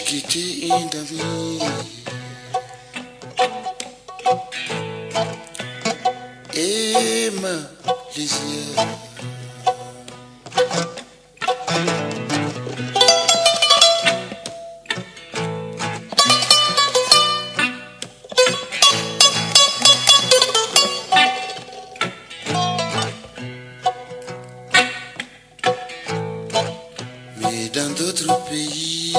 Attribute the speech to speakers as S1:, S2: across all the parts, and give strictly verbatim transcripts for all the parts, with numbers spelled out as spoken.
S1: quitté une amie et ma plaisir. Mais dans d'autres pays,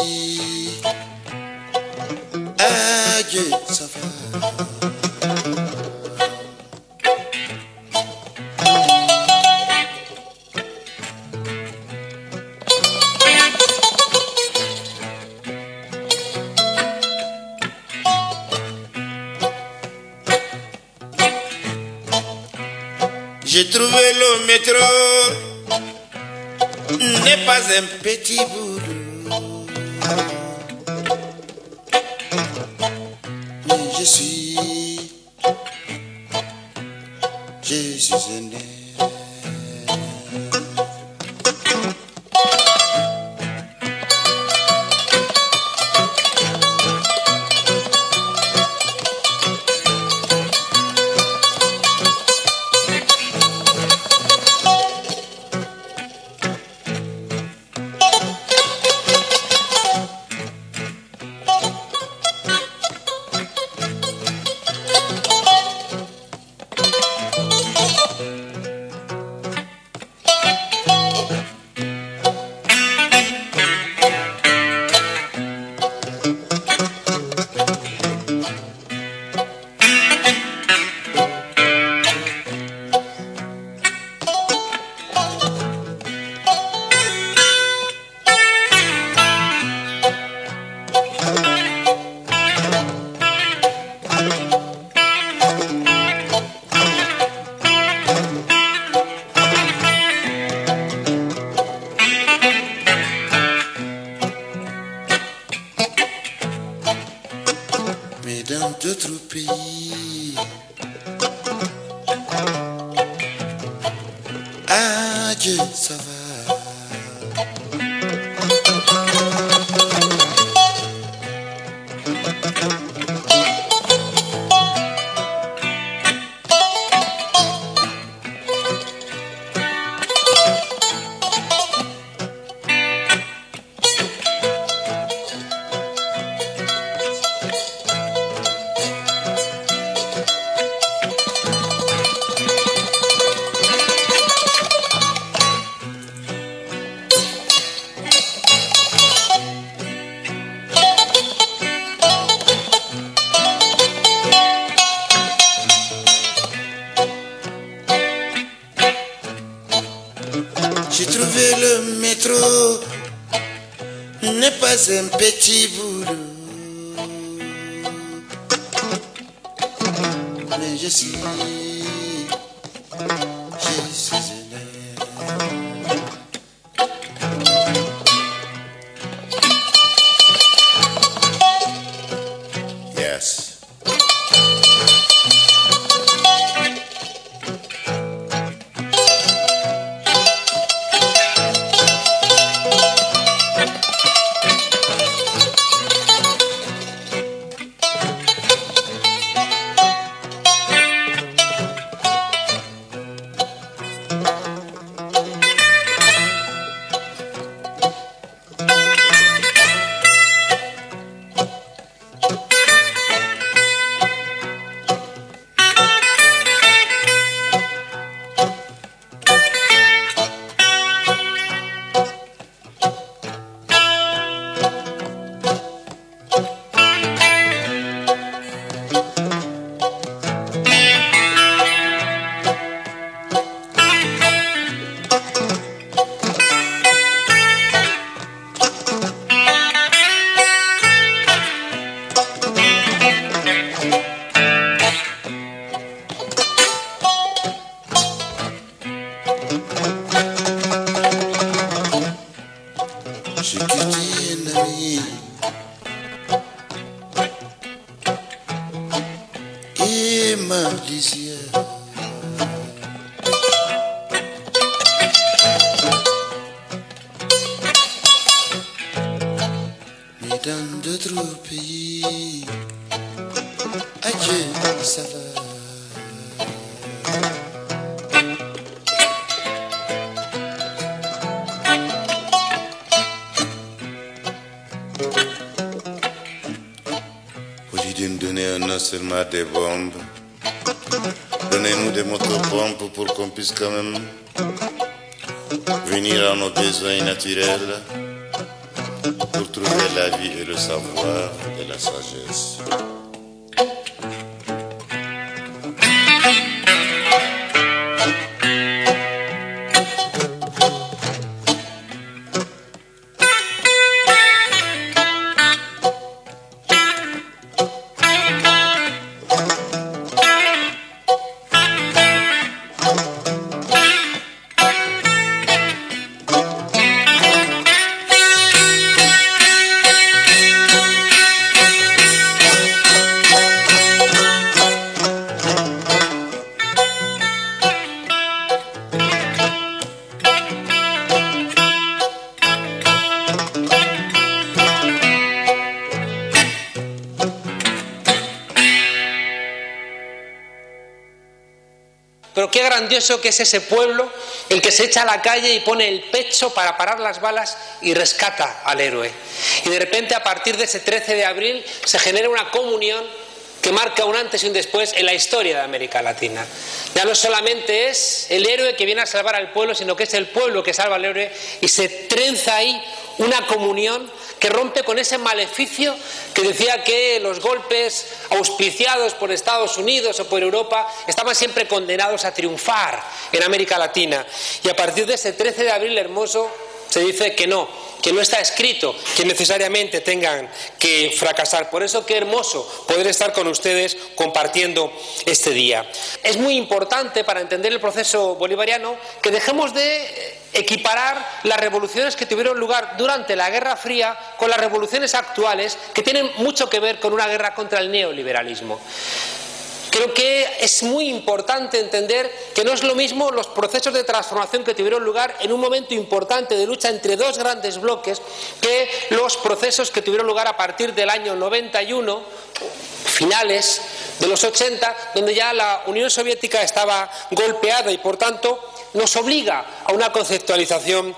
S1: adieu, ça va. J'ai trouvé le métro, n'est pas un petit boulot, mais je suis, je suis un air. Mais dans d'autres pays, adieu, ça va. J'ai trouvé le métro, n'est pas un petit boulot, mais je suis, je suis un air. Yes. dans d'autres pays. Adieu, ça va. Au lieu de nous donner non seulement des bombes, donnez-nous des motopompes pour qu'on puisse quand même venir à nos besoins naturels pour trouver la vie et le savoir et la sagesse.
S2: Pero qué grandioso que es ese pueblo, el que se echa a la calle y pone el pecho para parar las balas y rescata al héroe. Y de repente, a partir de ese trece de abril, se genera una comunión que marca un antes y un después en la historia de América Latina. Ya no solamente es el héroe que viene a salvar al pueblo, sino que es el pueblo que salva al héroe, y se trenza ahí una comunión que rompe con ese maleficio que decía que los golpes auspiciados por Estados Unidos o por Europa estaban siempre condenados a triunfar en América Latina. Y a partir de ese trece de abril hermoso se dice que no, que no está escrito que necesariamente tengan que fracasar. Por eso qué hermoso poder estar con ustedes compartiendo este día. Es muy importante para entender el proceso bolivariano que dejemos de equiparar las revoluciones que tuvieron lugar durante la Guerra Fría con las revoluciones actuales, que tienen mucho que ver con una guerra contra el neoliberalismo. Creo que es muy importante entender que no es lo mismo los procesos de transformación que tuvieron lugar en un momento importante de lucha entre dos grandes bloques que los procesos que tuvieron lugar a partir del año noventa y uno, finales de los ochenta, donde ya la Unión Soviética estaba golpeada y por tanto nos obliga a una conceptualización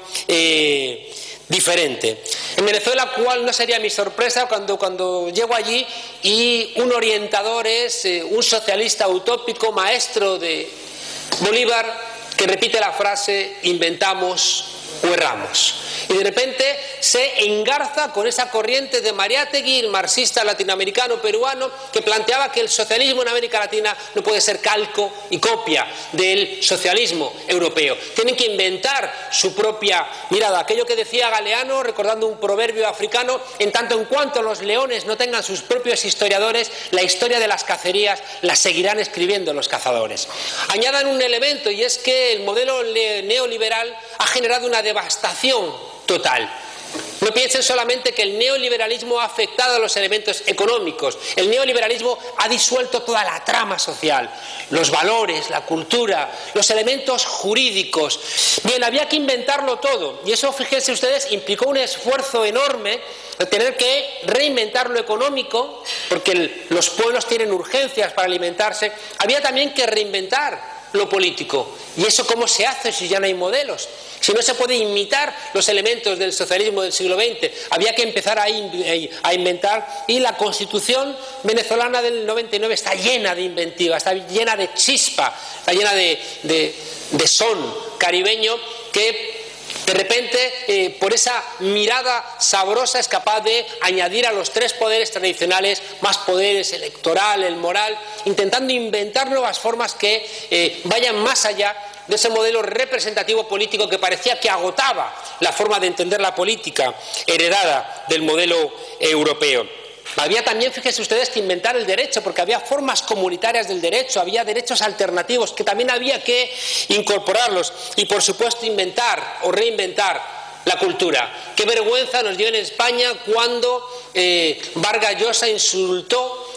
S2: eh, diferente. En Venezuela, ¿cuál no sería mi sorpresa cuando, cuando llego allí y un orientador es eh, un socialista utópico, maestro de Bolívar, que repite la frase inventamos o erramos? Y de repente se engarza con esa corriente de Mariátegui, el marxista latinoamericano peruano, que planteaba que el socialismo en América Latina no puede ser calco y copia del socialismo europeo. Tienen que inventar su propia mirada. Aquello que decía Galeano, recordando un proverbio africano: en tanto en cuanto los leones no tengan sus propios historiadores, la historia de las cacerías la seguirán escribiendo los cazadores. Añadan un elemento, y es que el modelo neoliberal ha generado una devastación total. No piensen solamente que el neoliberalismo ha afectado a los elementos económicos. El neoliberalismo ha disuelto toda la trama social, los valores, la cultura, los elementos jurídicos. Bien, había que inventarlo todo, y eso, fíjense ustedes, implicó un esfuerzo enorme de tener que reinventar lo económico, porque el, los pueblos tienen urgencias para alimentarse. Había también que reinventar lo político. ¿Y eso cómo se hace si ya no hay modelos? Si no se puede imitar los elementos del socialismo del siglo veinte, había que empezar a, in, a inventar, y la Constitución venezolana del noventa y nueve está llena de inventiva, está llena de chispa, está llena de, de, de son caribeño que de repente, eh, por esa mirada sabrosa, es capaz de añadir a los tres poderes tradicionales más poderes: electoral, el moral, intentando inventar nuevas formas que eh, vayan más allá de ese modelo representativo político que parecía que agotaba la forma de entender la política heredada del modelo europeo. Había también, fíjense ustedes, que inventar el derecho, porque había formas comunitarias del derecho, había derechos alternativos que también había que incorporarlos, y por supuesto inventar o reinventar la cultura. Qué vergüenza nos dio en España cuando eh, Vargas Llosa insultó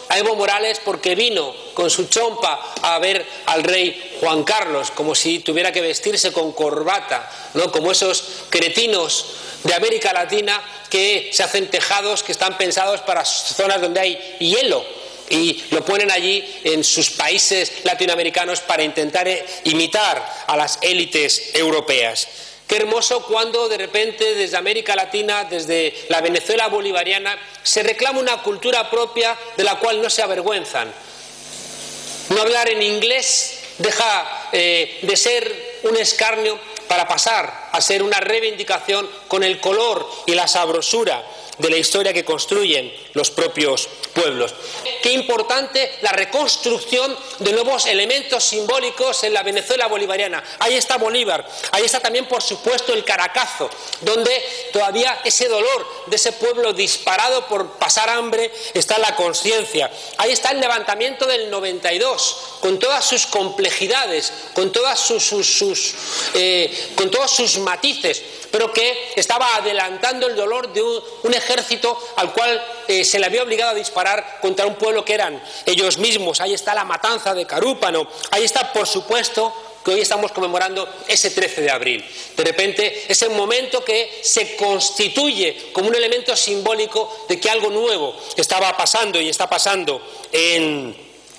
S2: a Evo Morales porque vino con su chompa a ver al rey Juan Carlos, como si tuviera que vestirse con corbata, ¿no? Como esos cretinos de América Latina que se hacen tejados que están pensados para zonas donde hay hielo y lo ponen allí en sus países latinoamericanos para intentar imitar a las élites europeas. Qué hermoso cuando de repente desde América Latina, desde la Venezuela bolivariana, se reclama una cultura propia de la cual no se avergüenzan. No hablar en inglés deja eh, de ser un escarnio para pasar a ser una reivindicación con el color y la sabrosura de la historia que construyen los propios pueblos. Qué importante la reconstrucción de nuevos elementos simbólicos en la Venezuela bolivariana. Ahí está Bolívar, ahí está también por supuesto el Caracazo, donde todavía ese dolor de ese pueblo disparado por pasar hambre está en la conciencia. Ahí está el levantamiento del noventa y dos, con todas sus complejidades, con, todas sus, sus, sus, eh, con todos sus matices, pero que estaba adelantando el dolor de un, un ejército al cual eh, se le había obligado a disparar contra un pueblo que eran ellos mismos. Ahí está la matanza de Carúpano, ahí está por supuesto que hoy estamos conmemorando ese trece de abril. De repente ese momento que se constituye como un elemento simbólico de que algo nuevo estaba pasando y está pasando en,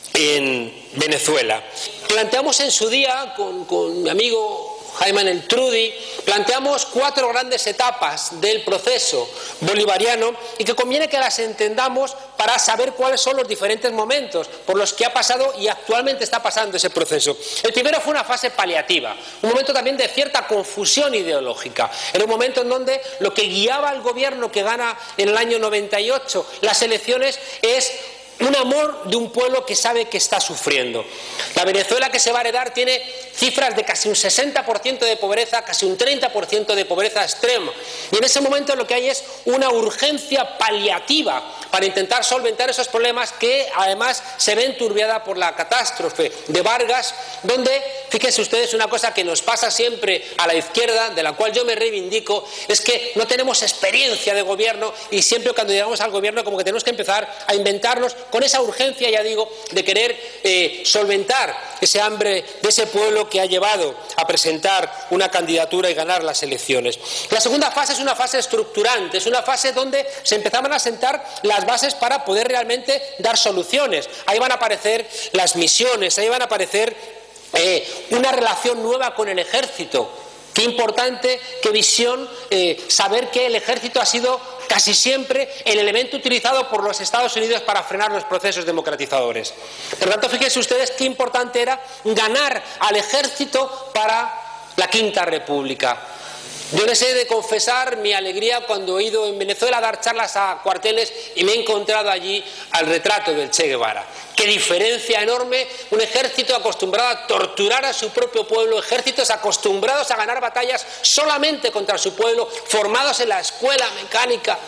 S2: en Venezuela. Planteamos en su día con, con mi amigo Jaime Neltrudi, planteamos cuatro grandes etapas del proceso bolivariano y que conviene que las entendamos para saber cuáles son los diferentes momentos por los que ha pasado y actualmente está pasando ese proceso. El primero fue una fase paliativa, un momento también de cierta confusión ideológica. Era un momento en donde lo que guiaba al gobierno que gana en el año noventa y ocho las elecciones es un amor de un pueblo que sabe que está sufriendo. La Venezuela que se va a heredar tiene cifras de casi un sesenta por ciento de pobreza, casi un treinta por ciento de pobreza extrema. Y en ese momento lo que hay es una urgencia paliativa para intentar solventar esos problemas que además se ven turbiada por la catástrofe de Vargas, donde, fíjense ustedes, una cosa que nos pasa siempre a la izquierda, de la cual yo me reivindico, es que no tenemos experiencia de gobierno y siempre cuando llegamos al gobierno como que tenemos que empezar a inventarnos con esa urgencia, ya digo, de querer eh, solventar ese hambre de ese pueblo que ha llevado a presentar una candidatura y ganar las elecciones. La segunda fase es una fase estructurante, es una fase donde se empezaban a sentar las bases para poder realmente dar soluciones. Ahí van a aparecer las misiones, ahí van a aparecer eh, una relación nueva con el ejército. Qué importante, qué visión, eh, saber que el ejército ha sido casi siempre el elemento utilizado por los Estados Unidos para frenar los procesos democratizadores. Por lo tanto, fíjense ustedes qué importante era ganar al ejército para la Quinta República. Yo les he de confesar mi alegría cuando he ido en Venezuela a dar charlas a cuarteles y me he encontrado allí al retrato del Che Guevara. Qué diferencia enorme, un ejército acostumbrado a torturar a su propio pueblo, ejércitos acostumbrados a ganar batallas solamente contra su pueblo, formados en la escuela mecánica,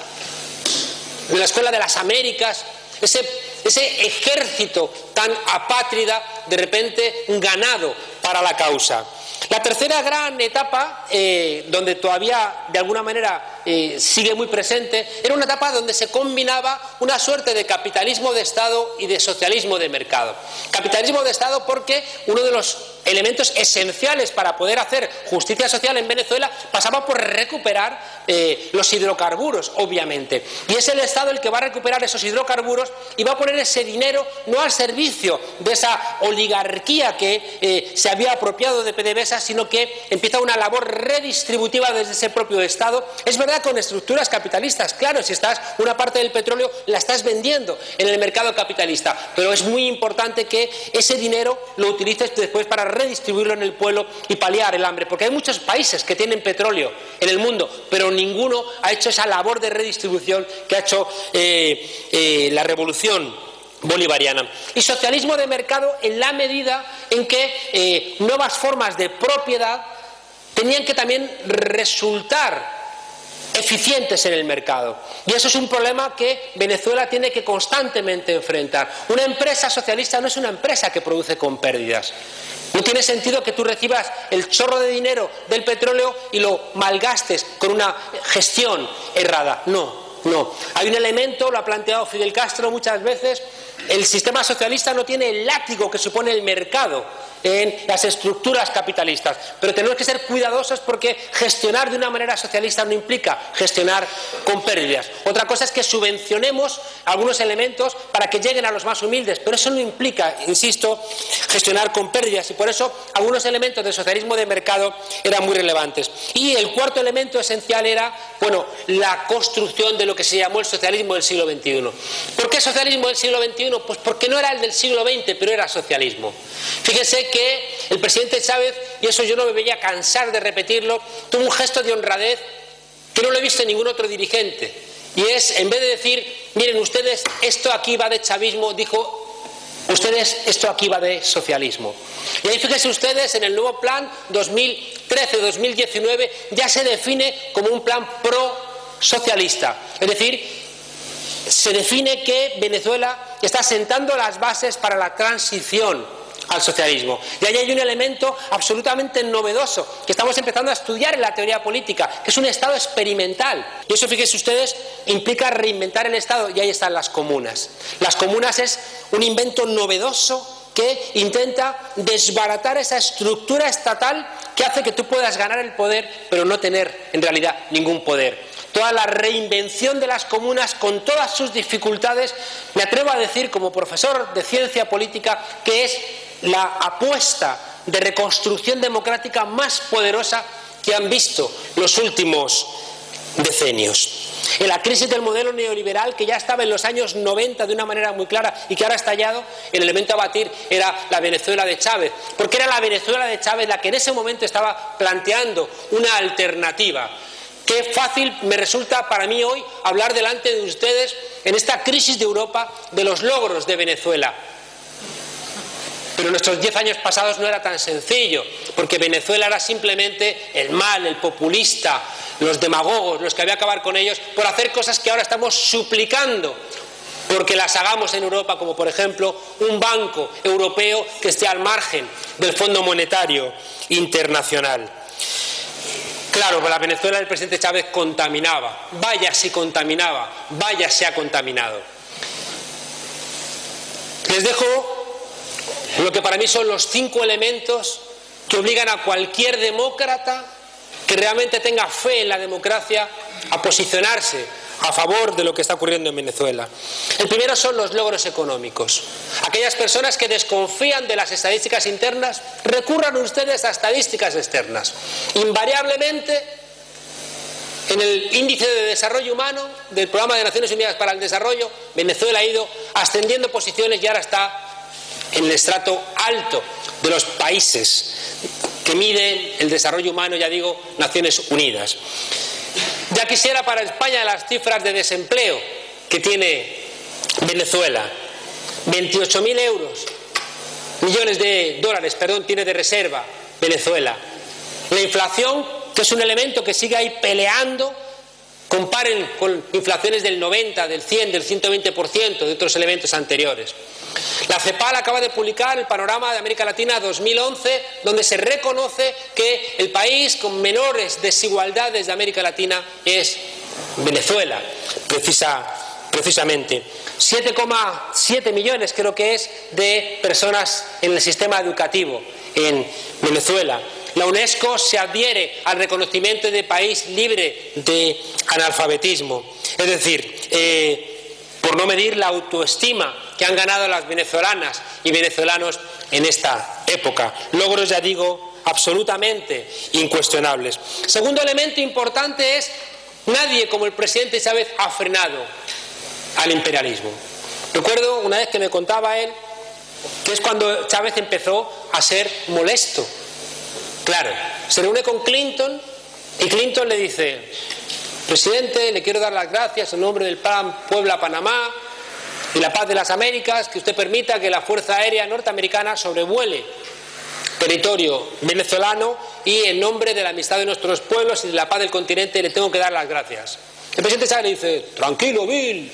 S2: en la escuela de las Américas, ese, ese ejército tan apátrida, de repente ganado para la causa. La tercera gran etapa, eh, donde todavía de alguna manera eh, sigue muy presente, era una etapa donde se combinaba una suerte de capitalismo de Estado y de socialismo de mercado. Capitalismo de Estado porque uno de los elementos esenciales para poder hacer justicia social en Venezuela pasaba por recuperar eh, los hidrocarburos, obviamente. Y es el Estado el que va a recuperar esos hidrocarburos y va a poner ese dinero no al servicio de esa oligarquía que eh, se había apropiado de PDVSA, sino que empieza una labor redistributiva desde ese propio Estado. Es verdad, con estructuras capitalistas, claro, si estás una parte del petróleo la estás vendiendo en el mercado capitalista, pero es muy importante que ese dinero lo utilices después para redistribuirlo en el pueblo y paliar el hambre, porque hay muchos países que tienen petróleo en el mundo, pero ninguno ha hecho esa labor de redistribución que ha hecho eh, eh, la revolución bolivariana. Y socialismo de mercado en la medida en que eh, nuevas formas de propiedad tenían que también resultar eficientes en el mercado. Y eso es un problema que Venezuela tiene que constantemente enfrentar. Una empresa socialista no es una empresa que produce con pérdidas. No tiene sentido que tú recibas el chorro de dinero del petróleo y lo malgastes con una gestión errada. No, no. Hay un elemento, lo ha planteado Fidel Castro muchas veces, el sistema socialista no tiene el látigo que supone el mercado en las estructuras capitalistas, pero tenemos que ser cuidadosos porque gestionar de una manera socialista no implica gestionar con pérdidas. Otra cosa es que subvencionemos algunos elementos para que lleguen a los más humildes, pero eso no implica, insisto, gestionar con pérdidas, y por eso algunos elementos del socialismo de mercado eran muy relevantes. Y el cuarto elemento esencial era, bueno, la construcción de lo que se llamó el socialismo del siglo veintiuno. ¿Por qué socialismo del siglo veintiuno? Pues porque no era el del siglo veinte, pero era socialismo. Fíjense que el presidente Chávez, y eso yo no me veía cansar de repetirlo, tuvo un gesto de honradez que no lo he visto en ningún otro dirigente, y es, en vez de decir, miren ustedes, esto aquí va de chavismo, dijo, ustedes, esto aquí va de socialismo. Y ahí fíjense ustedes, en el nuevo plan dos mil trece dos mil diecinueve ya se define como un plan pro-socialista, es decir, se define que Venezuela está sentando las bases para la transición al socialismo. Y ahí hay un elemento absolutamente novedoso que estamos empezando a estudiar en la teoría política, que es un Estado experimental. Y eso, fíjense ustedes, implica reinventar el Estado, y ahí están las comunas. Las comunas es un invento novedoso que intenta desbaratar esa estructura estatal que hace que tú puedas ganar el poder, pero no tener en realidad ningún poder. Toda la reinvención de las comunas, con todas sus dificultades, me atrevo a decir como profesor de ciencia política que es la apuesta de reconstrucción democrática más poderosa que han visto los últimos decenios. En la crisis del modelo neoliberal, que ya estaba en los años noventa de una manera muy clara y que ahora ha estallado, el elemento a batir era la Venezuela de Chávez, porque era la Venezuela de Chávez la que en ese momento estaba planteando una alternativa. Qué fácil me resulta para mí hoy hablar delante de ustedes en esta crisis de Europa de los logros de Venezuela. Pero en nuestros diez años pasados no era tan sencillo, porque Venezuela era simplemente el mal, el populista, los demagogos, los que había que acabar con ellos por hacer cosas que ahora estamos suplicando porque las hagamos en Europa, como por ejemplo un banco europeo que esté al margen del Fondo Monetario Internacional. Claro, la Venezuela del presidente Chávez contaminaba, vaya si contaminaba, vaya si ha contaminado. Les dejo lo que para mí son los cinco elementos que obligan a cualquier demócrata que realmente tenga fe en la democracia a posicionarse a favor de lo que está ocurriendo en Venezuela. El primero son los logros económicos. Aquellas personas que desconfían de las estadísticas internas, recurran ustedes a estadísticas externas. Invariablemente, en el índice de desarrollo humano del Programa de Naciones Unidas para el Desarrollo, Venezuela ha ido ascendiendo posiciones y ahora está en el estrato alto de los países que miden el desarrollo humano, ya digo, Naciones Unidas. Ya quisiera para España las cifras de desempleo que tiene Venezuela. veintiocho mil euros, millones de dólares, perdón, tiene de reserva Venezuela. La inflación, que es un elemento que sigue ahí peleando, comparen con inflaciones del noventa, del cien, del ciento veinte por ciento de otros elementos anteriores. La CEPAL acaba de publicar el panorama de América Latina dos mil once, donde se reconoce que el país con menores desigualdades de América Latina es Venezuela, precisa, precisamente. siete coma siete millones creo que es de personas en el sistema educativo en Venezuela. La UNESCO se adhiere al reconocimiento de país libre de analfabetismo. Es decir, eh, por no medir la autoestima que han ganado las venezolanas y venezolanos en esta época. Logros, ya digo, absolutamente incuestionables. Segundo elemento importante es, nadie como el presidente Chávez ha frenado al imperialismo. Recuerdo una vez que me contaba él que es cuando Chávez empezó a ser molesto. Claro, se reúne con Clinton y Clinton le dice: presidente, le quiero dar las gracias en nombre del Plan Puebla-Panamá y la paz de las Américas, que usted permita que la Fuerza Aérea Norteamericana sobrevuele territorio venezolano, y en nombre de la amistad de nuestros pueblos y de la paz del continente le tengo que dar las gracias. El presidente Chávez le dice: tranquilo, Bill,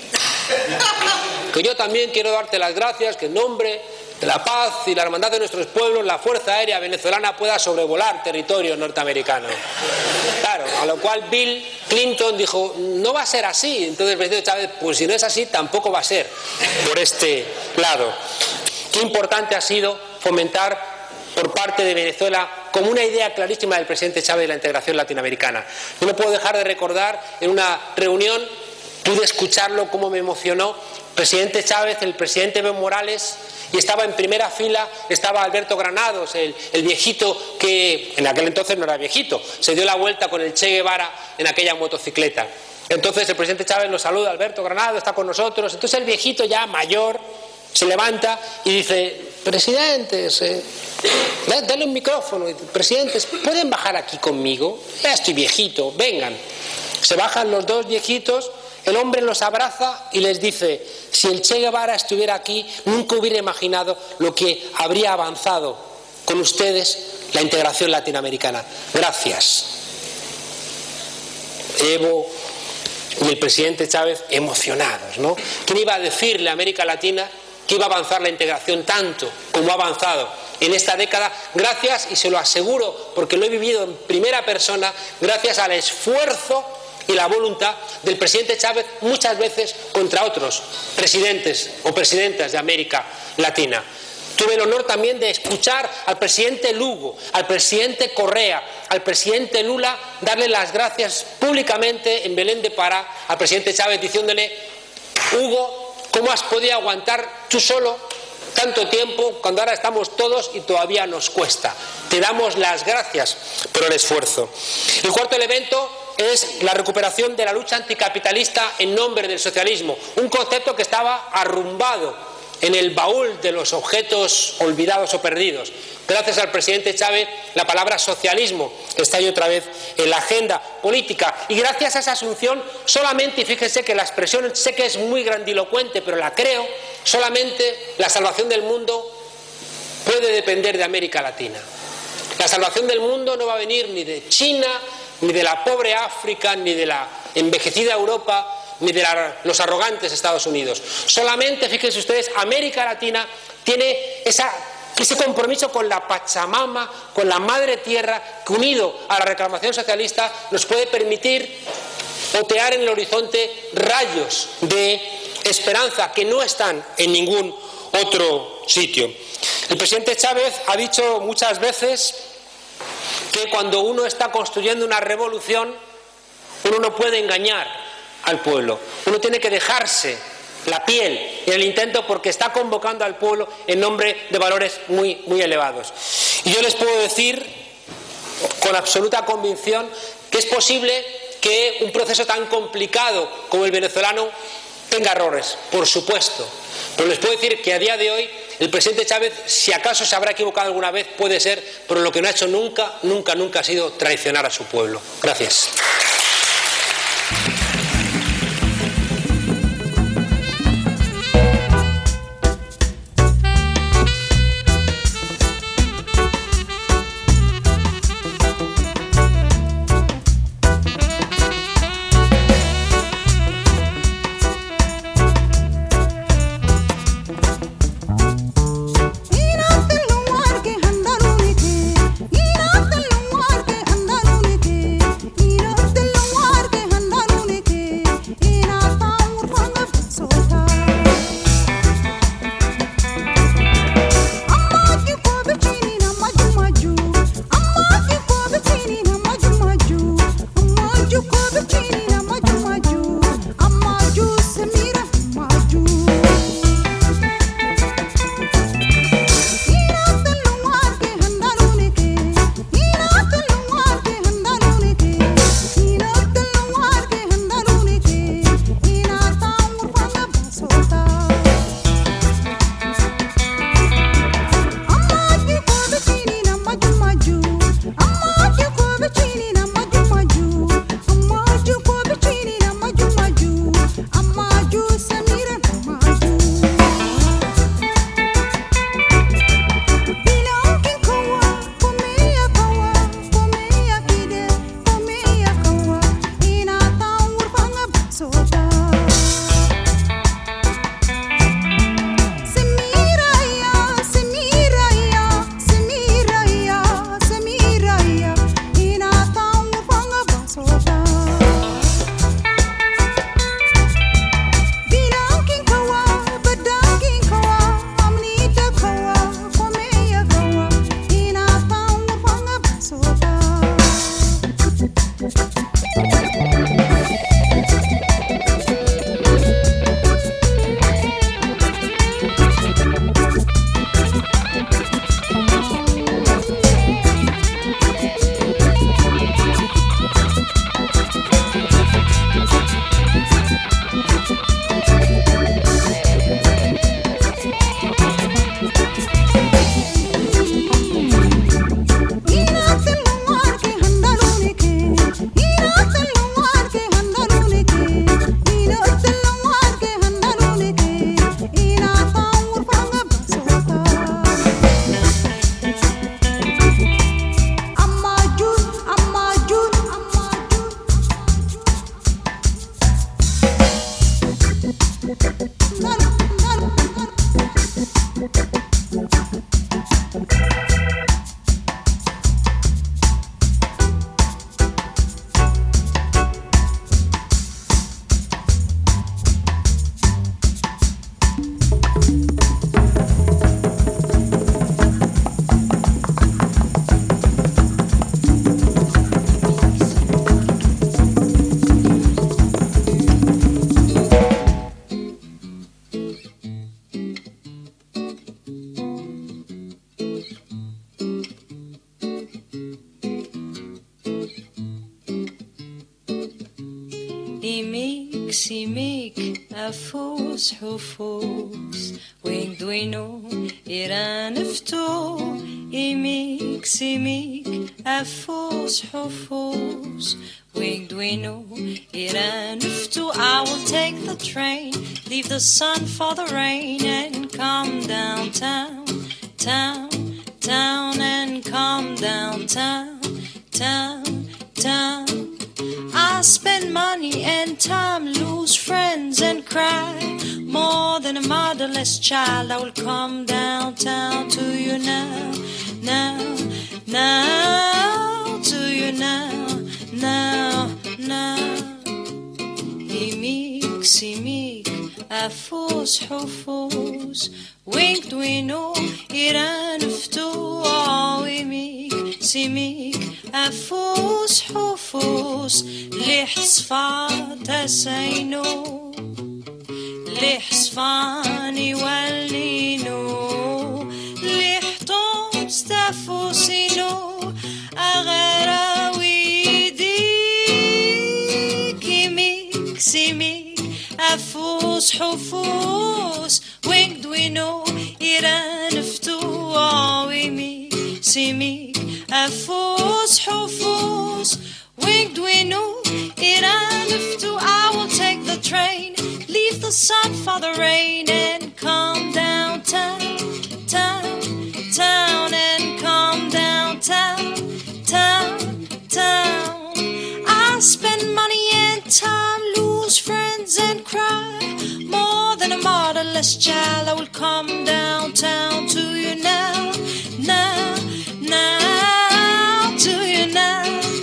S2: que yo también quiero darte las gracias, que en nombre de la paz y la hermandad de nuestros pueblos la Fuerza Aérea venezolana pueda sobrevolar territorio norteamericano. Claro, a lo cual Bill Clinton dijo, no va a ser así. Entonces el presidente Chávez, pues si no es así, tampoco va a ser por este lado. Qué importante ha sido fomentar por parte de Venezuela, como una idea clarísima del presidente Chávez, la integración latinoamericana. Yo no puedo dejar de recordar, en una reunión, pude escucharlo, cómo me emocionó, el presidente Chávez, el presidente Evo Morales, y estaba en primera fila, estaba Alberto Granados, el, el viejito que en aquel entonces no era viejito, se dio la vuelta con el Che Guevara en aquella motocicleta. Entonces el presidente Chávez lo saluda, Alberto Granados está con nosotros, entonces el viejito ya mayor se levanta y dice, presidentes, eh, dale un micrófono, presidentes, ¿pueden bajar aquí conmigo? Ya estoy viejito, vengan. Se bajan los dos viejitos, el hombre los abraza y les dice, si el Che Guevara estuviera aquí, nunca hubiera imaginado lo que habría avanzado con ustedes la integración latinoamericana. Gracias. Evo y el presidente Chávez emocionados, ¿no? ¿Quién iba a decirle a América Latina que iba a avanzar la integración tanto como ha avanzado en esta década? Gracias, y se lo aseguro porque lo he vivido en primera persona, gracias al esfuerzo y la voluntad del presidente Chávez, muchas veces contra otros presidentes o presidentas de América Latina. Tuve el honor también de escuchar al presidente Lugo, al presidente Correa, al presidente Lula darle las gracias públicamente en Belén de Pará al presidente Chávez, diciéndole, Hugo, ¿cómo has podido aguantar tú solo tanto tiempo cuando ahora estamos todos y todavía nos cuesta? Te damos las gracias por el esfuerzo. El cuarto elemento es la recuperación de la lucha anticapitalista en nombre del socialismo, un concepto que estaba arrumbado en el baúl de los objetos olvidados o perdidos. Gracias al presidente Chávez, la palabra socialismo está ahí otra vez en la agenda política. Y gracias a esa asunción, solamente, y fíjense que la expresión sé que es muy grandilocuente, pero la creo, solamente la salvación del mundo puede depender de América Latina. La salvación del mundo no va a venir ni de China, ni de la pobre África, ni de la envejecida Europa, ni de la, los arrogantes Estados Unidos. Solamente, fíjense ustedes, América Latina tiene esa, ese compromiso con la Pachamama, con la Madre Tierra, que unido a la reclamación socialista nos puede permitir otear en el horizonte rayos de esperanza que no están en ningún otro sitio. El presidente Chávez ha dicho muchas veces que cuando uno está construyendo una revolución, uno no puede engañar al pueblo, uno tiene que dejarse la piel en el intento porque está convocando al pueblo en nombre de valores muy, muy elevados. Y yo les puedo decir con absoluta convicción que es posible que un proceso tan complicado como el venezolano tenga errores, por supuesto, pero les puedo decir que a día de hoy el presidente Chávez, si acaso se habrá equivocado alguna vez, puede ser, pero lo que no ha hecho nunca, nunca, nunca ha sido traicionar a su pueblo. Gracias.
S3: Mira سيميك أفوس حفوس وين دوينو إيران فتو إيميك سيميك أفوس حفوس وين دوينو إيران فتو. I will take the train, leave the sun for the rain and come downtown, town, town and come downtown, town, town. I spend money and time, lose friends and cry. More than a motherless child, I will come downtown to you now, now, now, to you now, now, now. Imik, simik, afus, hufus, wink, dwino, iran, ftu, oh, imik, simik, afus, hufus, lih صفات سينو لح صفاني ولينو لح طوم ستفوسينو أغراوي ديك يميك سيميك أفوس حفوس وين دوينو إيران فتو ويميك سيميك أفوس حفوس وين دوينو Iran if to I will take the train, leave the sun for the rain and come downtown, town, town and come downtown, town, town. I spend money and time, lose friends and cry. More than a motherless child, I will come downtown to you now, now, now, to you now.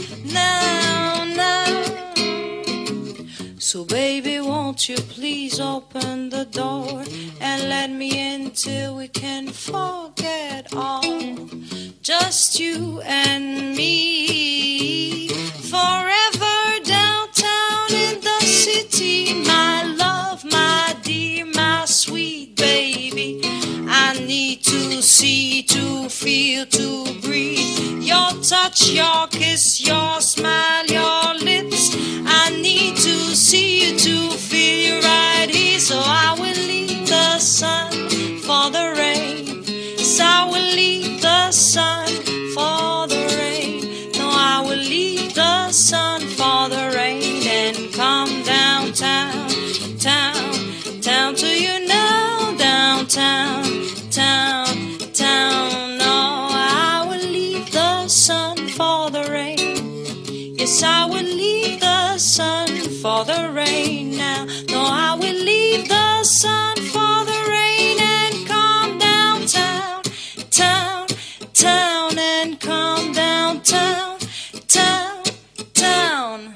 S3: So baby, won't you please open the door and let me in till we can forget all, just you and me, forever downtown in the city, my love, my dear, my sweet baby. I need to see, to feel, to breathe, your touch, your kiss, your smile, your lips. I need to see you to feel you right here. So I will leave the sun for the rain. So I will leave the sun for the rain. No, I will leave the sun for the rain and come downtown, town, town to you now, downtown, town, town. No, I will leave the sun for the rain. Yes, I will leave the sun for the rain now. No, I will leave the sun for the rain and come downtown, town, town and come downtown, town, town.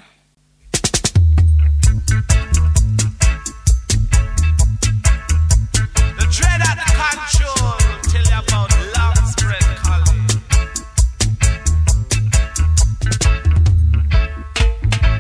S4: The dread of the control, tell you about long spread collie.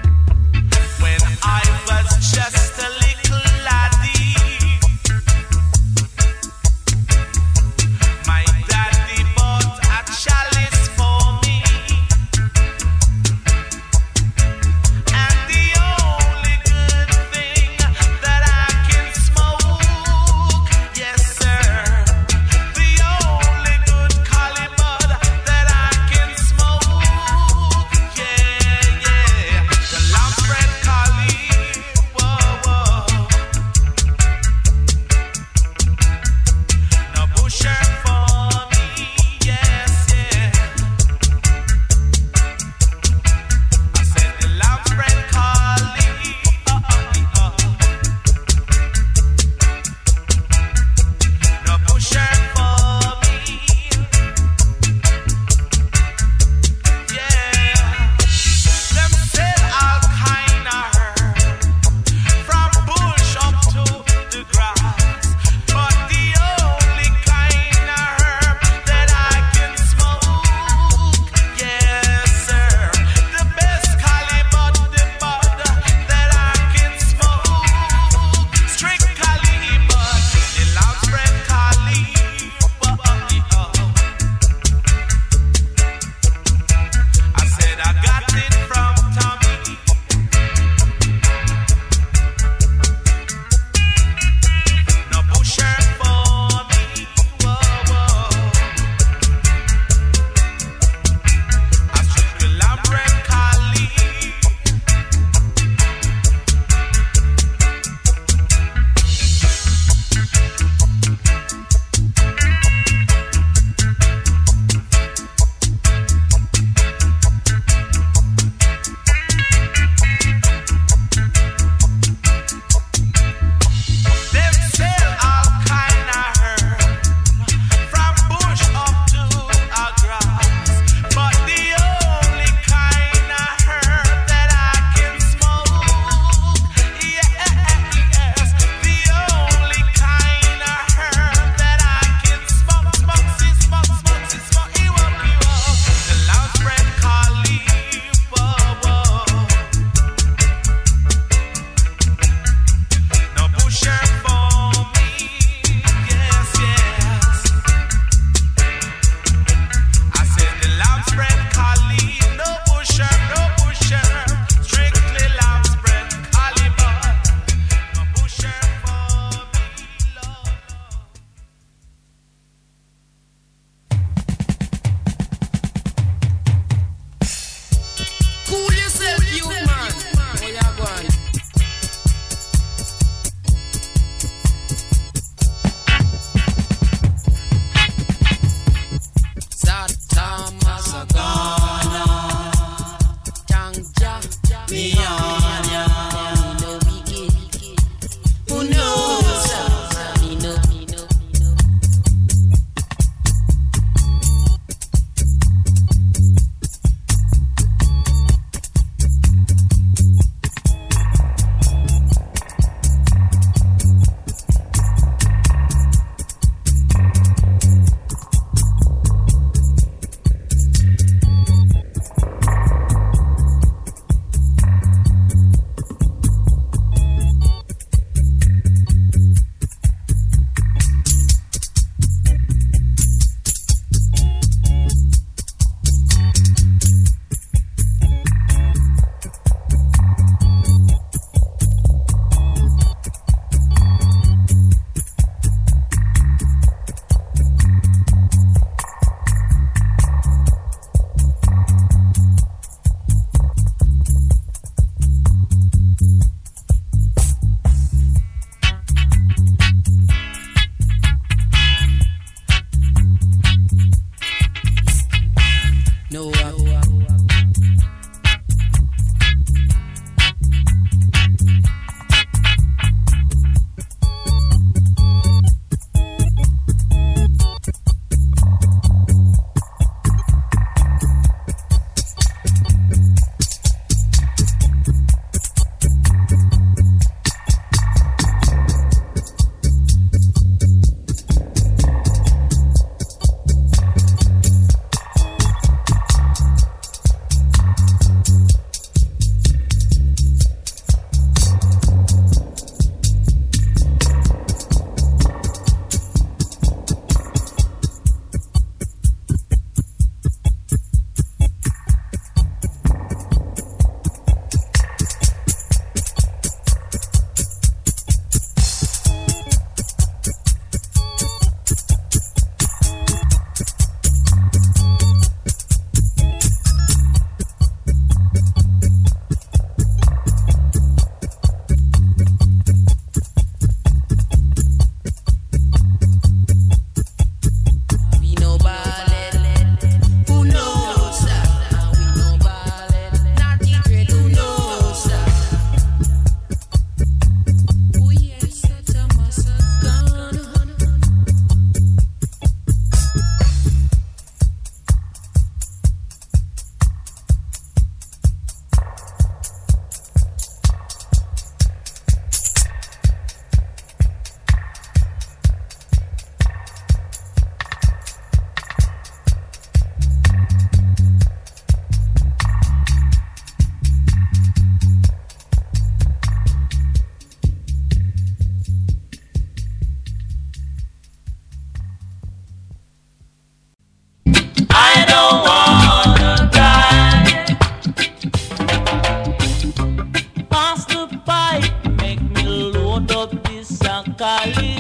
S5: Kali.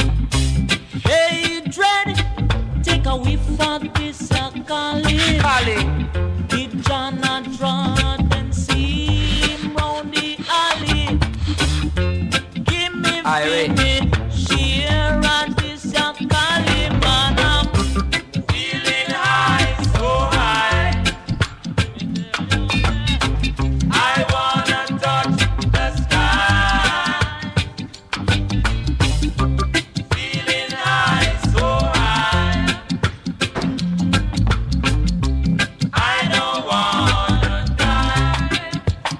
S5: Hey, dread, take a whiff of this Kali. Kali. Did Jana draw and see him round the alley? Give me, give me, share and this Kali, man. I'm feeling high, so high. I wanna touch the sky. Feeling high, so high. I don't wanna die.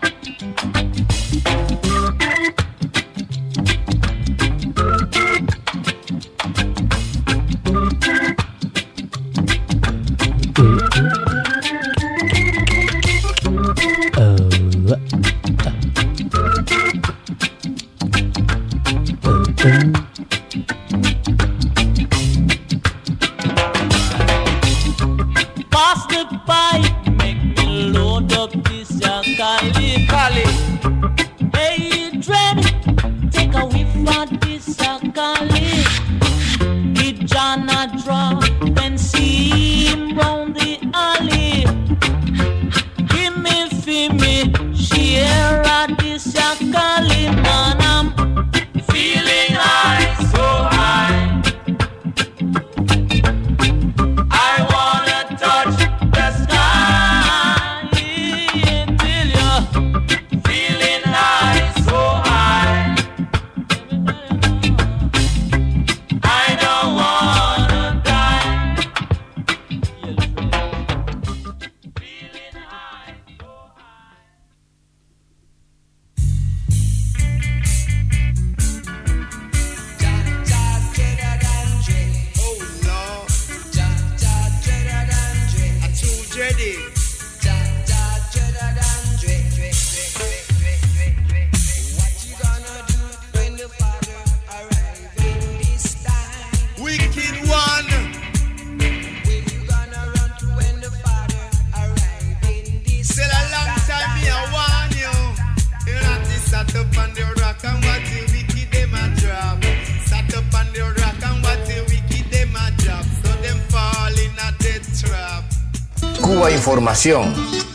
S5: Pass the pipe, make me load up this uh, Kali. Kali. Hey, dread, take a whiff of this uh, Kali. Get John a draw, then see him round the alley. Give me, feel me, share of this uh, Kali, man. I'm feeling high, so high. I wanna touch the sky till you're feeling high, so high. I don't wanna die. Feeling high, so high.
S4: Wicked one. Still a long time me I warn you. You not to sat up on the rock and what the wicked them a drop. Sat up on the rock and what the wicked them a drop. So them fall in a death trap.
S6: Cuba Información.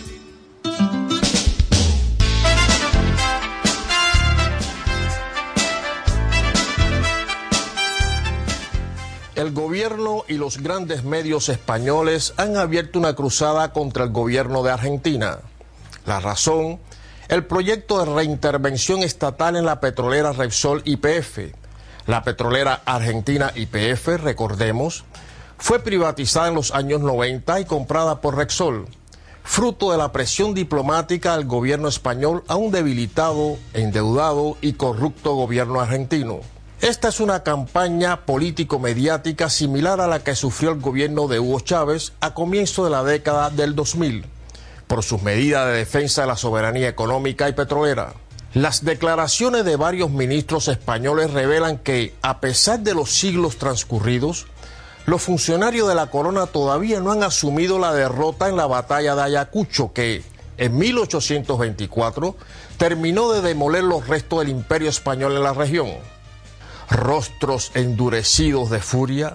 S7: El gobierno y los grandes medios españoles han abierto una cruzada contra el gobierno de Argentina. La razón, el proyecto de reintervención estatal en la petrolera Repsol Y P F. La petrolera argentina Y P F, recordemos, fue privatizada en los años noventa y comprada por Repsol, fruto de la presión diplomática del gobierno español a un debilitado, endeudado y corrupto gobierno argentino. Esta es una campaña político-mediática similar a la que sufrió el gobierno de Hugo Chávez a comienzo de la década del dos mil, por sus medidas de defensa de la soberanía económica y petrolera. Las declaraciones de varios ministros españoles revelan que, a pesar de los siglos transcurridos, los funcionarios de la corona todavía no han asumido la derrota en la batalla de Ayacucho, que, en mil ochocientos veinticuatro, terminó de demoler los restos del imperio español en la región. Rostros endurecidos de furia,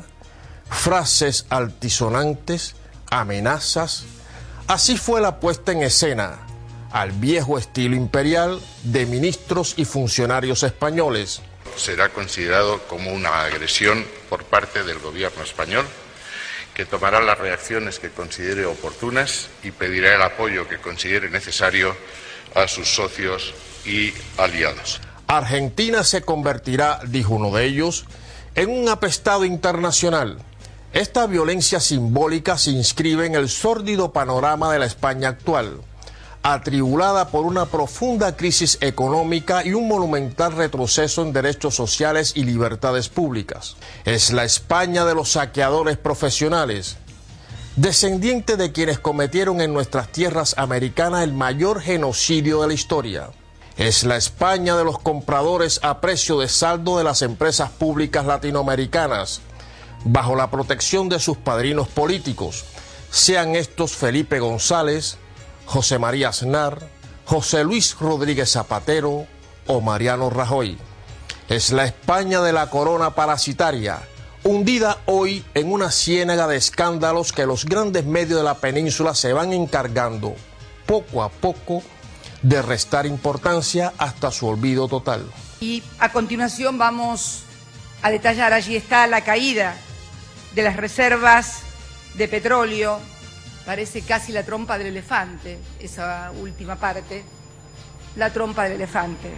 S7: frases altisonantes, amenazas. Así fue la puesta en escena, al viejo estilo imperial, de ministros y funcionarios españoles.
S8: Será considerado como una agresión por parte del gobierno español, que tomará las reacciones que considere oportunas y pedirá el apoyo que considere necesario a sus socios y aliados.
S7: Argentina se convertirá, dijo uno de ellos, en un apestado internacional. Esta violencia simbólica se inscribe en el sórdido panorama de la España actual, atribulada por una profunda crisis económica y un monumental retroceso en derechos sociales y libertades públicas. Es la España de los saqueadores profesionales, descendiente de quienes cometieron en nuestras tierras americanas el mayor genocidio de la historia. Es la España de los compradores a precio de saldo de las empresas públicas latinoamericanas, bajo la protección de sus padrinos políticos, sean estos Felipe González, José María Aznar, José Luis Rodríguez Zapatero o Mariano Rajoy. Es la España de la corona parasitaria, hundida hoy en una ciénaga de escándalos que los grandes medios de la península se van encargando, poco a poco, de restar importancia hasta su olvido total.
S9: Y a continuación vamos a detallar, allí está la caída de las reservas de petróleo, parece casi la trompa del elefante, esa última parte, la trompa del elefante.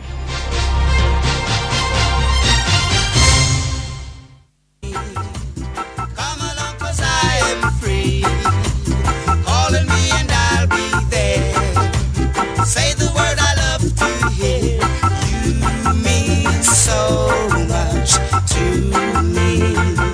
S10: Say the word I love to hear. You mean so much to me.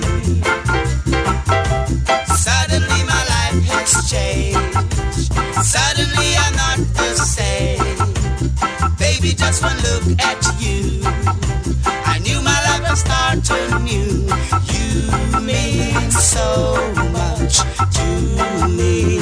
S10: Suddenly my life has changed. Suddenly I'm not the same. Baby, just one look at you, I knew my life would start anew. You mean so much to me.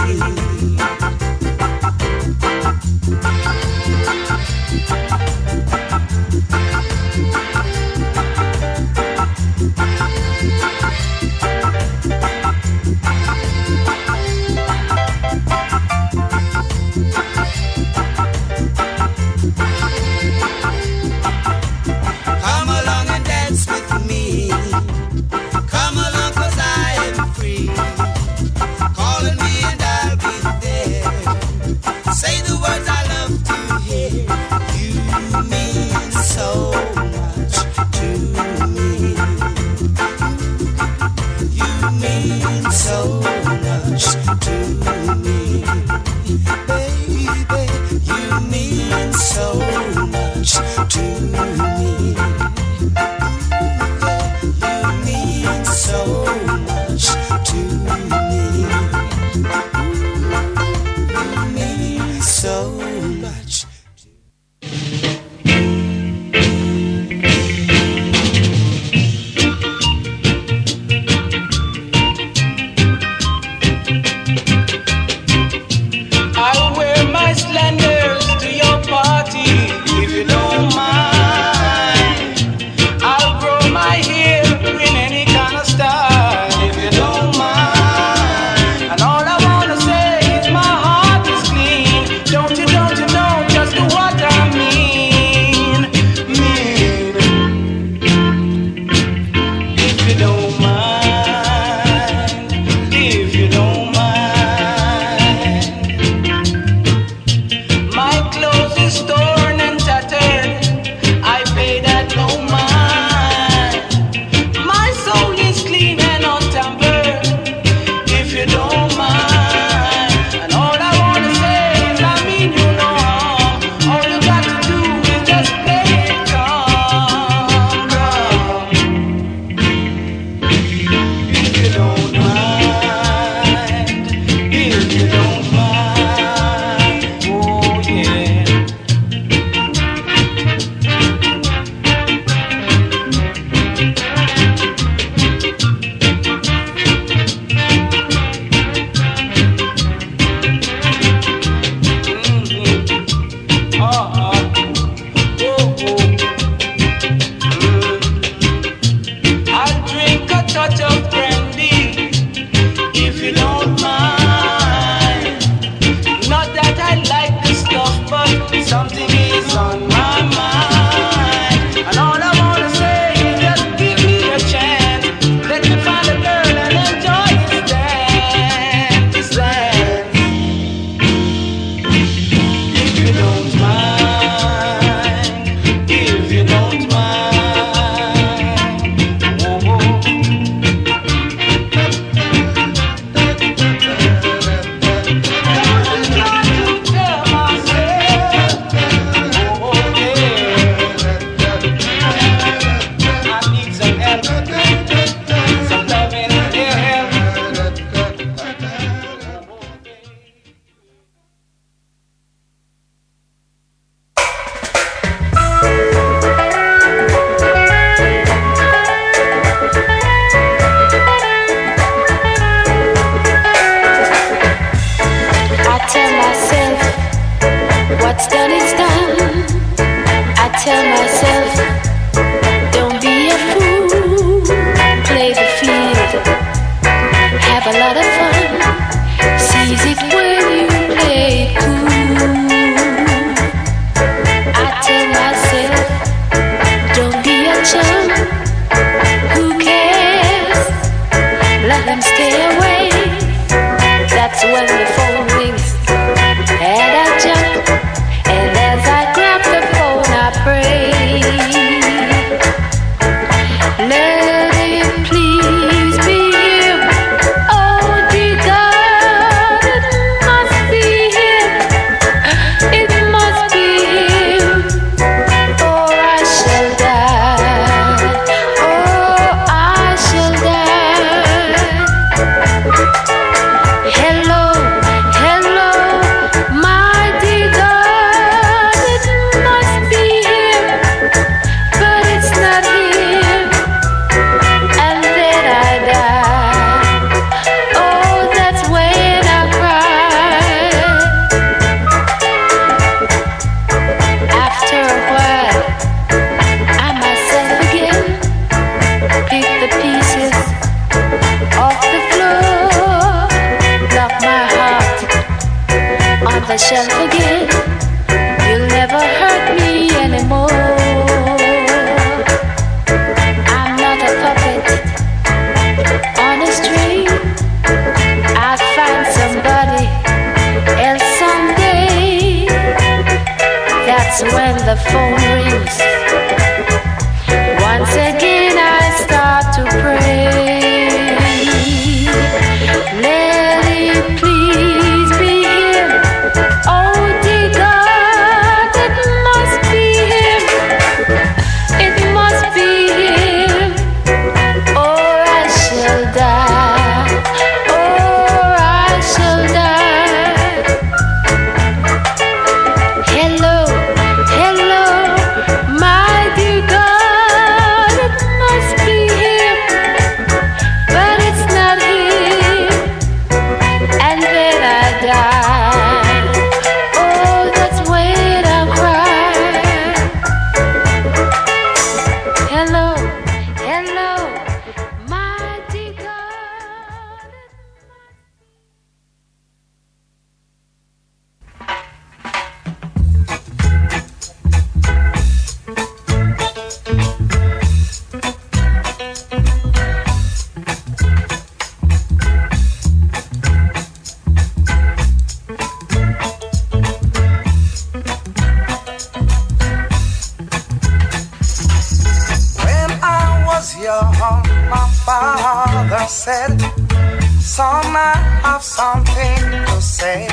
S11: I'll wear my splendors to your party if you don't mind.
S3: phone rings. Once again I start to pray. Let it please be him. Oh dear God, it must be him. It must be him. Or I shall die. Or I shall die. Hello, hello, my dear God, it must be him, but it's not him, and then I die. Oh, that's when I cry. Hello, hello, my dear God.
S11: When I was young, my father said, son, I have something to say.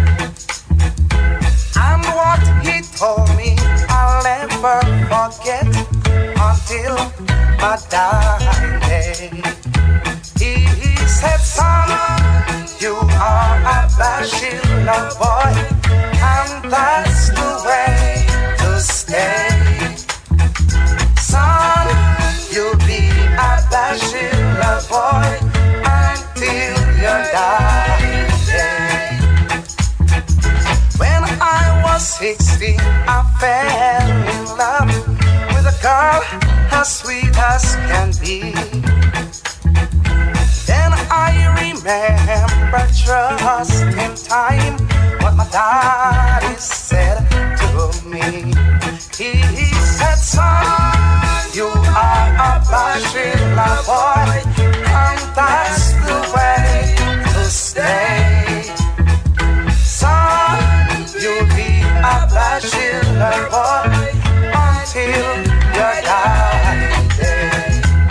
S11: And what he told me, I'll never forget until my dying day. He, he said, son, you are a bachelor boy, and that's the way to stay. Son, you'll be a bachelor boy until your dying day. When I was sixteen, I fell in love with a girl as sweet as can be. Then I remember just in time what my daddy said to me. He, he said, son, you are a bachelor boy, and that's the way to stay. Son, you'll be a bachelor boy until your dying day.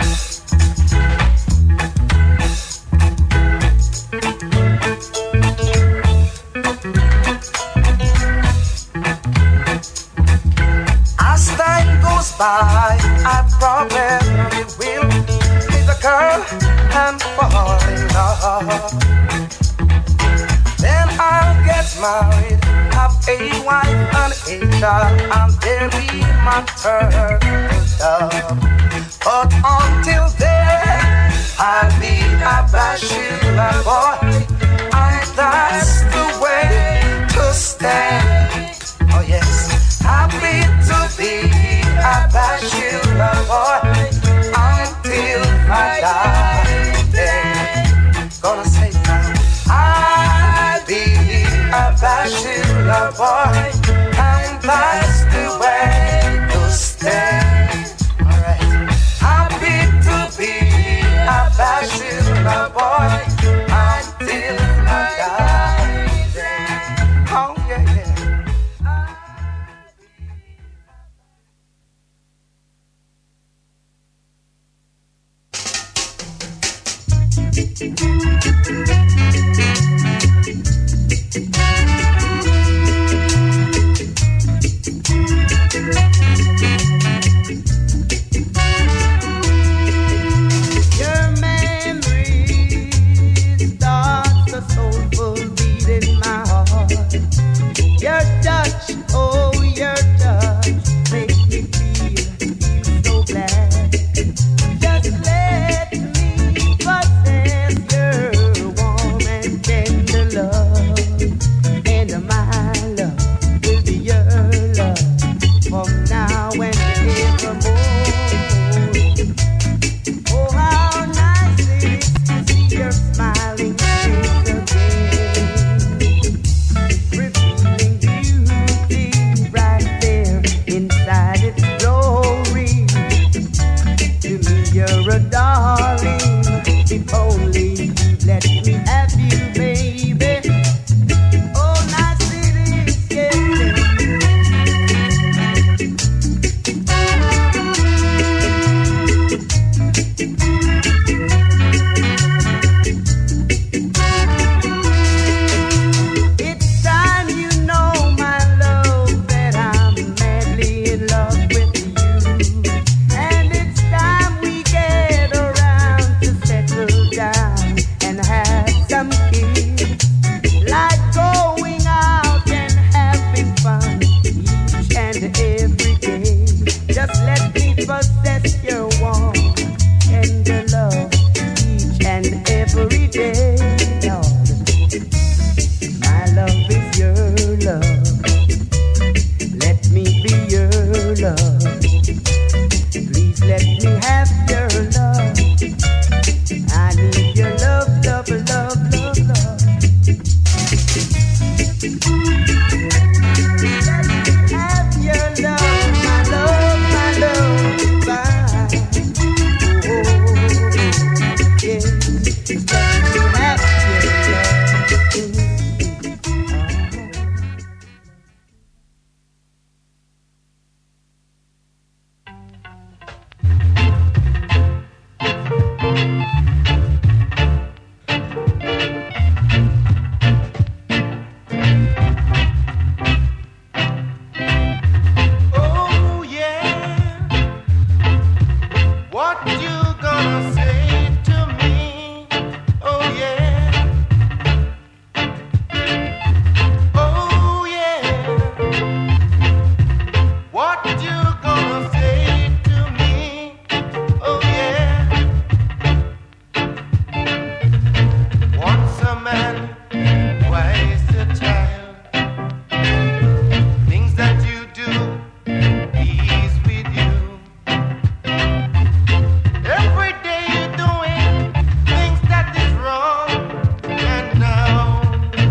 S11: As time goes by, I probably will meet a girl and fall in love. Then I'll get married, have a wife and a child, and then be my third love. But until then, I'll be a bachelor boy, and that's the way to stay. Oh yes, happy to be a bachelor boy until my dying day. Gonna say now, I'll be a bachelor boy, and that's the way to stay. Alright, happy to be a bachelor boy until my dying day. Oh yeah, yeah.
S4: Your memory starts a soulful beat in my heart. Your touch, oh your touch, makes me feel, feel so glad. Just let me possess your warm and tender love, and my love will be your love from now and forevermore. Oh, how nice it is to see your smiling face again, revealing beauty right there inside its glory. To me, you're a darling. If only you let me have you, baby. Oh, nice it is, yes.
S12: love. Please let me have your love. I need your love, love, love, love, love. Let me have your love, my love, my love, bye. Oh, yeah. Let me have your love.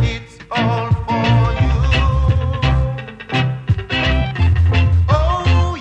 S13: Oh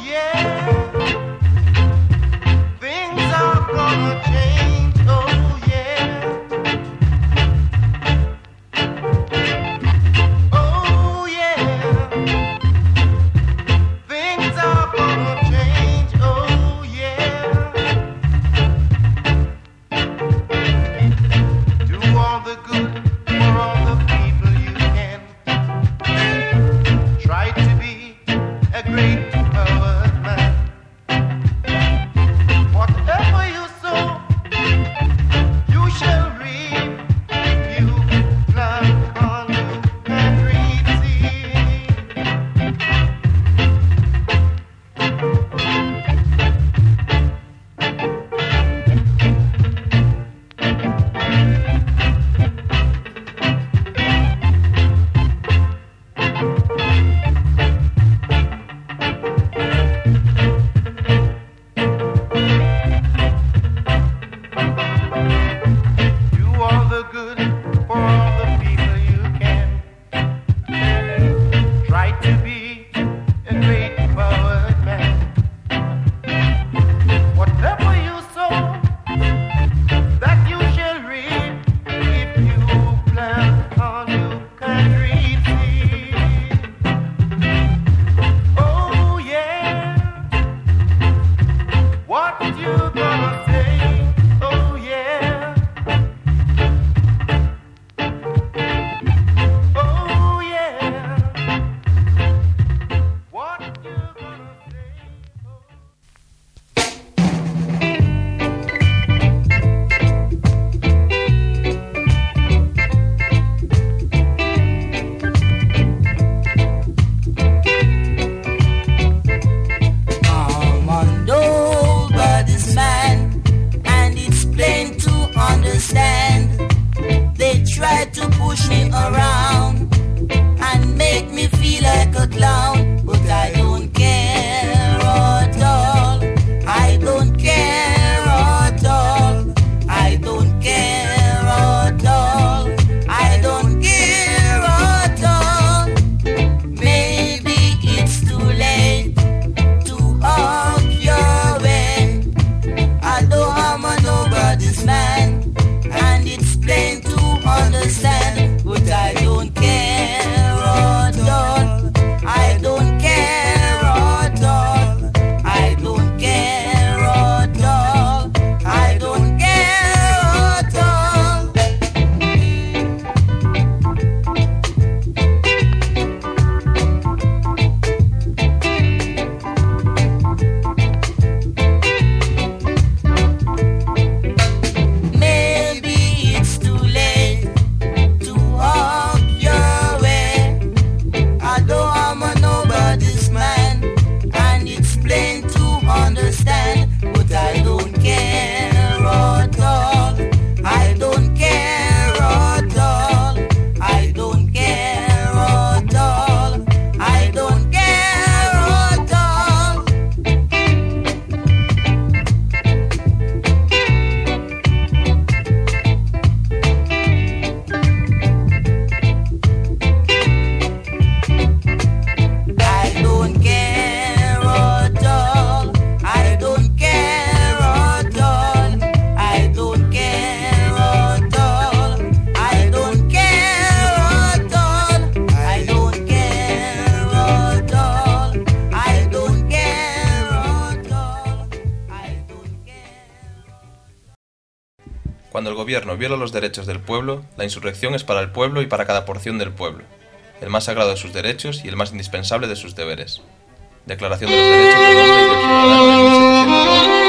S13: Cuando el gobierno viola los derechos del pueblo, la insurrección es para el pueblo y para cada porción del pueblo, el más sagrado de sus derechos y el más indispensable de sus deberes. Declaración de los Derechos del Hombre y del Ciudadano de mil setecientos noventa.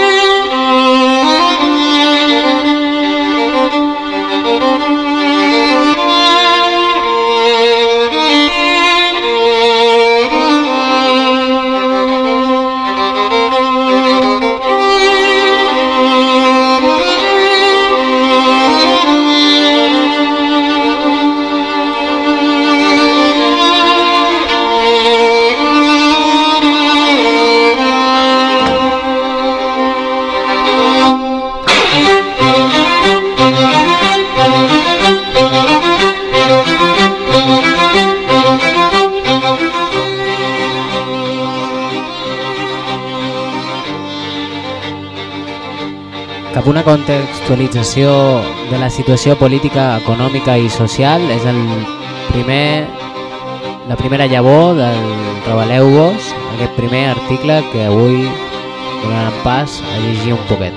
S14: Cap a una contextualització de la situació política, econòmica i social és el primer, la primera llavor del Reveleu-vos, aquest primer article que avui donarem pas a llegir un poquet.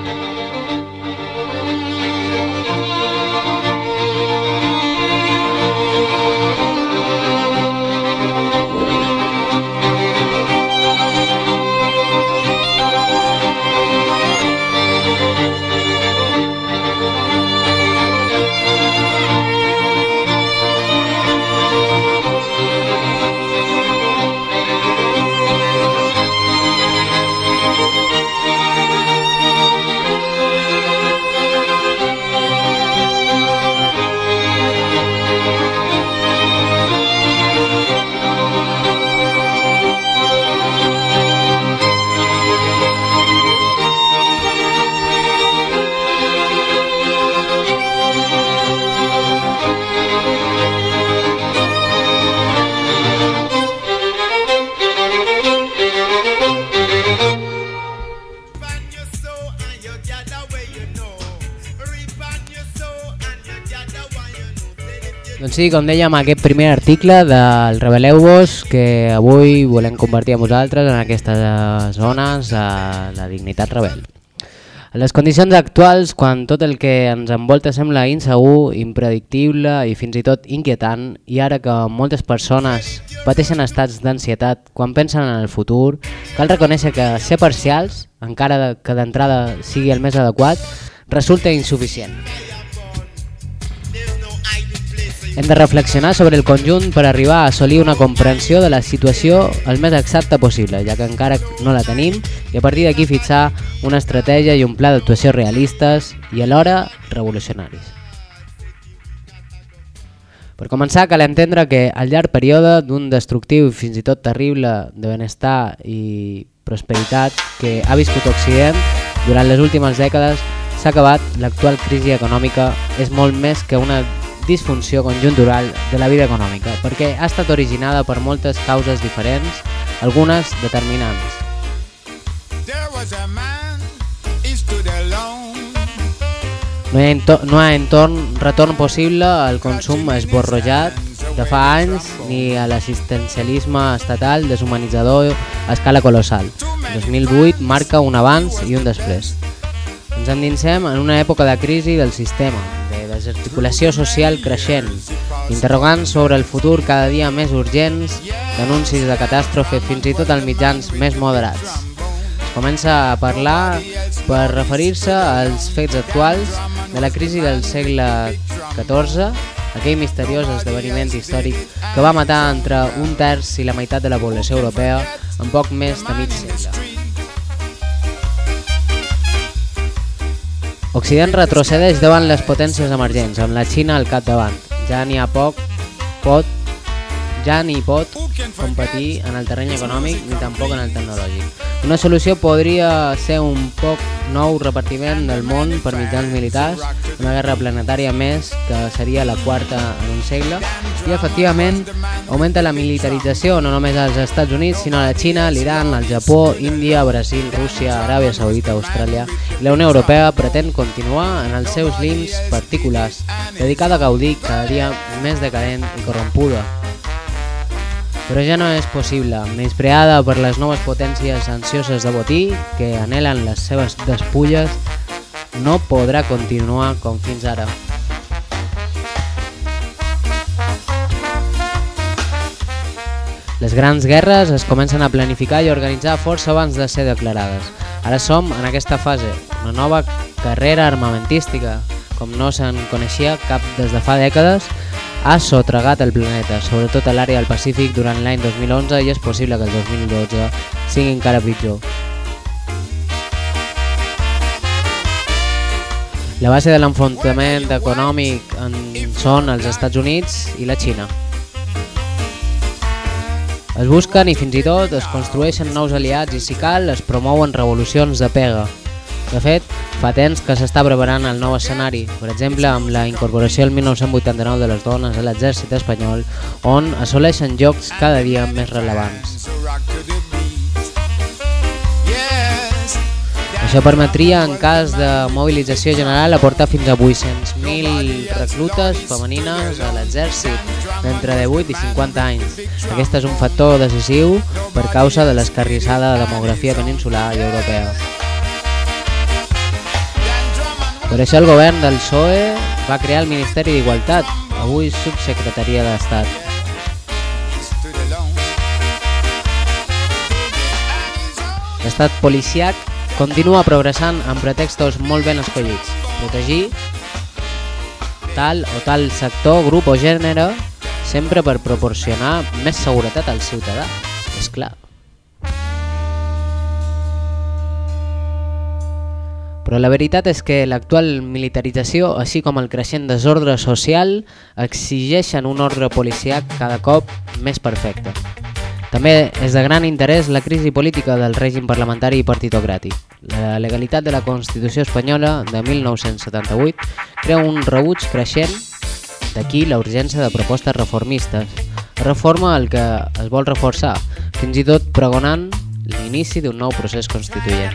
S14: Doncs sí, com dèiem, aquest primer article del Reveleu-vos que avui volem compartir amb vosaltres en aquestes zones a la dignitat rebel. En les condicions actuals, quan tot el que ens envolta sembla insegur, impredictible i fins i tot inquietant, i ara que moltes persones pateixen estats d'ansietat quan pensen en el futur, cal reconèixer que ser parcials, encara que d'entrada sigui el més adequat, resulta insuficient. Hem de reflexionar sobre el conjunt per arribar a assolir una comprensió de la situació el més exacta possible, ja que encara no la tenim, i a partir d'aquí fixar una estratègia i un pla d'actuació realistes i alhora revolucionaris. Per començar, cal entendre que al llarg període d'un destructiu i fins i tot terrible de benestar i prosperitat que ha viscut Occident durant les últimes dècades, s'ha acabat. L'actual crisi econòmica és molt més que una disfunció conjuntural de la vida econòmica, perquè ha estat originada per moltes causes diferents, algunes determinants. No hi ha, entorn, no hi ha entorn, retorn possible al consum esborrojat de fa anys ni a l'assistencialisme estatal deshumanitzador a escala colossal. El dos mil vuit marca un abans i un després. Ens endinsem en una època de crisi del sistema, de desarticulació social creixent, interrogants sobre el futur cada dia més urgents, d'anuncis de catàstrofe fins i tot als mitjans més moderats. Es comença a parlar per referir-se als fets actuals de la crisi del segle catorze, aquell misteriós esdeveniment històric que va matar entre un terç i la meitat de la població europea en poc més de mig segle. Occident retrocedeix davant les potències emergents, amb la Xina al capdavant. Ja n'hi ha poc, pot, ja ni pot competir en el terreny econòmic ni tampoc en el tecnològic. Una solució podria ser un poc nou repartiment del món per mitjans militars, una guerra planetària més que seria la quarta en un segle, i efectivament augmenta la militarització no només als Estats Units, sinó a la Xina, l'Iran, el Japó, Índia, Brasil, Rússia, Aràbia Saudita, Austràlia, i la Unió Europea pretén continuar en els seus límits particulars, dedicada a gaudir cada dia més decadent i corrompuda. Però ja no és possible, menyspreada per les noves potències ansioses de botí que anhelen les seves despulles, no podrà continuar com fins ara. Les grans guerres es comencen a planificar i organitzar força abans de ser declarades. Ara som en aquesta fase, una nova carrera armamentística, com no se'n coneixia cap des de fa dècades, ha sotragat el planeta, sobretot a l'àrea del Pacífic durant l'any dos mil onze i és possible que el dos mil dotze sigui encara pitjor. La base de l'enfrontament econòmic són els Estats Units i la Xina. Es busquen i fins i tot es construeixen nous aliats i si cal es promouen revolucions de pega. De fet, fa temps que s'està preparant el nou escenari, per exemple amb la incorporació el mil nou-cents vuitanta-nou de les dones a l'exèrcit espanyol, on assoleixen llocs cada dia més rellevants. Això permetria, en cas de mobilització general, aportar fins a vuit-cents mil reclutes femenines a l'exèrcit d'entre divuit i cinquanta anys. Aquest és un factor decisiu per causa de l'escarrissada demografia peninsular i europea. Per això el govern del P S O E va crear el Ministeri d'Igualtat, avui subsecretaria d'Estat. L'estat policiac continua progressant amb pretextos molt ben escollits. Protegir tal o tal sector, grup o gènere, sempre per proporcionar més seguretat al ciutadà, és clar. Però la veritat és que l'actual militarització, així com el creixent desordre social, exigeixen un ordre policiac cada cop més perfecte. També és de gran interès la crisi política del règim parlamentari i partitocràtic. La legalitat de la Constitució espanyola de mil nou-cents setanta-vuit crea un rebuig creixent, d'aquí la urgència de propostes reformistes. Reforma el que es vol reforçar, fins i tot pregonant l'inici d'un nou procés constituent.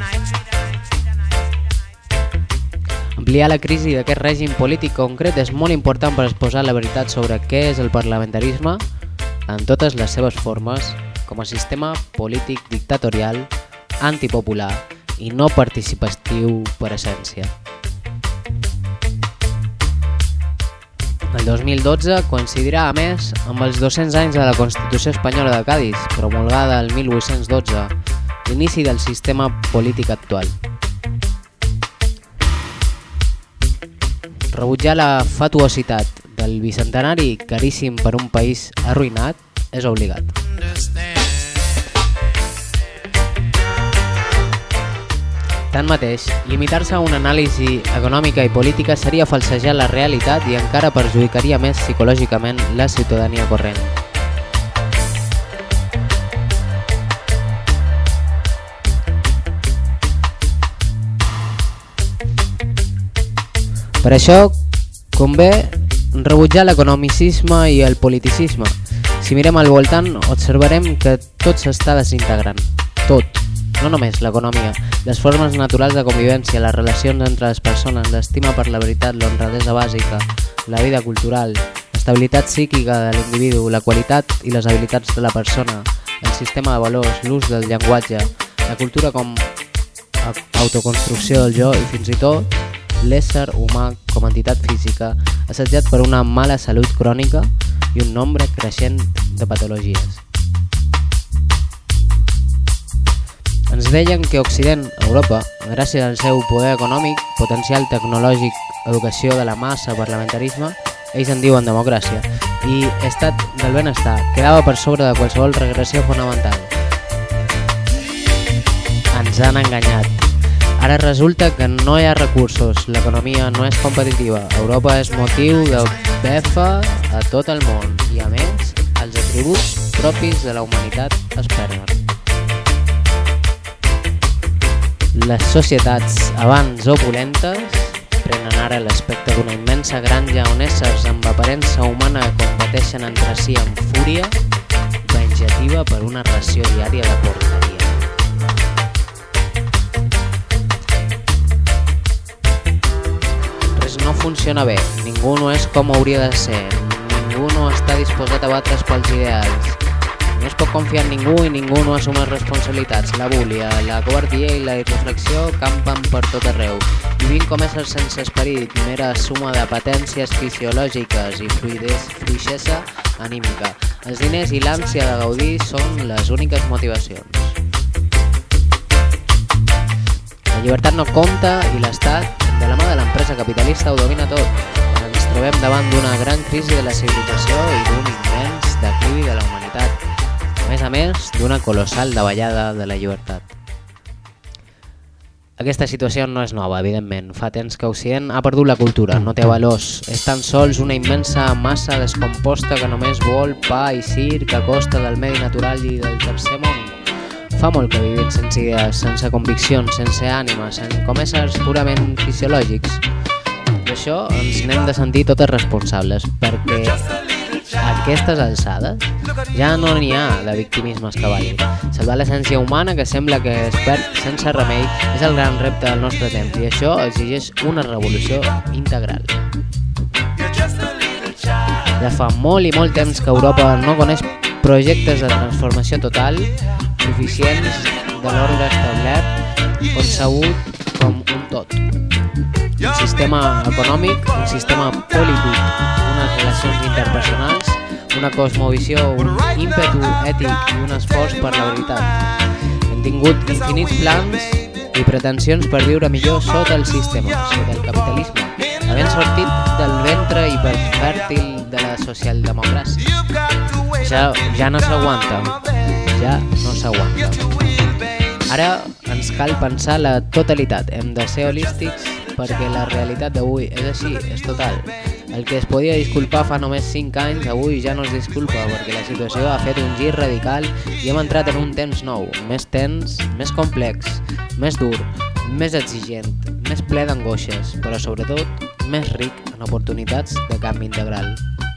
S14: Ampliar la crisi d'aquest règim polític concret és molt important per exposar la veritat sobre què és el parlamentarisme en totes les seves formes, com a sistema polític dictatorial, antipopular i no participatiu per essència. El dos mil dotze coincidirà, a més, amb els dos-cents anys de la Constitució espanyola de Cadis, promulgada el mil vuit-cents dotze, l'inici del sistema polític actual. Rebutjar la fatuositat del bicentenari caríssim per un país arruïnat és obligat. Tanmateix, limitar-se a una anàlisi econòmica i política seria falsejar la realitat i encara perjudicaria més psicològicament la ciutadania corrent. Per això, convé rebutjar l'economicisme i el politicisme. Si mirem al voltant, observarem que tot s'està desintegrant. Tot. No només l'economia, les formes naturals de convivència, les relacions entre les persones, l'estima per la veritat, l'honradesa bàsica, la vida cultural, l'estabilitat psíquica de l'individu, la qualitat i les habilitats de la persona, el sistema de valors, l'ús del llenguatge, la cultura com a autoconstrucció del jo i fins i tot l'ésser humà com a entitat física assetjat per una mala salut crònica i un nombre creixent de patologies. Ens deien que Occident, Europa, gràcies al seu poder econòmic, potencial tecnològic, educació de la massa, parlamentarisme, ells en diuen democràcia, i estat del benestar, quedava per sobre de qualsevol regressió fonamental. Ens han enganyat. Ara resulta que no hi ha recursos, l'economia no és competitiva, Europa és motiu de befa a tot el món i, a més, els atributs propis de la humanitat es perden. Les societats abans opulentes prenen ara l'aspecte d'una immensa granja on éssers amb aparença humana competeixen entre si amb fúria venjativa per una ració diària de porqueria. No funciona bé, ningú no és com hauria de ser, ningú no està disposat a batre's pels ideals, No es pot confiar en ningú i ningú no assumeix responsabilitats. La búlia, la covardia i la irreflexió campen per tot arreu. Vivim com éssers sense esperit, mera suma de patències fisiològiques i fluidesa, fluixesa anímica. Els diners i l'ànsia de gaudir són les úniques motivacions. La llibertat no compta i l'Estat, de la mà de l'empresa capitalista, ho domina tot. Ens trobem davant d'una gran crisi de la civilització i d'un immens declivi de la humanitat. A més a més, d'una colossal davallada de la llibertat. Aquesta situació no és nova, evidentment. Fa temps que Occident ha perdut la cultura, no té valors. És tan sols una immensa massa descomposta que només vol pa i circ a costa del medi natural i del tercer món. Fa molt que vivim sense idees, sense conviccions, sense ànima, com éssers purament fisiològics. D'això ens n'hem de sentir totes responsables, perquè a aquestes alçades ja no n'hi ha de victimismes que valgui. Salvar l'essència humana, que sembla que es perd sense remei, és el gran repte del nostre temps i això exigeix una revolució integral. Ja fa molt i molt temps que Europa no coneix projectes de transformació total suficients de l'ordre establert, concebut com un tot. Un sistema econòmic, un sistema polític, unes relacions interpersonals, una cosmovisió, un ímpetu ètic i un esforç per la veritat. Hem tingut infinits plans i pretensions per viure millor sota el sistema, sota el capitalisme, havent sortit del ventre hiperfèrtil de la socialdemocràcia. Ja, ja no s'aguanta, ja no s'aguanta. Ara ens cal pensar la totalitat, hem de ser holístics perquè la realitat d'avui és així, és total. El que es podia disculpar fa només cinc anys, avui ja no es disculpa perquè la situació ha fet un gir radical i hem entrat en un temps nou, més tens, més complex, més dur, més exigent, més ple d'angoixes, però sobretot més ric en oportunitats de canvi integral.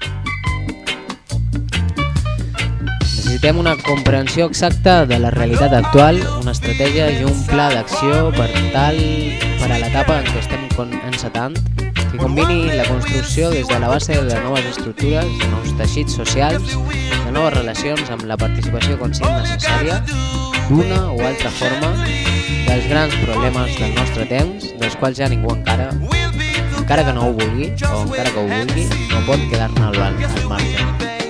S14: Necessitem una comprensió exacta de la realitat actual, una estratègia i un pla d'acció per tal per a l'etapa en què estem encetant, que combini la construcció des de la base de noves estructures, de nous teixits socials, de noves relacions amb la participació conscient necessària, d'una o altra forma, dels grans problemes del nostre temps, dels quals ja ningú encara, encara que no ho vulgui, o encara que ho vulgui, no pot quedar-ne al, al marge.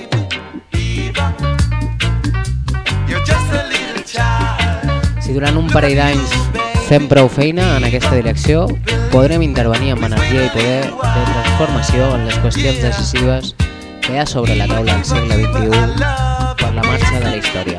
S14: Si durant un parell d'anys fem prou feina en aquesta direcció, podrem intervenir amb energia i poder de transformació en les qüestions decisives que hi ha sobre la taula del segle vint-i-u per la marxa de la història.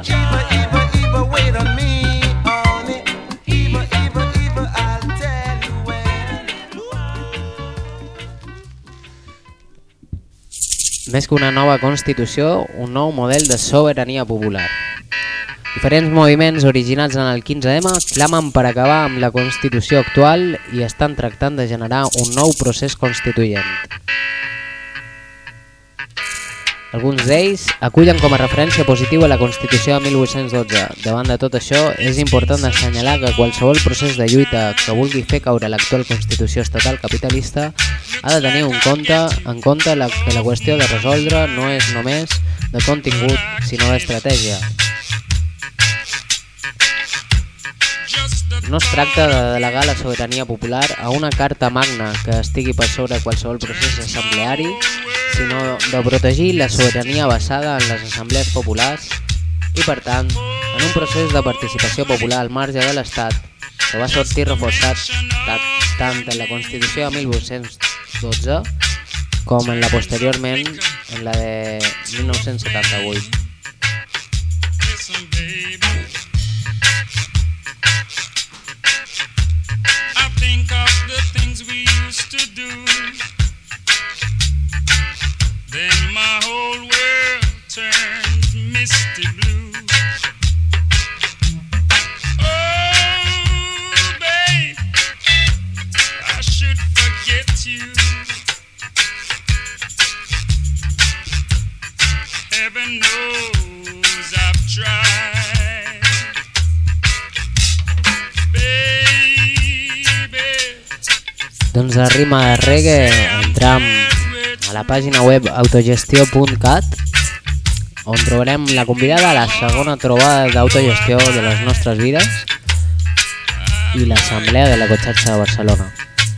S14: Més que una nova Constitució, un nou model de sobirania popular. Diferents moviments originats en el quinze ema clamen per acabar amb la Constitució actual i estan tractant de generar un nou procés constituent. Alguns d'ells acullen com a referència positiva la Constitució de mil vuit-cents dotze. Davant de tot això, és important assenyalar que qualsevol procés de lluita que vulgui fer caure l'actual Constitució estatal capitalista ha de tenir en compte, en compte la, que la qüestió de resoldre no és només de contingut, sinó d'estratègia. No es tracta de delegar la sobirania popular a una carta magna que estigui per sobre qualsevol procés assembleari, sinó de protegir la sobirania basada en les assemblees populars i, per tant, en un procés de participació popular al marge de l'Estat que va sortir reforçat tant en la Constitució de mil vuit-cents dotze com en la posteriorment en la de mil nou-cents setanta-vuit.
S15: Then my whole world turns misty blue. Oh, babe, I should forget you. Heaven knows I've tried. Baby.
S14: Doncs a rima de reggae entram a la pàgina web autogestió punt cat on trobarem la convidada a la segona trobada d'autogestió de les nostres vides i l'Assemblea de l'Ecocxarxa de Barcelona.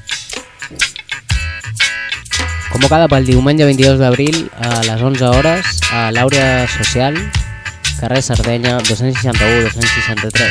S14: Convocada pel diumenge vint-i-dos d'abril a les onze hores a l'Àurea Social, carrer Sardenya, dos-cents seixanta-u dos-cents seixanta-tres.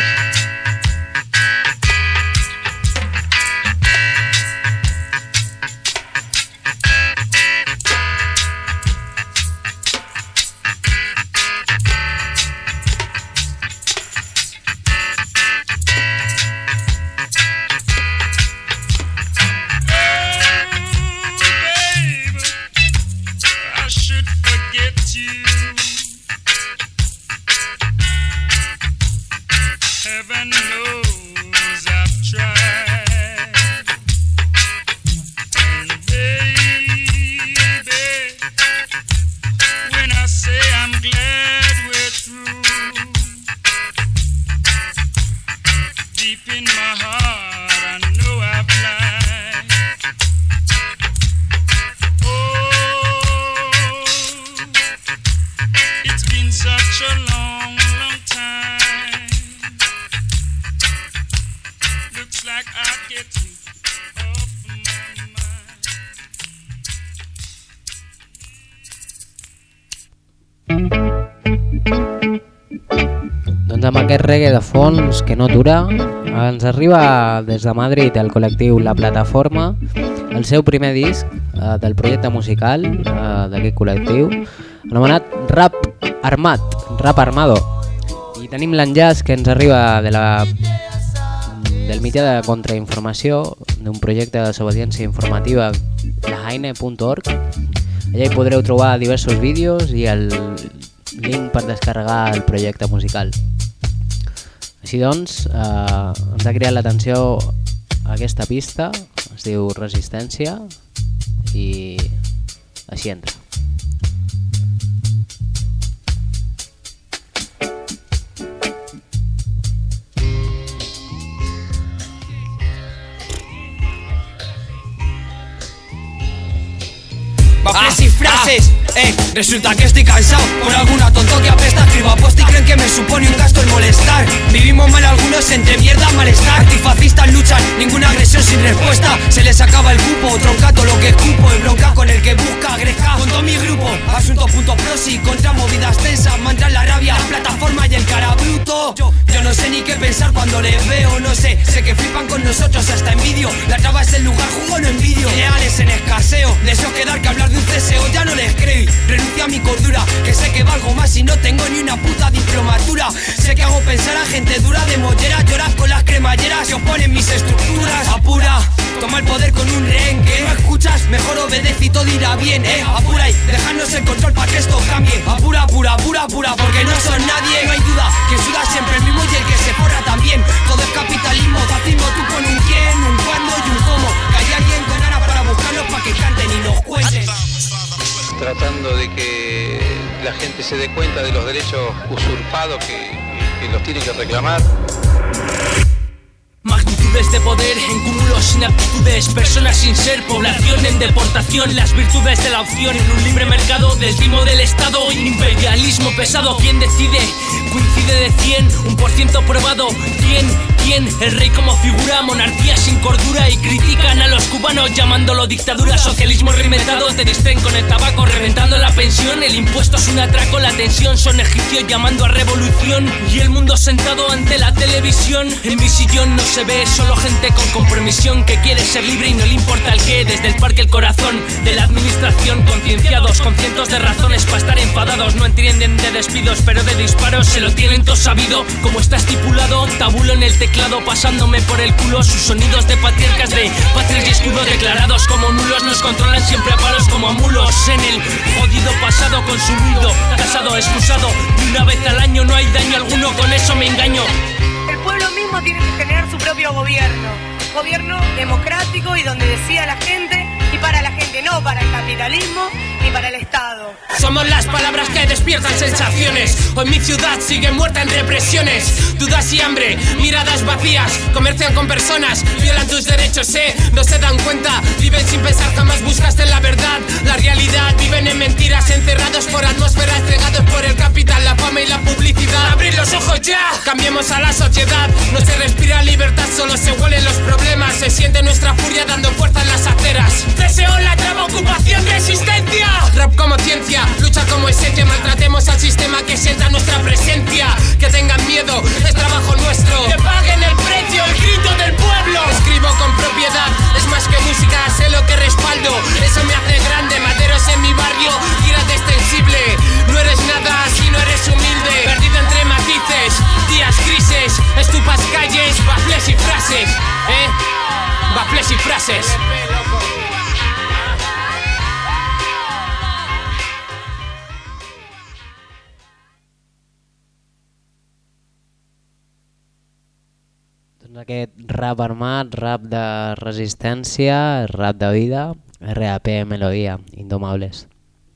S14: Amb aquest reggae de fons que no atura, ens arriba des de Madrid el col·lectiu La Plataforma, el seu primer disc eh, del projecte musical eh, d'aquest col·lectiu, anomenat Rap Armat, Rap Armado. I tenim l'enllaç que ens arriba de la, del mitjà de contrainformació d'un projecte de desobediència informativa, lahaine punt org. Allà hi podreu trobar diversos vídeos i el link per descarregar el projecte musical. Així doncs, eh, ens ha cridat l'atenció aquesta pista, es diu Resistència, i així entra.
S16: Bafles y frases, eh, resulta que estoy cansado por alguna tonto que apesta, escribo a post y creen que me supone un gasto el molestar. Vivimos mal algunos entre mierda, malestar. Antifascistas luchan, ninguna agresión sin respuesta. Se les acaba el cupo, troncato lo que escupo. El bronca con el que busca agregar con todo mi grupo. Asuntos punto prosi, contra movidas tensas. Mantra la rabia, la plataforma y el cara bruto. Yo, yo no sé ni qué pensar cuando les veo, no sé. Sé que flipan con nosotros hasta envidio. La traba es el lugar, jugo no envidio. Ideales en escaseo, deseo quedar que hablar de un C S O ya no les creo. Renuncio a mi cordura, que sé que valgo más y no tengo ni una puta diplomatura. Sé que hago pensar a gente dura de mollera. Lloras con las cremalleras y oponen mis estructuras. Apura, toma el poder con un rehén. Que no escuchas, mejor obedece y todo irá bien, eh. Apura y dejarnos el control para que esto cambie. Apura, apura, apura, apura, porque no son nadie. No hay duda, que suda siempre el mismo y el que se forra también. Todo es capitalismo, fascismo, tú pon un quién, un cuándo y un cómo. Que hay alguien con ganas para buscarlos para que canten y nos cuenten.
S17: Tratando de que la gente se dé cuenta de los derechos usurpados que, que los tiene que reclamar.
S16: Magnitudes de poder en cúmulos sin aptitudes, personas sin ser, población en deportación, las virtudes de la opción en un libre mercado, desvimo del Estado, imperialismo pesado. ¿Quién decide? Coincide de cien, un por ciento probado. ¿Quién? ¿Quién? El rey como figura, monarquía sin cordura, y critican a los cubanos llamándolo dictadura. Socialismo reinventado, te distraen con el tabaco, reventando la pensión. El impuesto es un atraco, la tensión, son egipcios llamando a revolución. Y el mundo sentado ante la televisión, en mi sillón no se ve, solo gente con compromisión que quiere ser libre y no le importa el qué. Desde el parque el corazón de la administración, concienciados con cientos de razones para estar enfadados. No entienden de despidos pero de disparos se lo tienen todo sabido, como está estipulado. Tabulo en el teclado pasándome por el culo sus sonidos de patriarcas, de patrias y escudo declarados como nulos. Nos controlan siempre a palos como a mulos en el jodido pasado consumido, casado, excusado. Y una vez al año no hay daño alguno, con eso me engaño.
S18: El pueblo mismo tiene que generar su propio gobierno, gobierno democrático y donde decida la gente y para la gente, no para el capitalismo ni para el Estado.
S16: Somos las palabras que despiertan sensaciones. Hoy mi ciudad sigue muerta en represiones. Dudas y hambre, miradas vacías. Comercian con personas, violan tus derechos, eh. No se dan cuenta, viven sin pensar, jamás buscaste la verdad. La realidad, viven en mentiras, encerrados por atmósferas, cegados por el capital, la fama y la publicidad. Abrid los ojos ya, cambiemos a la sociedad. No se respira libertad, solo se huelen los problemas. Se siente nuestra furia dando fuerza en las aceras. Deseo la traba, ocupación, resistencia. Rap como ciencia, lucha como esencia. Maltratemos al sistema que sienta nuestra presencia. Que tengan miedo, es trabajo nuestro. Que paguen el precio, el grito del pueblo. Escribo con propiedad, es más que música, sé lo que respaldo. Eso me hace grande, materos en mi barrio. Gírate extensible, no eres nada si no eres humilde. Perdido entre matices, días grises, estupas calles, bafles y frases, eh, bafles y frases.
S14: Doncs aquest rap armat, rap de resistència, rap de vida, R A P Melodia, Indomables.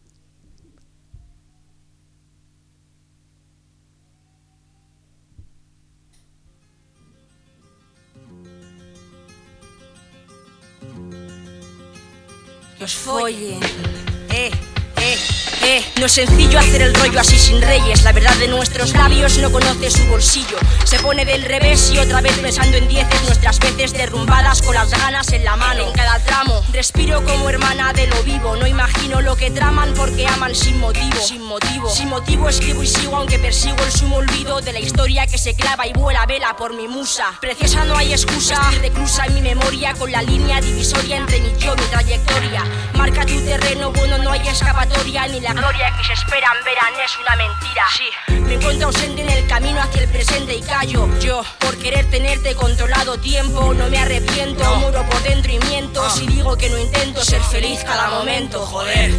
S19: Nos follen, eh, eh, eh. No es sencillo hacer el rollo así sin reyes. La verdad de nuestros labios no conoce su bolsillo. Se pone del revés y otra vez pensando en dieces. Nuestras veces derrumbadas con las ganas en la mano. En cada tramo respiro como hermana de lo vivo. No imagino lo que traman porque aman sin motivo. Sin motivo, sin motivo escribo y sigo aunque persigo el sumo olvido de la historia que se clava y vuela vela por mi musa. Preciosa no hay excusa, vestir de cruza en mi memoria con la línea divisoria entre mi yo y mi trayectoria. Marca tu terreno, bueno no hay escapatoria ni la gloria que se esperan verán es una mentira. Sí, me encuentro ausente en el camino hacia el presente y callo. Yo, por querer tenerte controlado tiempo, no me arrepiento, no. Muro por dentro y miento. No. Si digo que no intento ser feliz cada momento, joder.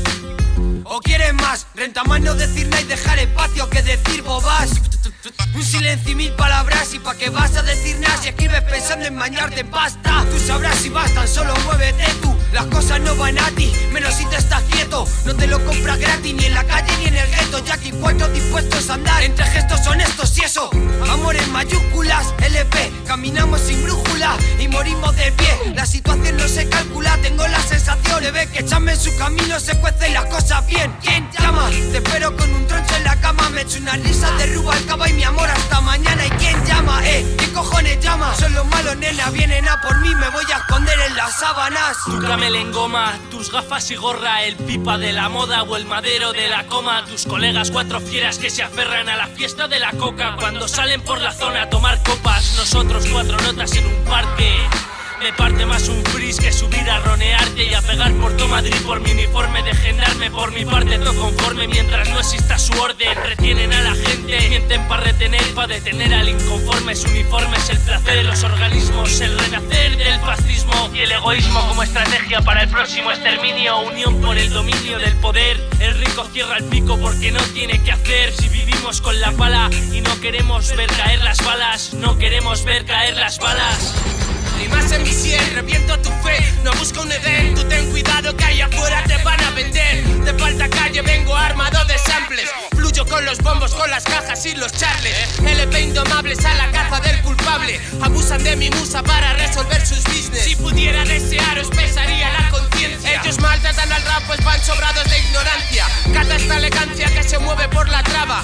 S16: ¿O quieres más? Renta más no decir nada y dejar espacio que decir bobas. Un silencio y mil palabras y pa' qué vas a decir nada si escribes pensando en bañarte en pasta. Tú sabrás si vas, tan solo muévete tú. Las cosas no van a ti, menos si te estás quieto. No te lo compras gratis ni en la calle ni en el gueto. Ya que cuatro dispuestos a andar entre gestos honestos y eso. Amor en mayúsculas, L P. Caminamos sin brújula y morimos de pie. La situación no se calcula, tengo la sensación de ver que echarme en su camino se cuecen las cosas bien. ¿Quién llama? Te espero con un troncho en la cama. Me echo una risa, derrubo al cabo y mi amor hasta mañana. ¿Y quién llama? Eh, ¿qué cojones llama? Son los malos, nena, vienen a por mí. Me voy a esconder en las sábanas.
S20: Tu camel en goma, tus gafas y gorra, el pipa de la moda o el madero de la coma. Tus colegas cuatro fieras que se aferran a la fiesta de la coca cuando salen por la zona a tomar copas. Nosotros cuatro notas en un parque. Me parte más un frizz que subir a ronearte y a pegar por tu Madrid por mi uniforme de gendarme. Por mi parte todo conforme mientras no exista su orden. Retienen a la gente, mienten para retener, para detener al inconforme. Su uniforme es el placer de los organismos, el renacer del fascismo y el egoísmo como estrategia para el próximo exterminio. Unión por el dominio del poder. El rico cierra el pico porque no tiene que hacer. Si vivimos con la pala y no queremos ver caer las balas, no queremos ver caer las balas.
S16: Ni más en mi cien, reviento tu fe. No busco un edén, tú ten cuidado que allá afuera te van a vender. Te falta calle, vengo armado de samples. Fluyo con los bombos, con las cajas y los charles. L P indomables a la caza del culpable. Abusan de mi musa para resolver sus business. Si pudiera desearos pesaría la conciencia. Ellos maltratan al rap pues van sobrados de ignorancia. Cata esta elegancia que se mueve por la traba.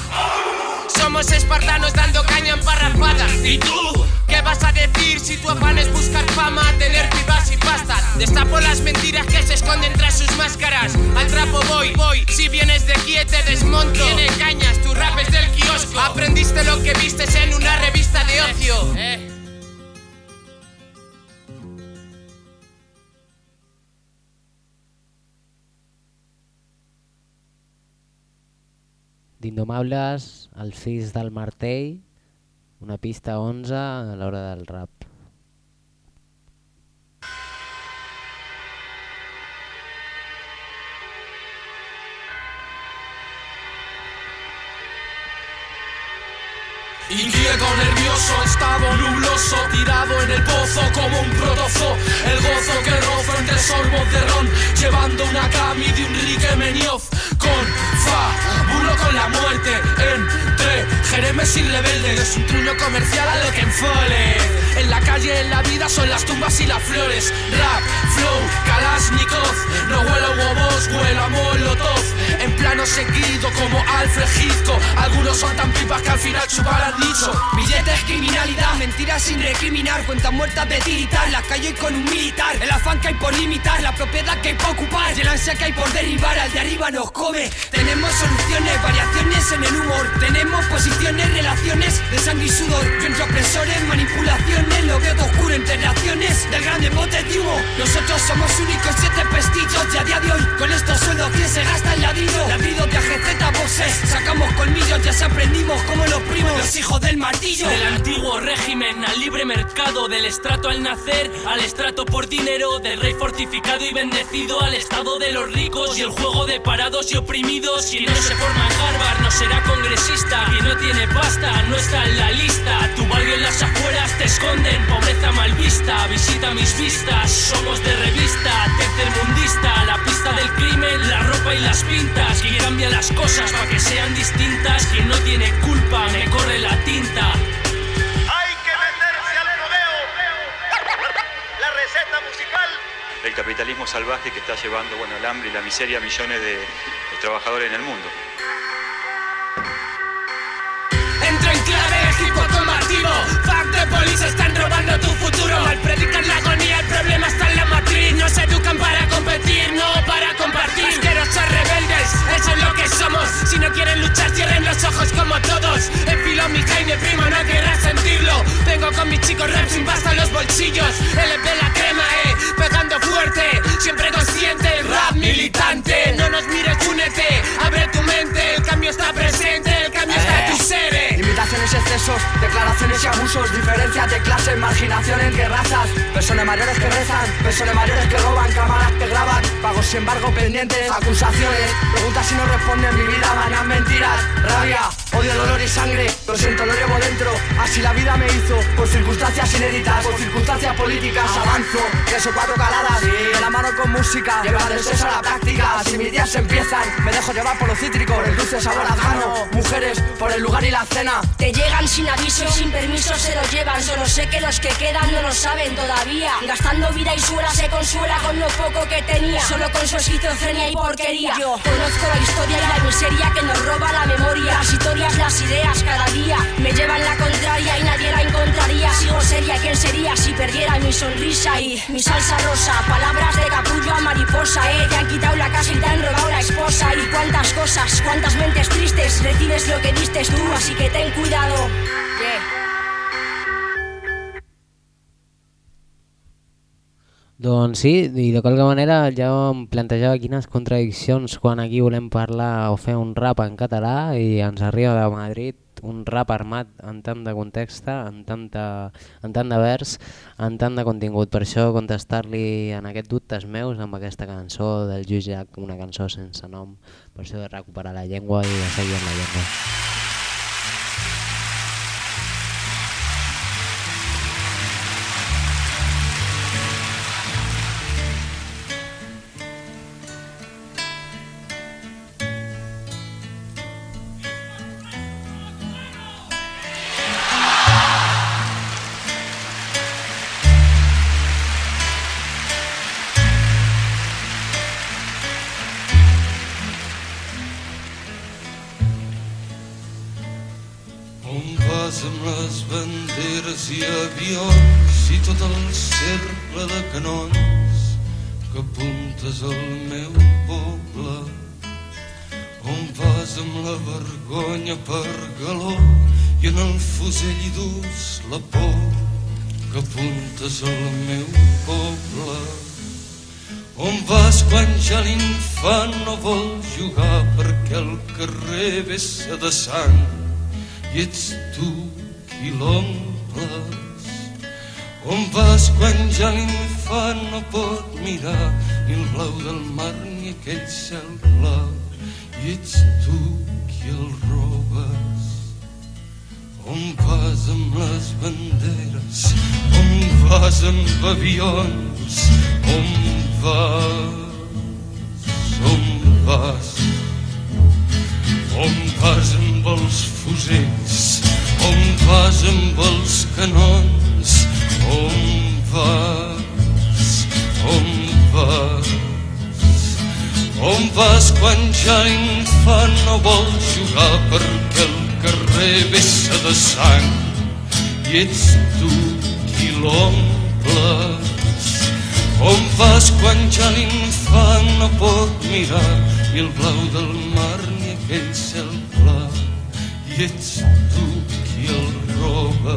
S16: Somos espartanos dando caña en parrafadas. ¿Y tú? ¿Qué vas a decir si tu afán es buscar fama, tener pibas y pasta? Destapo las mentiras que se esconden tras sus máscaras. Al trapo voy, voy. Si vienes de aquí te desmonto. Tiene cañas, tu rap es del kiosco. Aprendiste lo que vistes en una revista de ocio. Eh.
S14: D'Indomables, el fills del martell, una pista onze a l'hora del rap.
S21: Inquieto, nervioso, estado nubloso, tirado en el pozo como un protozo. El gozo que rozo entre sorbos de ron, llevando una cama mí de Enrique Menioff. Con fa, bulo con la muerte. Entre jeremes y rebeldes. Es un truño comercial a lo que enfole. En la calle, en la vida son las tumbas y las flores. Rap, flow, Kalashnikov. No huelo a huevos, huelo a molotov. En plano seguido como Alfred Hitchcock. Algunos son tan pipas que al final chuparán dicho.
S16: Billetes, criminalidad, mentiras sin recriminar. Cuentas muertas de tiritar, la calle con un militar. El afán que hay por limitar, la propiedad que hay por ocupar. Y el ansia que hay por derribar, al de arriba nos come. Tenemos soluciones, variaciones en el humor. Tenemos posiciones, relaciones de sangre y sudor. Yo entre opresores, manipulaciones, lo veo todo oscuro entre reacciones del grande bote de humo. Nosotros somos únicos siete pestillos y a día de hoy con estos sueldos ¿quién se gasta el ladrido? Ladridos de A G Z voces, sacamos colmillos, ya se aprendimos como los primos, los hijos del martillo.
S20: Del antiguo régimen al libre mercado, del estrato al nacer al estrato por dinero, del rey fortificado y bendecido al estado de los ricos y el juego de parados y oprimidos. Quien no se forma en Harvard no será congresista, quien no tiene pasta no está en la lista. Tu barrio en las afueras te esconden, pobreza mal vista, visita mis vistas, somos de revista, tercermundista, la pista del crimen, la ropa y las pintas, quien cambia las cosas para que sean distintas, quien no tiene culpa me corre la tinta.
S1: Hay que meterse al rodeo, la receta musical.
S22: El capitalismo salvaje que está llevando, bueno, el hambre y la miseria a millones de, de trabajadores en el mundo.
S21: Entro en clave, equipo combativo. Fuck the police, están robando tu futuro. Mal predican la agonía, el problema está en la matriz. No se educan para competir, no para compartir. Asquerosos rebeldes, eso es lo que somos. Si no quieren luchar, cierren los ojos como todos. Enfilo mi Jaime primo, no querrás sentirlo. Vengo con mis chicos rap sin pasta en los bolsillos. L P la crema, eh, pegando fuerte. Siempre consciente, el rap militante. No nos mires, únete, abre tu mente. El cambio está presente, el cambio está en tu seres.
S23: Limitaciones, excesos, declaraciones y abusos. Diferencias de clase, marginación entre razas. Personas mayores que rezan, personas mayores que roban. Cámaras que graban, pagos sin embargo pendientes. Acusaciones, preguntas si no responden. Mi vida mañana mentiras, rabia, odio, dolor y sangre. Lo siento, lo llevo dentro, así la vida me hizo. Por circunstancias inéditas, por circunstancias políticas. Avanzo, tres o cuatro caladas, de la mano con música. Lleva del sexo a la práctica, así mis días empiezan. Me dejo llevar por lo cítrico, por el dulce sabor afgano. Mujeres, por el lugar y la cena.
S19: Te llegan sin aviso y sin permiso se lo llevan. Solo sé que los que quedan no lo saben todavía. Gastando vida y suela se consuela con lo poco que tenía. Solo con su esquizofrenia y porquería. Yo conozco la historia y la miseria que nos roba la memoria. Las historias, las ideas cada día me llevan la contraria y nadie la encontraría. Sigo seria, ¿quién sería si perdiera mi sonrisa y mi salsa rosa? Palabras de capullo a mariposa, eh. Te han quitado la casa y te han robado la esposa. Y cuántas cosas, cuántas mentes tristes. Recibes lo que diste tú, así que ten cuidado. Yeah.
S14: Doncs sí, i de qualque manera ja em plantejava quines contradiccions quan aquí volem parlar o fer un rap en català i ens arriba de Madrid un rap armat en tant de context, en, tanta, en tant de vers, en tant de contingut. Per això contestar-li en aquests dubtes meus amb aquesta cançó del Lluís Llach, una cançó sense nom, per això de recuperar la llengua i de seguir amb la llengua.
S24: amb les banderes i avions i tot el cercle de canons que apuntes al meu poble. On vas amb la vergonya per galó i en el fusell hi dus la por que apuntes al meu poble. On vas quan ja l'infant no vol jugar perquè el carrer vessa de sang i ets tu qui l'omples. On vas quan ja l'infant no pot mirar ni el blau del mar ni aquell cel clar i ets tu qui el robes. On vas amb les banderes, on vas amb avions, on vas, on vas? On vas amb els fusells? On vas amb els canons? On vas? On vas? On vas quan ja l'infant no vol jugar perquè el carrer vessa de sang i ets tu qui l'omples? On vas quan ja l'infant no pot mirar ni el blau del mar ni aquell cel clar i ets tu qui el roba?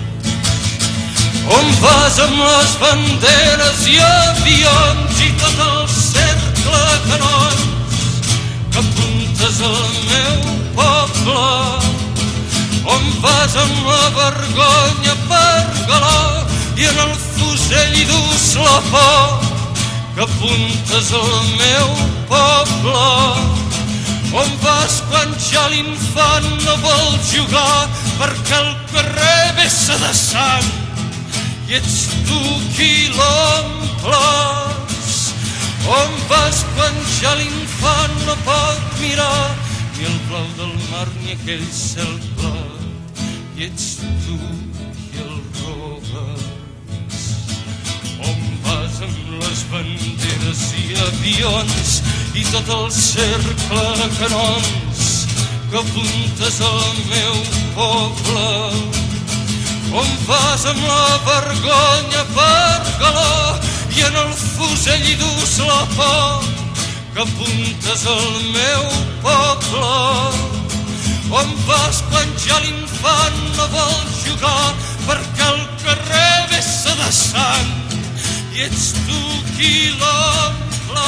S24: On vas amb les banderes i avions i tot el cercle de canons que apuntes al meu poble? On vas amb la vergonya per galó i en el fusell hi dus la por que apuntes al meu poble? On vas quan ja l'infant no vol jugar perquè el carrer vessa de sang i ets tu qui l'omples? On vas quan ja l'infant no pot mirar ni el blau del mar ni aquell cel clar i ets tu qui el robes? On vas amb les banderes i avions i tot el cercle de canons que apuntes al meu poble? On vas amb la vergonya per galó i en el fusell hi dus la por que apuntes al meu poble? On vas quan ja l'infant no vol jugar perquè el carrer vessa de sang i ets tu qui l'omple?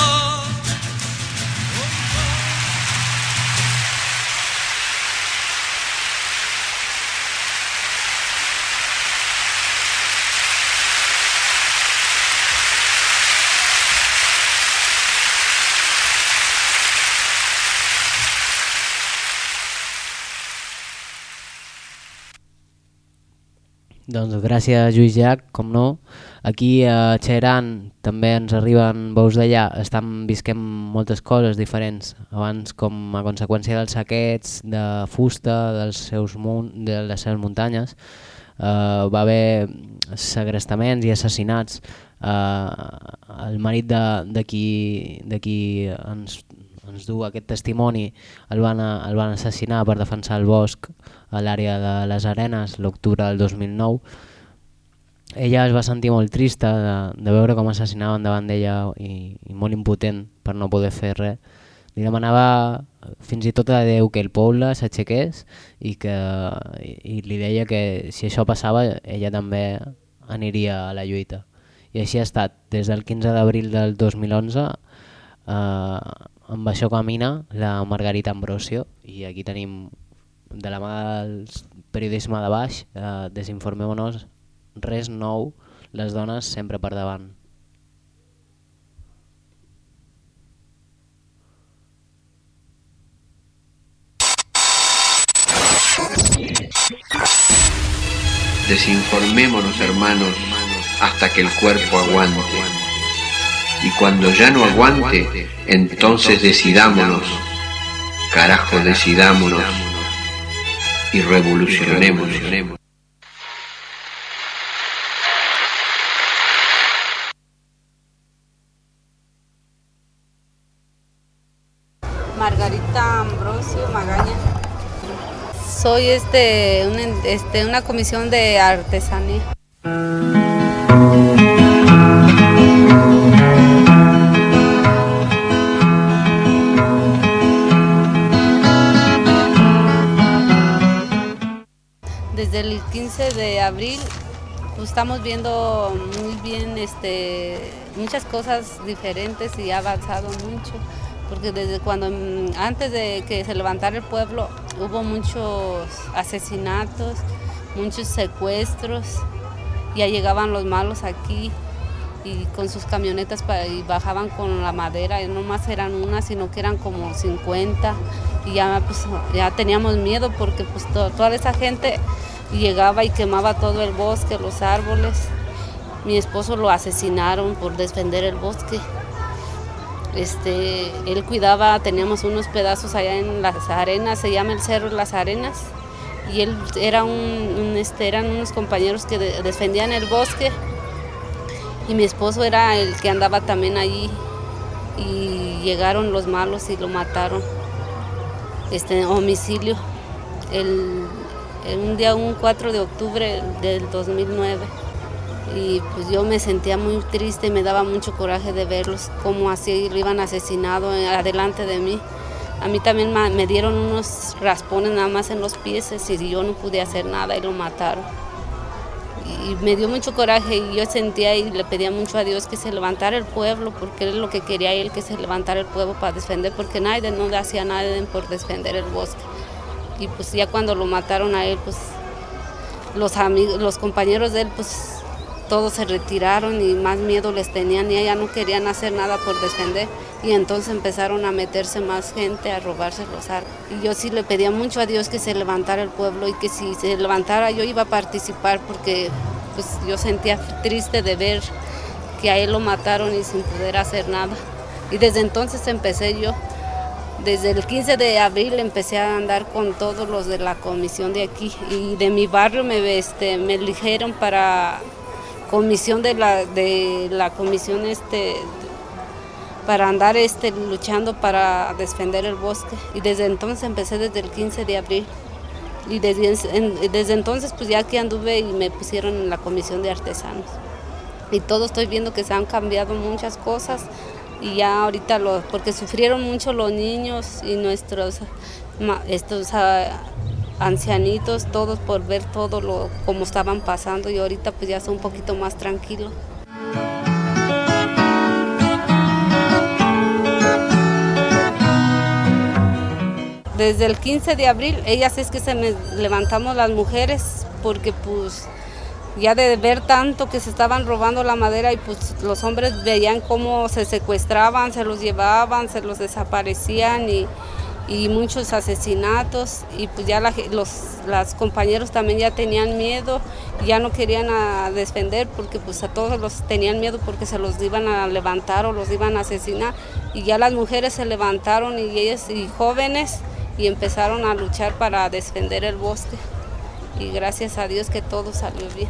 S14: Doncs gràcies, Lluís Llach, com no. Aquí a Xeran també ens arriben veus d'allà, estan visquem moltes coses diferents. Abans, com a conseqüència dels saqueig de fusta dels seus mun de les seves muntanyes, eh, va haver segrestaments i assassinats. Eh, el marit de, de qui, de qui ens, ens du aquest testimoni el van, el van assassinar per defensar el bosc a l'àrea de les Arenes l'octubre del dos mil nou. Ella es va sentir molt trista de, de veure com assassinaven davant d'ella i, i molt impotent per no poder fer res. Li demanava fins i tot a Déu que el poble s'aixequés i, que, i, i li deia que si això passava ella també aniria a la lluita. I així ha estat. Des del quinze d'abril del dos mil onze eh, amb això camina la Margarita Ambrosio i aquí tenim de la mà del periodisme de baix, eh, desinformeu-nos, res nou, les dones sempre per davant.
S2: Desinformémonos, hermanos, hasta que el cuerpo aguante. Y cuando ya no aguante, entonces decidámonos. Carajo, decidámonos. Y revolucionemos.
S5: Margarita Ambrosio Magaña. Soy este, una, este, una comisión de artesanía. Desde el quince de abril pues, estamos viendo muy bien este, muchas cosas diferentes y ha avanzado mucho. Porque desde cuando, antes de que se levantara el pueblo, hubo muchos asesinatos, muchos secuestros, ya llegaban los malos aquí y con sus camionetas para, y bajaban con la madera, y no más eran una, sino que eran como cincuenta, y ya, pues, ya teníamos miedo porque pues, to, toda esa gente llegaba y quemaba todo el bosque, los árboles. Mi esposo lo asesinaron por defender el bosque. Este, él cuidaba, teníamos unos pedazos allá en las arenas, se llama el Cerro Las Arenas, y él era un, un este, eran unos compañeros que de, defendían el bosque, y mi esposo era el que andaba también allí, y llegaron los malos y lo mataron, este, homicidio, el, el, un día, un cuatro de octubre del dos mil nueve. Y pues yo me sentía muy triste y me daba mucho coraje de verlos, cómo así lo iban asesinado adelante de mí. A mí también me dieron unos raspones nada más en los pies y yo no pude hacer nada y lo mataron. Y me dio mucho coraje y yo sentía y le pedía mucho a Dios que se levantara el pueblo, porque es lo que quería él, que se levantara el pueblo para defender, porque nadie no le hacía nada por defender el bosque. Y pues ya cuando lo mataron a él, pues los amigos, los compañeros de él, pues todos se retiraron y más miedo les tenían y ya no querían hacer nada por defender, y entonces empezaron a meterse más gente a robarse los arcos. Y yo sí le pedía mucho a Dios que se levantara el pueblo y que si se levantara yo iba a participar, porque pues yo sentía triste de ver que a él lo mataron y sin poder hacer nada. Y desde entonces empecé yo, desde el quince de abril empecé a andar con todos los de la comisión de aquí, y de mi barrio me, este, me eligieron para comisión de la de la comisión este para andar este luchando para defender el bosque, y desde entonces empecé desde el quince de abril, y desde, en, desde entonces pues ya aquí anduve y me pusieron en la comisión de artesanos, y todo estoy viendo que se han cambiado muchas cosas, y ya ahorita lo, porque sufrieron mucho los niños y nuestros estos uh, ancianitos, todos por ver todo lo como estaban pasando, y ahorita pues ya son un poquito más tranquilos. Desde el quince de abril, ellas es que se me levantamos las mujeres, porque pues ya de ver tanto que se estaban robando la madera, y pues los hombres veían cómo se secuestraban, se los llevaban, se los desaparecían, y y muchos asesinatos, y pues ya la, los las compañeros también ya tenían miedo, ya no querían a defender, porque pues a todos los tenían miedo porque se los iban a levantar o los iban a asesinar, y ya las mujeres se levantaron y ellas y jóvenes y empezaron a luchar para defender el bosque, y gracias a Dios que todo salió bien.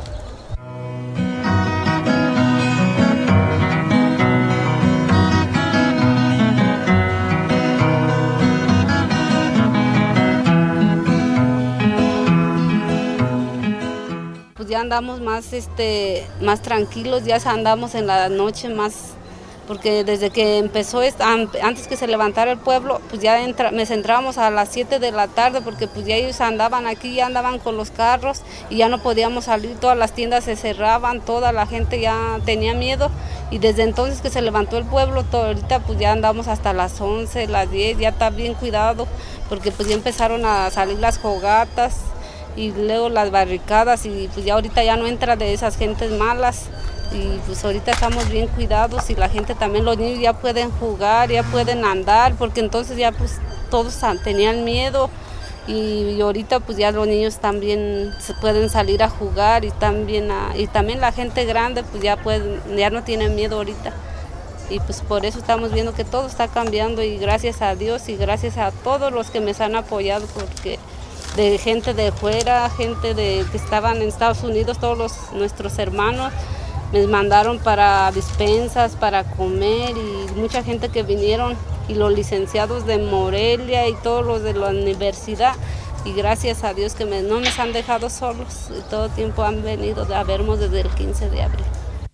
S5: Ya andamos más este más tranquilos, ya andamos en la noche más, porque desde que empezó antes que se levantara el pueblo, pues ya entra, nos entrábamos a las siete de la tarde, porque pues ya ellos andaban aquí, ya andaban con los carros y ya no podíamos salir, todas las tiendas se cerraban, toda la gente ya tenía miedo, y desde entonces que se levantó el pueblo, todo, ahorita pues ya andamos hasta las once, las diez, ya está bien cuidado, porque pues ya empezaron a salir las fogatas y luego las barricadas, y pues ya ahorita ya no entra de esas gentes malas, y pues ahorita estamos bien cuidados, y la gente también, los niños ya pueden jugar, ya pueden andar, porque entonces ya pues todos tenían miedo, y ahorita pues ya los niños también se pueden salir a jugar, y también a, y también la gente grande pues ya pueden, ya no tienen miedo ahorita, y pues por eso estamos viendo que todo está cambiando, y gracias a Dios y gracias a todos los que me han apoyado, porque de gente de fuera, gente de que estaban en Estados Unidos, todos los, nuestros hermanos me mandaron para despensas, para comer, y mucha gente que vinieron, y los licenciados de Morelia y todos los de la universidad, y gracias a Dios que me, no nos han dejado solos, y todo el tiempo han venido a vernos desde el quince de abril.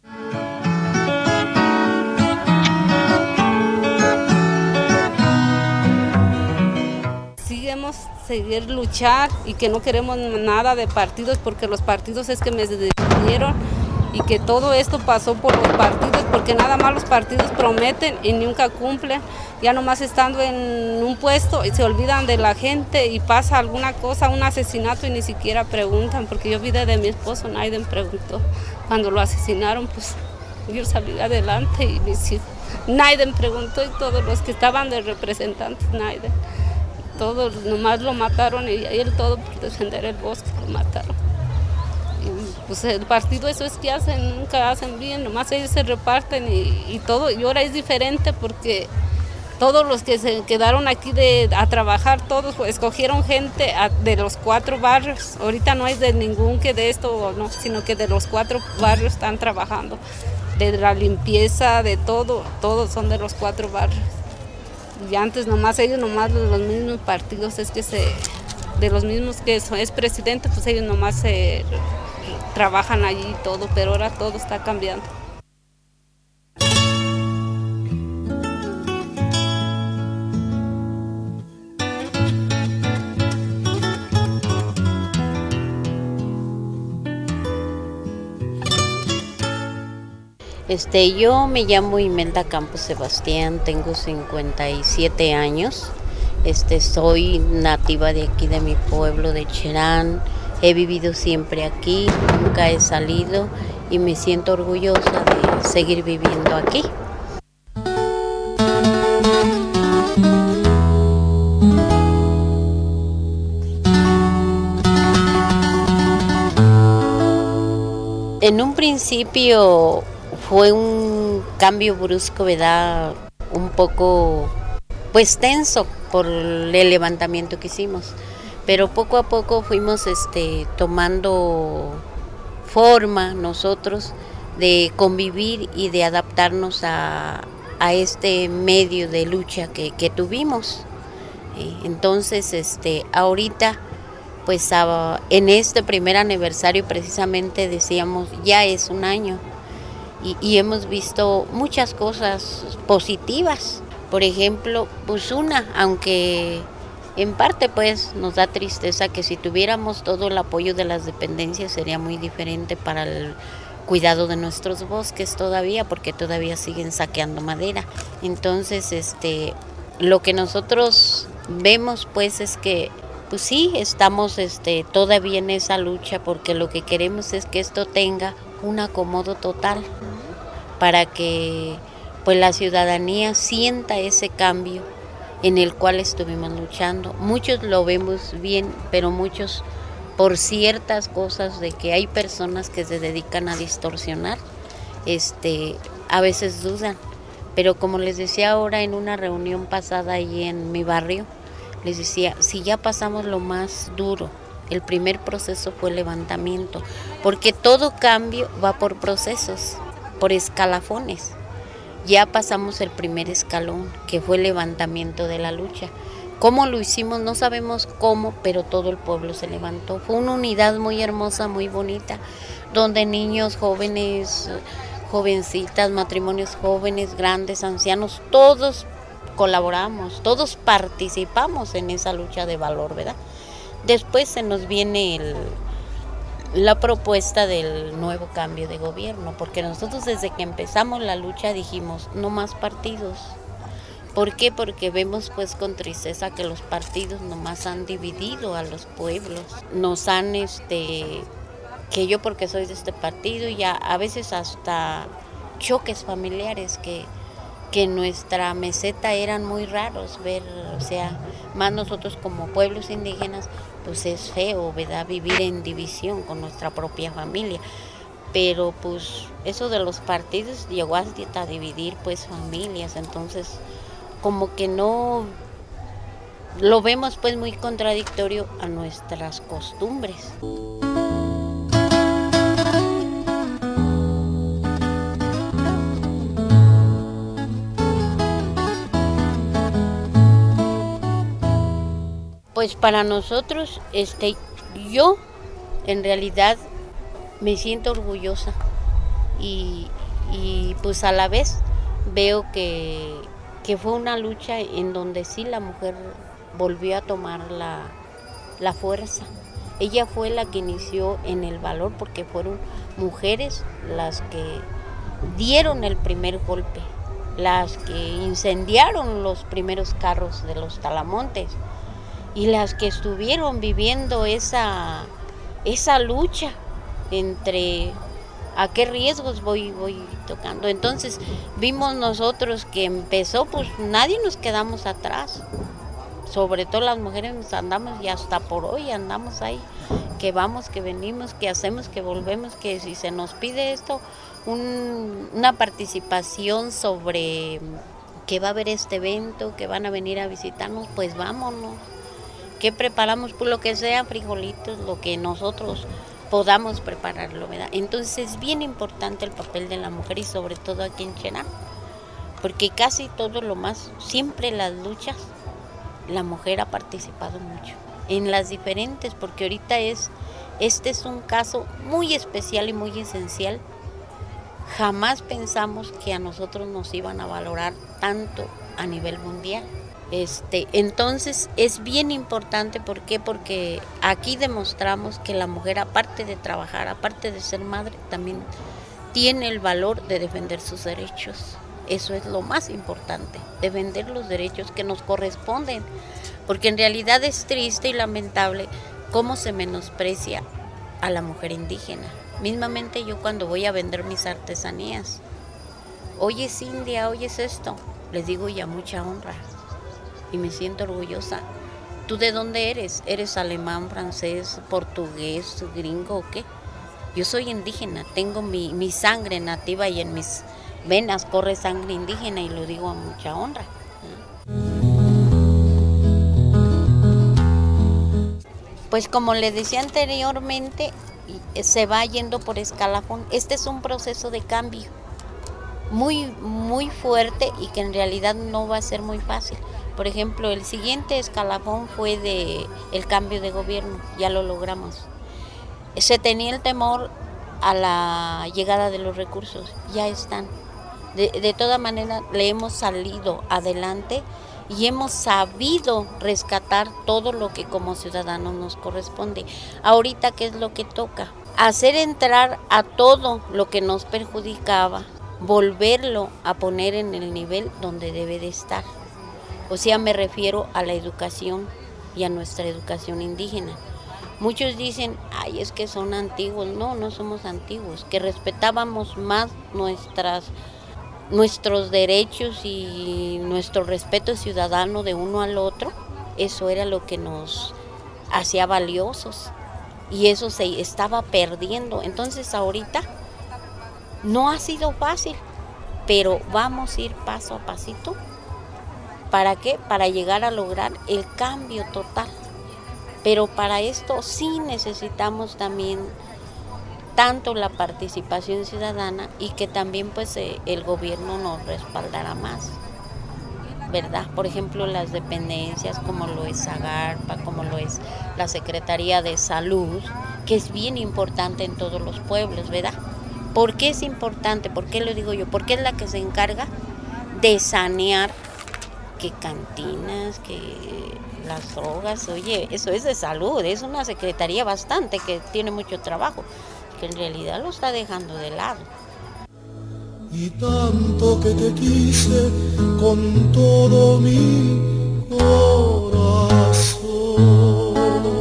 S5: Seguimos seguir luchar, y que no queremos nada de partidos, porque los partidos es que me dividieron, y que todo esto pasó por los partidos, porque nada más los partidos prometen y nunca cumplen, ya nomás estando en un puesto y se olvidan de la gente, y pasa alguna cosa, un asesinato, y ni siquiera preguntan, porque yo vi de mi esposo, nadie me preguntó, cuando lo asesinaron pues yo salí adelante y mis hijos, nadie me preguntó, y todos los que estaban de representantes, nadie. Todos nomás lo mataron, y él todo por defender el bosque lo mataron. Y pues el partido eso es que hacen, nunca hacen bien, nomás ellos se reparten y, y todo, y ahora es diferente porque todos los que se quedaron aquí de, a trabajar, todos pues, escogieron gente a, de los cuatro barrios. Ahorita no hay de ningún que de esto, no, sino que de los cuatro barrios están trabajando. De la limpieza, de todo, todos son de los cuatro barrios. Y antes nomás ellos, nomás de los mismos partidos, es que se, de los mismos que es, es presidente, pues ellos nomás se trabajan allí y todo, pero ahora todo está cambiando.
S6: Este, yo me llamo Imelda Campos Sebastián, tengo cincuenta y siete años, este, soy nativa de aquí de mi pueblo de Cherán, he vivido siempre aquí, nunca he salido y me siento orgullosa de seguir viviendo aquí. En un principio fue un cambio brusco, ¿verdad? Un poco, pues tenso por el levantamiento que hicimos, pero poco a poco fuimos este, tomando forma nosotros de convivir y de adaptarnos a, a este medio de lucha que, que tuvimos. Entonces, este, ahorita, pues a, en este primer aniversario precisamente decíamos, ya es un año. Y, y hemos visto muchas cosas positivas. Por ejemplo, pues una, aunque en parte pues nos da tristeza que si tuviéramos todo el apoyo de las dependencias sería muy diferente para el cuidado de nuestros bosques todavía, porque todavía siguen saqueando madera. Entonces, este, lo que nosotros vemos pues es que pues sí, estamos este, todavía en esa lucha, porque lo que queremos es que esto tenga un acomodo total para que pues la ciudadanía sienta ese cambio en el cual estuvimos luchando. Muchos lo vemos bien, pero muchos por ciertas cosas de que hay personas que se dedican a distorsionar, este, a veces dudan. Pero como les decía ahora en una reunión pasada allí en mi barrio, les decía, si ya pasamos lo más duro, el primer proceso fue el levantamiento, porque todo cambio va por procesos, por escalafones. Ya pasamos el primer escalón, que fue el levantamiento de la lucha. ¿Cómo lo hicimos? No sabemos cómo, pero todo el pueblo se levantó. Fue una unidad muy hermosa, muy bonita, donde niños, jóvenes, jovencitas, matrimonios jóvenes, grandes, ancianos, todos colaboramos, todos participamos en esa lucha de valor, ¿verdad? Después se nos viene el, la propuesta del nuevo cambio de gobierno, porque nosotros desde que empezamos la lucha dijimos, no más partidos. ¿Por qué? Porque vemos pues con tristeza que los partidos nomás han dividido a los pueblos, nos han, este, que yo porque soy de este partido, ya a veces hasta choques familiares que que en nuestra meseta eran muy raros ver, o sea, más nosotros como pueblos indígenas, pues es feo, ¿verdad?, vivir en división con nuestra propia familia, pero pues eso de los partidos llegó hasta dividir pues familias, entonces como que no, lo vemos pues muy contradictorio a nuestras costumbres. Pues para nosotros, este, yo en realidad me siento orgullosa y, y pues a la vez veo que, que fue una lucha en donde sí la mujer volvió a tomar la, la fuerza. Ella fue la que inició en el valor porque fueron mujeres las que dieron el primer golpe, las que incendiaron los primeros carros de los talamontes. Y las que estuvieron viviendo esa, esa lucha entre a qué riesgos voy, voy tocando. Entonces vimos nosotros que empezó, pues nadie nos quedamos atrás. Sobre todo las mujeres nos andamos y hasta por hoy andamos ahí. que vamos, que venimos, que hacemos, que volvemos, que si se nos pide esto, un, una participación sobre que va a haber este evento, que van a venir a visitarnos, pues vámonos. ¿Qué preparamos? Pues lo que sea, frijolitos, lo que nosotros podamos prepararlo, ¿verdad? Entonces es bien importante el papel de la mujer y sobre todo aquí en Chenam, porque casi todo lo más, siempre las luchas, la mujer ha participado mucho, en las diferentes, porque ahorita es, este es un caso muy especial y muy esencial. Jamás pensamos que a nosotros nos iban a valorar tanto a nivel mundial. Este, entonces es bien importante, ¿por qué? Porque aquí demostramos que la mujer, aparte de trabajar, aparte de ser madre, también tiene el valor de defender sus derechos. Eso es lo más importante, defender los derechos que nos corresponden, porque en realidad es triste y lamentable cómo se menosprecia a la mujer indígena. Mismamente yo cuando voy a vender mis artesanías, oye Cindia, oyes esto, les digo y a mucha honra. Y me siento orgullosa. ¿Tú de dónde eres? ¿Eres alemán, francés, portugués, gringo o qué? Yo soy indígena, tengo mi, mi sangre nativa y en mis venas corre sangre indígena y lo digo a mucha honra. Pues como les decía anteriormente, se va yendo por escalafón. Este es un proceso de cambio muy, muy fuerte y que en realidad no va a ser muy fácil. Por ejemplo, el siguiente escalafón fue de el cambio de gobierno, ya lo logramos. Se tenía el temor a la llegada de los recursos, ya están. De, de toda manera le hemos salido adelante y hemos sabido rescatar todo lo que como ciudadanos nos corresponde. Ahorita, ¿qué es lo que toca? Hacer entrar a todo lo que nos perjudicaba, volverlo a poner en el nivel donde debe de estar. O sea, me refiero a la educación y a nuestra educación indígena. Muchos dicen, ay, es que son antiguos. No, no somos antiguos, que respetábamos más nuestras, nuestros derechos y nuestro respeto ciudadano de uno al otro. Eso era lo que nos hacía valiosos y eso se estaba perdiendo. Entonces ahorita no ha sido fácil, pero vamos a ir paso a pasito. ¿Para qué? Para llegar a lograr el cambio total. Pero para esto sí necesitamos también tanto la participación ciudadana y que también pues eh, el gobierno nos respaldará más, ¿verdad? Por ejemplo, las dependencias como lo es Zagarpa, como lo es la Secretaría de Salud, que es bien importante en todos los pueblos, ¿verdad? ¿Por qué es importante? ¿Por qué lo digo yo? Porque es la que se encarga de sanear que cantinas, que las drogas, oye, eso es de salud, es una secretaría bastante que tiene mucho trabajo, que en realidad lo está dejando de lado.
S24: Y tanto que te quise con todo mi corazón.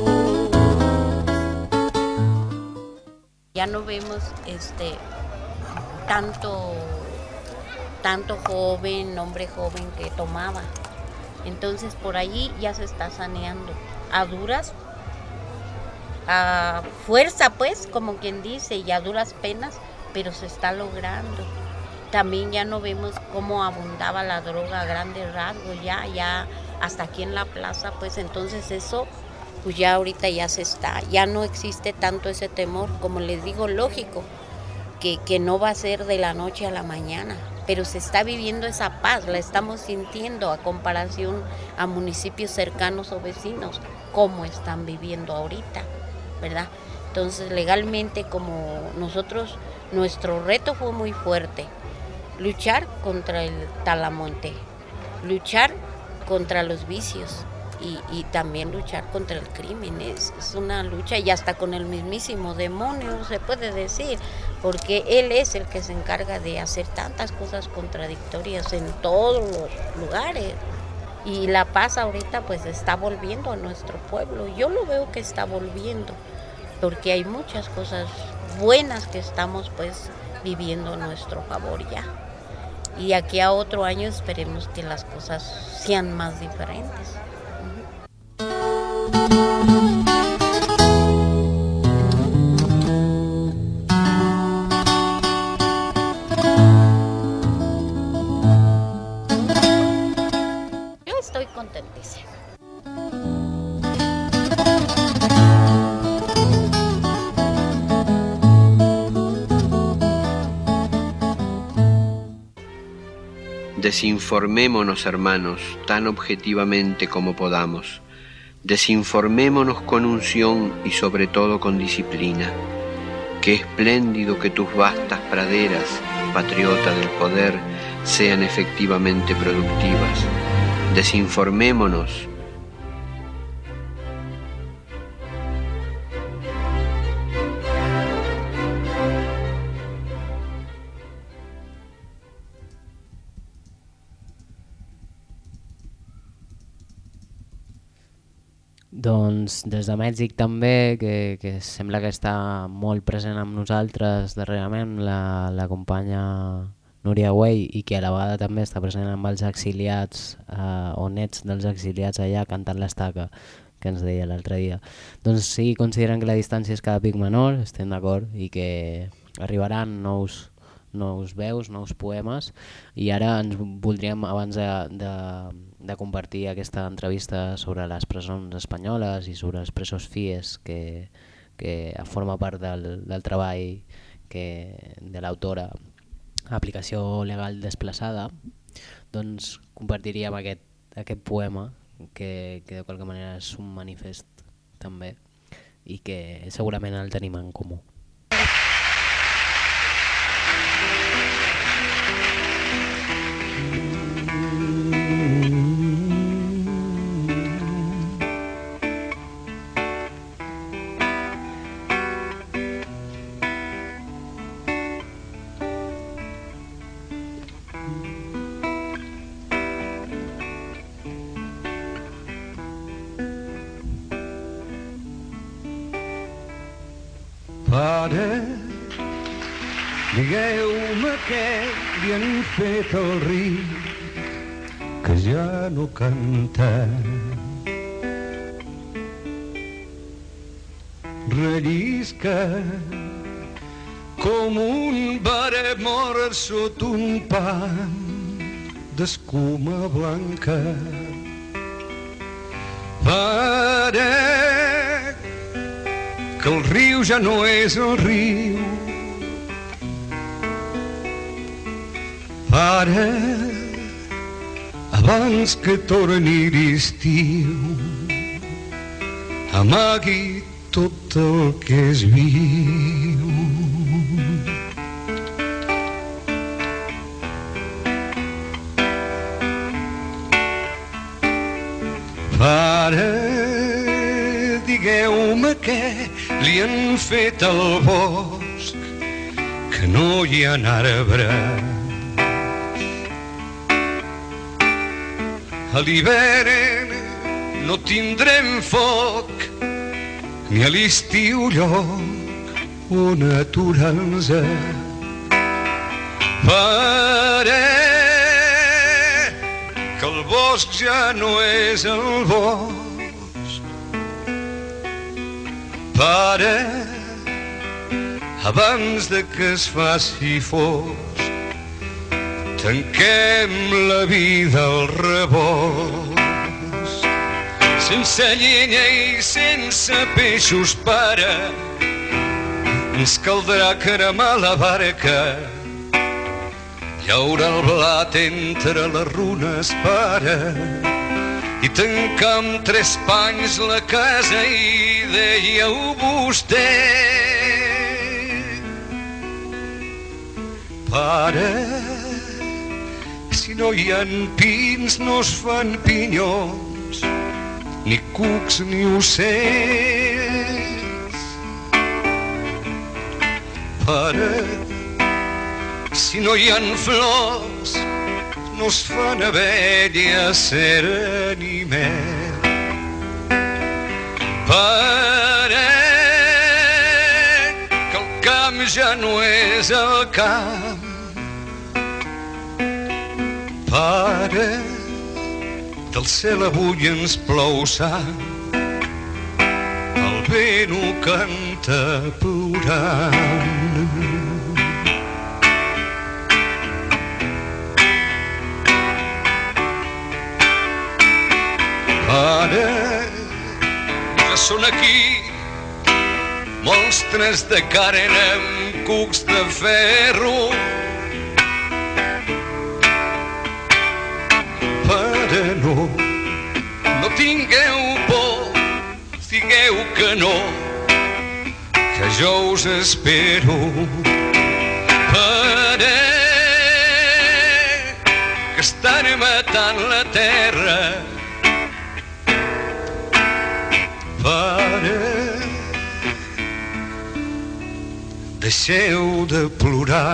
S6: Ya no vemos este tanto tanto joven, hombre joven que tomaba. Entonces por allí ya se está saneando a duras, a fuerza pues, como quien dice, y a duras penas, pero se está logrando. También ya no vemos cómo abundaba la droga a grandes rasgos, ya, ya hasta aquí en la plaza, pues entonces eso, pues ya ahorita ya se está, ya no existe tanto ese temor, como les digo, lógico, que, que no va a ser de la noche a la mañana, pero se está viviendo esa paz, la estamos sintiendo a comparación a municipios cercanos o vecinos, cómo están viviendo ahorita, ¿verdad? Entonces legalmente como nosotros, nuestro reto fue muy fuerte, luchar contra el talamonte, luchar contra los vicios y, y también luchar contra el crimen, es, es una lucha y hasta con el mismísimo demonio se puede decir, porque él es el que se encarga de hacer tantas cosas contradictorias en todos los lugares. Y la paz ahorita pues está volviendo a nuestro pueblo, yo lo veo que está volviendo, porque hay muchas cosas buenas que estamos pues viviendo a nuestro favor ya. Y aquí a otro año esperemos que las cosas sean más diferentes.
S2: Desinformémonos, hermanos, tan objetivamente como podamos. Desinformémonos con unción y sobre todo con disciplina. Qué espléndido que tus vastas praderas, patriota del poder, sean efectivamente productivas. Desinformémonos.
S14: Doncs des de Mèxic també, que, que sembla que està molt present amb nosaltres darrerament, la, la companya Núria Güell, i que a la vegada també està present amb els exiliats eh, o nets dels exiliats allà cantant l'estaca que ens deia l'altre dia. Doncs sí, consideren que la distància és cada pic menor, estem d'acord, i que arribaran nous, nous veus, nous poemes, i ara ens voldríem, abans de, de, de compartir aquesta entrevista sobre les presons espanyoles i sobre els presos fies, que, que forma part del, del treball que, de l'autora Aplicació Legal Desplaçada, doncs compartiríem aquest, aquest poema que, que de qualque manera és un manifest també i que segurament el tenim en comú.
S24: Pare, digueu-me què li han fet al riu, que ja no canta. Rellisca com un bare mort sota un pam d'escuma blanca. Pare, que el riu ja no és el riu. Pare, abans que torni l'estiu, amagui tot el que és viu. Pare, digueu-me què li han fet al bosc, que no hi ha arbres. A l'hivern no tindrem foc, ni a l'estiu lloc on aturar-nos. Pare, que el bosc ja no és el bosc. Pare, abans de que es faci fosc, tanquem la vida al rebost. Sense llenya i sense peixos, pare, ens caldrà cremar la barca, llaura el blat entre les runes, pare, i tancar amb tres panys la casa i dèieu vostè. Pare, si no hi ha pins no es fan pinyons, ni cucs ni ocells. Pare, si no hi ha flors no es fan abelles, cera ni mel. Pare, que el camp ja no és el camp. Pare, del cel avui ens plou sang, el vent ho canta plorant. Pare, ja són aquí monstres de carn amb cucs de ferro, jo us espero per que estan matant la terra. Pare, deixeu de plorar,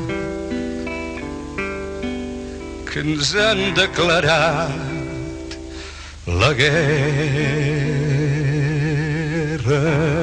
S24: que ens han declarat la guerra.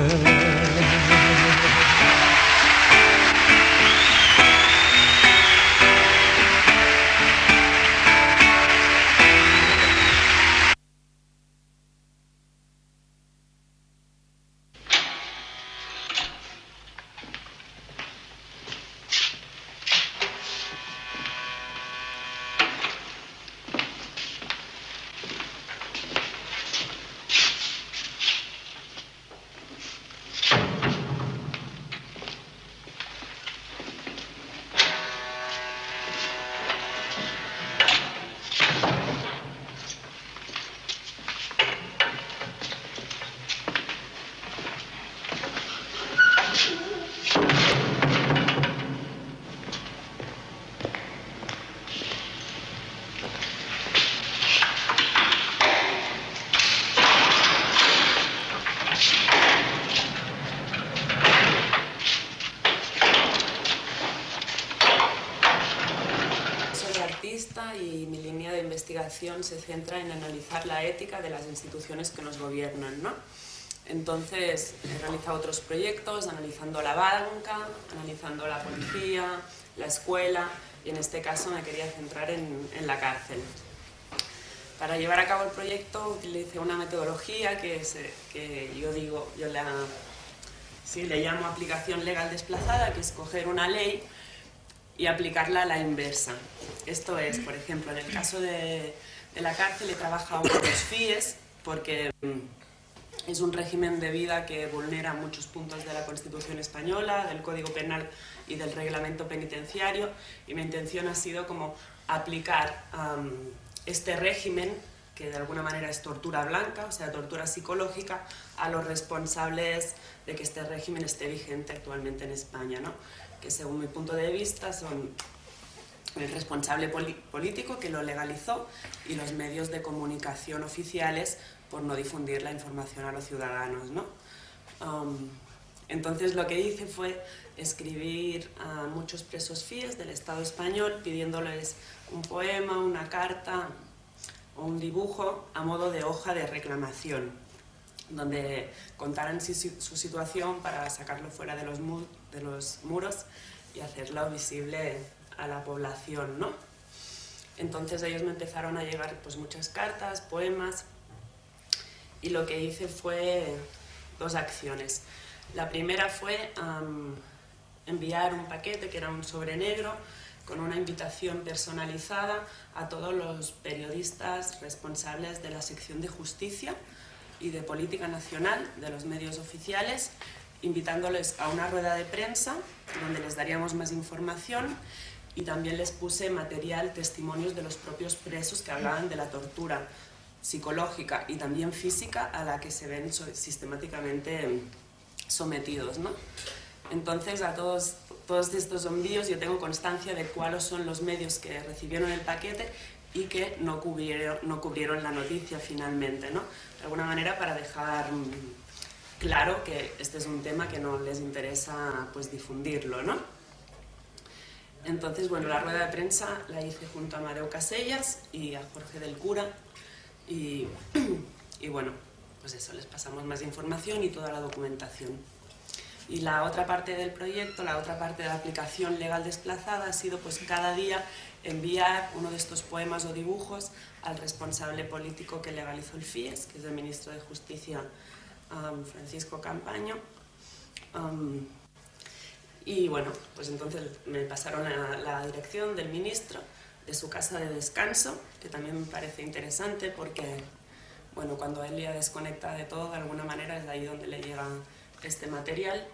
S7: Y mi línea de investigación se centra en analizar la ética de las instituciones que nos gobiernan, ¿no? Entonces he realizado otros proyectos analizando la banca, analizando la policía, la escuela, y en este caso me quería centrar en, en la cárcel. Para llevar a cabo el proyecto utilicé una metodología que, se, que yo digo, yo la, sí, le llamo aplicación legal desplazada, que es coger una ley y aplicarla a la inversa. Esto es, por ejemplo, en el caso de, de la cárcel he trabajado con los F I E S porque es un régimen de vida que vulnera muchos puntos de la Constitución española, del Código Penal y del Reglamento Penitenciario, y mi intención ha sido como aplicar um, este régimen, que de alguna manera es tortura blanca, o sea, tortura psicológica, a los responsables de que este régimen esté vigente actualmente en España, ¿no? Que según mi punto de vista son el responsable político que lo legalizó y los medios de comunicación oficiales por no difundir la información a los ciudadanos, ¿no? Um, entonces lo que hice fue escribir a muchos presos F I E S del Estado español pidiéndoles un poema, una carta o un dibujo a modo de hoja de reclamación, donde contaran su, su situación para sacarlo fuera de los, mu de los muros y hacerlo visible a la población, ¿no? Entonces ellos me empezaron a llegar pues, muchas cartas, poemas, y lo que hice fue dos acciones. La primera fue um, enviar un paquete que era un sobre negro con una invitación personalizada a todos los periodistas responsables de la sección de justicia y de política nacional de los medios oficiales, invitándoles a una rueda de prensa donde les daríamos más información, y también les puse material, testimonios de los propios presos que hablaban de la tortura psicológica y también física a la que se ven sistemáticamente sometidos, ¿no? Entonces, a todos, todos estos envíos yo tengo constancia de cuáles son los medios que recibieron el paquete y que no cubrieron, no cubrieron la noticia finalmente, ¿no? De alguna manera para dejar claro que este es un tema que no les interesa pues, difundirlo, ¿no? Entonces, bueno, la rueda de prensa la hice junto a Amadeu Casellas y a Jorge del Cura, y, y bueno, pues eso, les pasamos más información y toda la documentación. Y la otra parte del proyecto, la otra parte de la aplicación legal desplazada ha sido pues cada día enviar uno de estos poemas o dibujos al responsable político que legalizó el F I E S, que es el ministro de Justicia, um, Francisco Campaño. Um, y bueno, pues entonces me pasaron la, la dirección del ministro, de su casa de descanso, que también me parece interesante porque, bueno, cuando él ya desconecta de todo, de alguna manera es ahí donde le llega este material.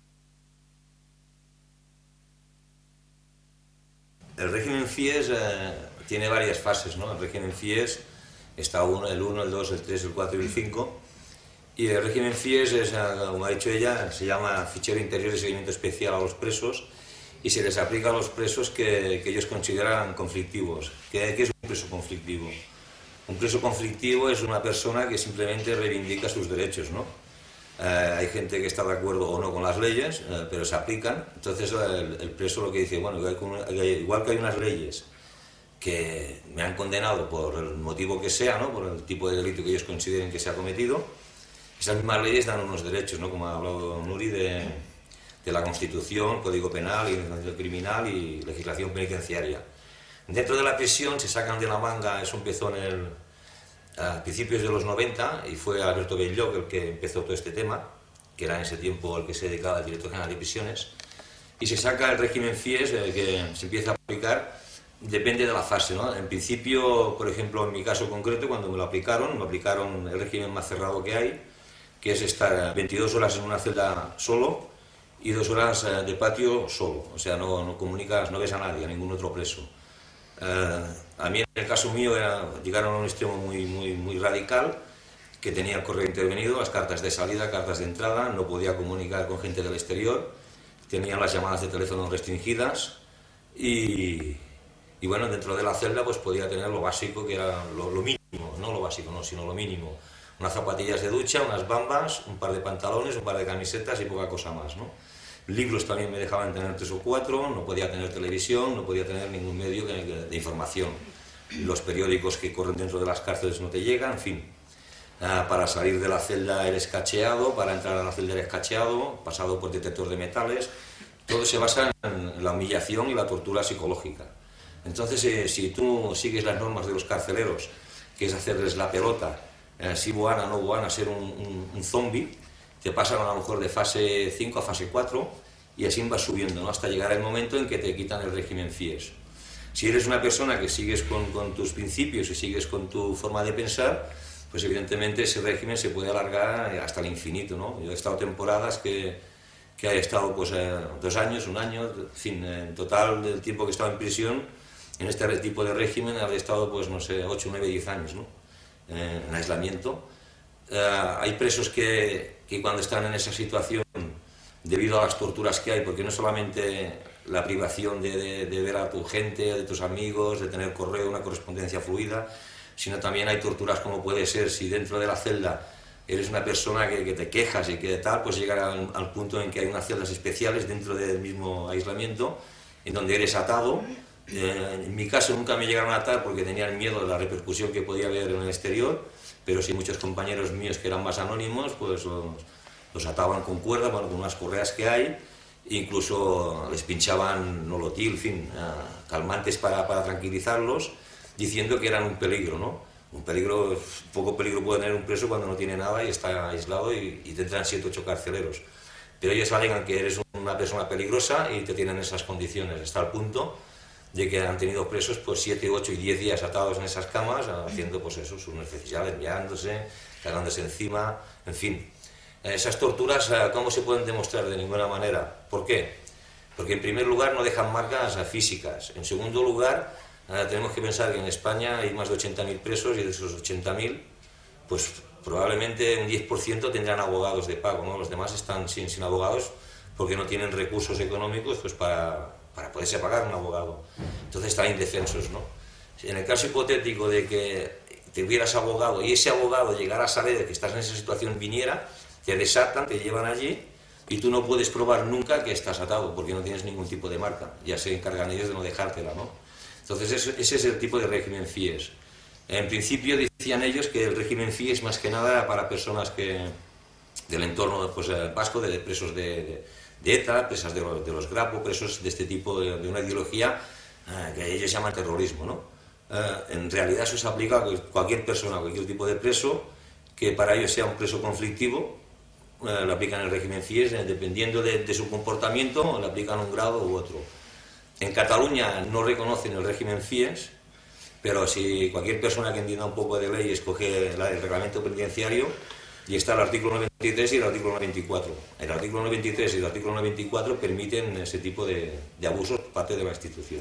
S8: El régimen F I E S eh, tiene varias fases, ¿no? El régimen F I E S está uno, el uno, el dos, el tres, el cuatro y el cinco, Y el régimen FIES, es, como ha dicho ella, se llama Fichero Interior de Seguimiento Especial a los Presos y se les aplica a los presos que, que ellos consideran conflictivos. ¿Qué, ¿Qué es un preso conflictivo? Un preso conflictivo es una persona que simplemente reivindica sus derechos, ¿no? Eh, hay gente que está de acuerdo o no con las leyes, eh, pero se aplican. Entonces el, el preso lo que dice, bueno, igual que hay unas leyes que me han condenado por el motivo que sea, ¿no? Por el tipo de delito que ellos consideren que se ha cometido, esas mismas leyes dan unos derechos, ¿no? Como ha hablado Nuri, de, de la Constitución, Código Penal, Legislación Criminal y legislación penitenciaria. Dentro de la prisión se sacan de la manga, eso empezó en el, a principios de los noventa y fue Alberto Belloc el que empezó todo este tema, que era en ese tiempo el que se dedicaba al director general de prisiones, y se saca el régimen FIES eh, que se empieza a aplicar, depende de la fase, ¿no? En principio, por ejemplo, en mi caso concreto, cuando me lo aplicaron, me aplicaron el régimen más cerrado que hay, que es estar veintidós horas en una celda solo y dos horas de patio solo, o sea, no, no comunicas, no ves a nadie, a ningún otro preso. Uh, a mí en el caso mío era, llegaron a un extremo muy, muy, muy radical, que tenía el correo intervenido, las cartas de salida, cartas de entrada, no podía comunicar con gente del exterior, tenía las llamadas de teléfono restringidas y, y bueno, dentro de la celda pues podía tener lo básico, que era lo, lo mínimo, no lo básico, no, sino lo mínimo. Unas zapatillas de ducha, unas bambas, un par de pantalones, un par de camisetas y poca cosa más, ¿no? Libros también me dejaban tener tres o cuatro, no podía tener televisión, no podía tener ningún medio de, de información. Los periódicos que corren dentro de las cárceles no te llegan, en fin. Ah, para salir de la celda eres cacheado, para entrar a la celda eres cacheado, pasado por detector de metales. Todo se basa en la humillación y la tortura psicológica. Entonces, eh, si tú sigues las normas de los carceleros, que es hacerles la pelota, eh, si buana, no buana, ser un, un, un zombie, te pasan a lo mejor de fase cinco a fase cuatro y así vas subiendo, ¿no? Hasta llegar el momento en que te quitan el régimen FIES. Si eres una persona que sigues con, con tus principios y sigues con tu forma de pensar, pues evidentemente ese régimen se puede alargar hasta el infinito, ¿no? Yo he estado temporadas que, que he estado pues, eh, dos años, un año, en fin, en total del tiempo que he estado en prisión, en este tipo de régimen he estado, pues no sé, ocho, nueve, diez años, ¿no? Eh, en aislamiento. Uh, hay presos que, que cuando están en esa situación, debido a las torturas que hay, porque no solamente la privación de, de, de ver a tu gente, de tus amigos, de tener correo, una correspondencia fluida, sino también hay torturas como puede ser si dentro de la celda eres una persona que, que te quejas y que tal, pues llegar al, al punto en que hay unas celdas especiales dentro del mismo aislamiento, en donde eres atado. Eh, en mi caso nunca me llegaron a atar porque tenían miedo de la repercusión que podía haber en el exterior, pero sí muchos compañeros míos que eran más anónimos, pues los, los ataban con cuerda, bueno, con unas correas que hay, incluso les pinchaban nolotil, en fin, uh, calmantes para, para tranquilizarlos, diciendo que eran un peligro, ¿no? Un peligro, poco peligro puede tener un preso cuando no tiene nada y está aislado y, y tendrán siete o ocho carceleros. Pero ellos alegan que eres una persona peligrosa y te tienen esas condiciones, hasta el punto de que han tenido presos pues siete, ocho y diez días atados en esas camas, haciendo pues eso, sus necesidades, meándose, cagándose encima, en fin. Esas torturas, ¿cómo se pueden demostrar? De ninguna manera. ¿Por qué? Porque en primer lugar no dejan marcas físicas. En segundo lugar, tenemos que pensar que en España hay más de ochenta mil presos y de esos ochenta mil, pues probablemente un diez por ciento tendrán abogados de pago, ¿no? Los demás están sin, sin abogados porque no tienen recursos económicos pues para... para poderse pagar un abogado. Entonces están indefensos, ¿no? En el caso hipotético de que te hubieras abogado y ese abogado llegara a saber que estás en esa situación, viniera, te desatan, te llevan allí y tú no puedes probar nunca que estás atado porque no tienes ningún tipo de marca. Ya se encargan ellos de no dejártela, ¿no? Entonces ese, ese es el tipo de régimen FIES. En principio decían ellos que el régimen FIES más que nada para personas que del entorno pues, vasco, de presos de, de de ETA, presas de los, de los Grapo, presos de este tipo de, de una ideología eh, que ellos llaman terrorismo, ¿no? Eh, en realidad eso se aplica a cualquier persona, a cualquier tipo de preso, que para ellos sea un preso conflictivo, eh, le aplican el régimen FIES, eh, dependiendo de, de su comportamiento, le aplican un grado u otro. En Cataluña no reconocen el régimen FIES, pero si cualquier persona que entienda un poco de ley escoge la, el reglamento penitenciario, y está el artículo noventa y tres y el artículo noventa y cuatro. El artículo noventa y tres y el artículo noventa y cuatro permiten ese tipo de, de abusos por parte de la institución.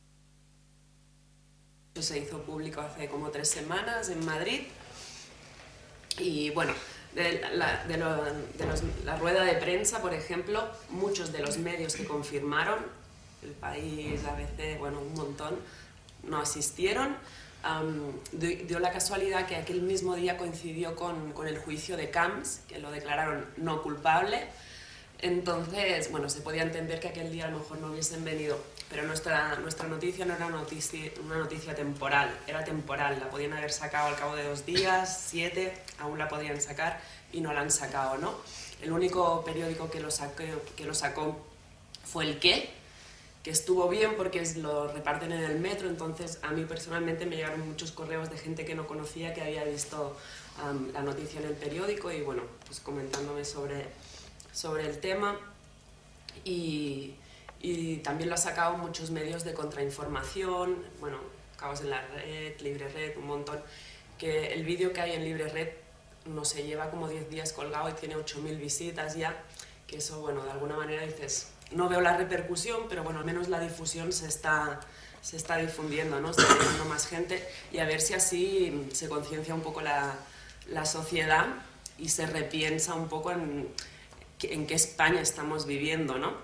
S7: Se hizo público hace como tres semanas en Madrid Y bueno, de, la, de, lo, de los, la rueda de prensa, por ejemplo, muchos de los medios que confirmaron, El País, A B C, bueno, un montón, no asistieron. Um, dio la casualidad que aquel mismo día coincidió con, con el juicio de Camps, que lo declararon no culpable. Entonces, bueno, se podía entender que aquel día a lo mejor no hubiesen venido, pero nuestra, nuestra noticia no era una noticia, una noticia temporal, era temporal. La podían haber sacado al cabo de dos días, siete, aún la podían sacar y no la han sacado, ¿no? El único periódico que lo sacó, que lo sacó fue El Qué, que estuvo bien porque lo reparten en el metro. Entonces a mí personalmente me llegaron muchos correos de gente que no conocía, que había visto um, la noticia en el periódico y bueno, pues comentándome sobre, sobre el tema. Y, y también lo ha sacado muchos medios de contrainformación, bueno, Caos en la Red, Libre Red, un montón, que el vídeo que hay en Libre Red no se lleva como diez días colgado y tiene ocho mil visitas ya, que eso, bueno, de alguna manera dices, no veo la repercusión, pero bueno, al menos la difusión se está, se está difundiendo, ¿no? Está llegando más gente y a ver si así se conciencia un poco la, la sociedad y se repiensa un poco en, en qué España estamos viviendo, ¿no?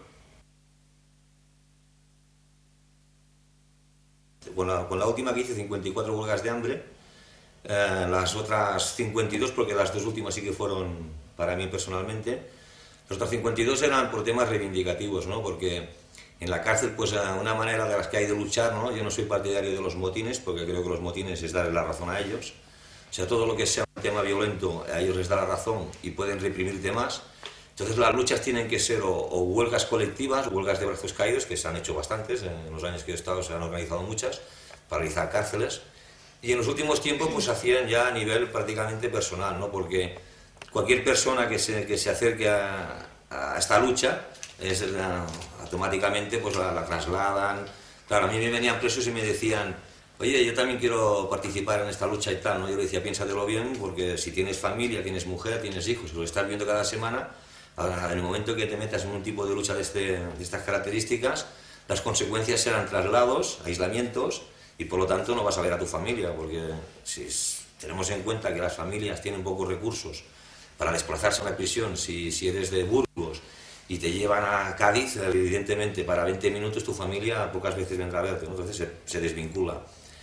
S8: Con la, con la última que hice, cincuenta y cuatro huelgas de hambre, eh, las otras cincuenta y dos, porque las dos últimas sí que fueron para mí personalmente, las otras cincuenta y dos eran por temas reivindicativos, ¿no? Porque en la cárcel, pues una manera de las que hay de luchar, ¿no? Yo no soy partidario de los motines, porque creo que los motines es darle la razón a ellos. O sea, todo lo que sea un tema violento, a ellos les da la razón y pueden reprimirte más. Entonces las luchas tienen que ser o, o huelgas colectivas, huelgas de brazos caídos, que se han hecho bastantes, en los años que he estado se han organizado muchas, para realizar cárceles. Y en los últimos tiempos pues hacían ya a nivel prácticamente personal, ¿no? Porque cualquier persona que se, que se acerque a, a esta lucha, es, la, automáticamente pues la, la trasladan. Claro, a mí me venían presos y me decían, oye, yo también quiero participar en esta lucha y tal, ¿no? Yo le decía, piénsatelo bien, porque si tienes familia, tienes mujer, tienes hijos, y lo estás viendo cada semana, en el momento que te metas en un tipo de lucha de, este, de estas características, las consecuencias serán traslados, aislamientos, y por lo tanto no vas a ver a tu familia, porque si tenemos en cuenta que las familias tienen pocos recursos para desplazarse a la prisión, si, si eres de Burgos y te llevan a Cádiz, evidentemente para veinte minutos tu familia pocas veces vendrá a verte, ¿no? Entonces se, se desvincula.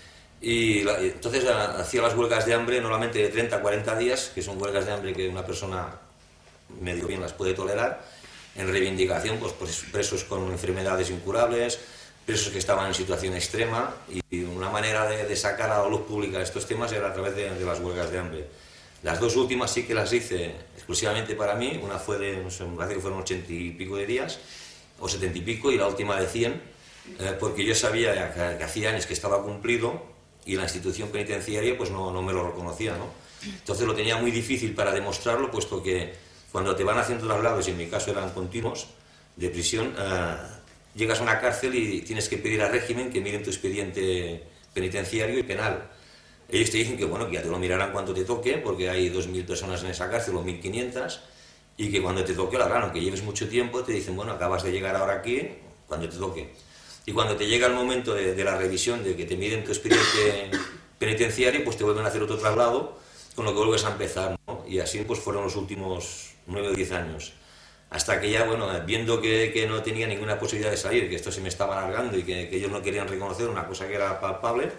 S8: Y, la, y entonces hacía las huelgas de hambre normalmente de treinta a cuarenta días, que son huelgas de hambre que una persona medio bien las puede tolerar, en reivindicación, pues, pues presos con enfermedades incurables, presos que estaban en situación extrema, y una manera de, de sacar a la luz pública estos temas era a través de, de las huelgas de hambre. Las dos últimas sí que las hice exclusivamente para mí, una fue de, no sé, me parece que fueron ochenta y pico de días, o setenta y pico, y la última de cien, eh, porque yo sabía que, que hacía años que estaba cumplido, y la institución penitenciaria pues no, no me lo reconocía, ¿no? Entonces lo tenía muy difícil para demostrarlo, puesto que cuando te van haciendo traslados, y en mi caso eran continuos, de prisión, eh, llegas a una cárcel y tienes que pedir al régimen que miren tu expediente penitenciario y penal. Ellos te dicen que bueno, que ya te lo mirarán cuando te toque, porque hay dos mil personas en esa cárcel o mil quinientas, y que cuando te toque lo harán, aunque lleves mucho tiempo, te dicen, bueno, acabas de llegar ahora aquí, cuando te toque. Y cuando te llega el momento de, de la revisión, de que te miren tu expediente penitenciario, pues te vuelven a hacer otro traslado, con lo que vuelves a empezar, ¿no? Y así pues fueron los últimos nueve o diez años. Hasta que ya, bueno, viendo que, que no tenía ninguna posibilidad de salir, que esto se me estaba alargando y que, que ellos no querían reconocer una cosa que era palpable,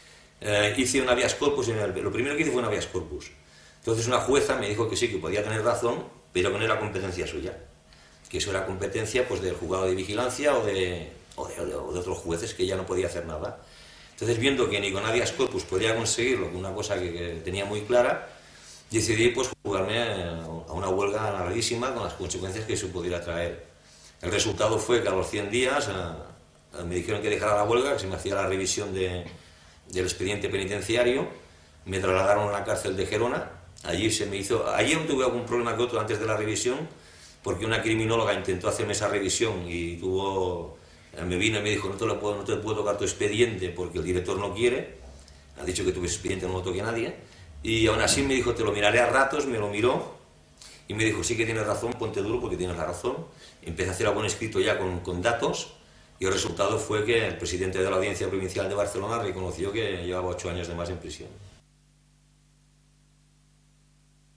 S8: eh, hice un habeas corpus. En el, lo primero que hice fue un habeas corpus. Entonces una jueza me dijo que sí, que podía tener razón, pero que no era competencia suya. Que eso era competencia pues, del juzgado de vigilancia o de, o, de, o de otros jueces, que ya no podía hacer nada. Entonces, viendo que ni con habeas corpus podía conseguirlo, una cosa que, que tenía muy clara, decidí pues, jugarme a una huelga larguísima con las consecuencias que eso pudiera traer. El resultado fue que a los cien días eh, me dijeron que dejara la huelga, que se me hacía la revisión de, del expediente penitenciario, me trasladaron a la cárcel de Gerona. Allí se me hizo, allí no tuve algún problema que otro antes de la revisión, porque una criminóloga intentó hacerme esa revisión y tuvo, me vino y me dijo, no te, lo puedo, no te puedo tocar tu expediente porque el director no quiere, ha dicho que tu expediente no lo toque a nadie, y aún así me dijo, te lo miraré a ratos, me lo miró y me dijo, sí que tienes razón, ponte duro porque tienes la razón. Empecé a hacer algún escrito ya con, con datos, y el resultado fue que el presidente de la Audiencia Provincial de Barcelona reconoció que llevaba ocho años de más en prisión.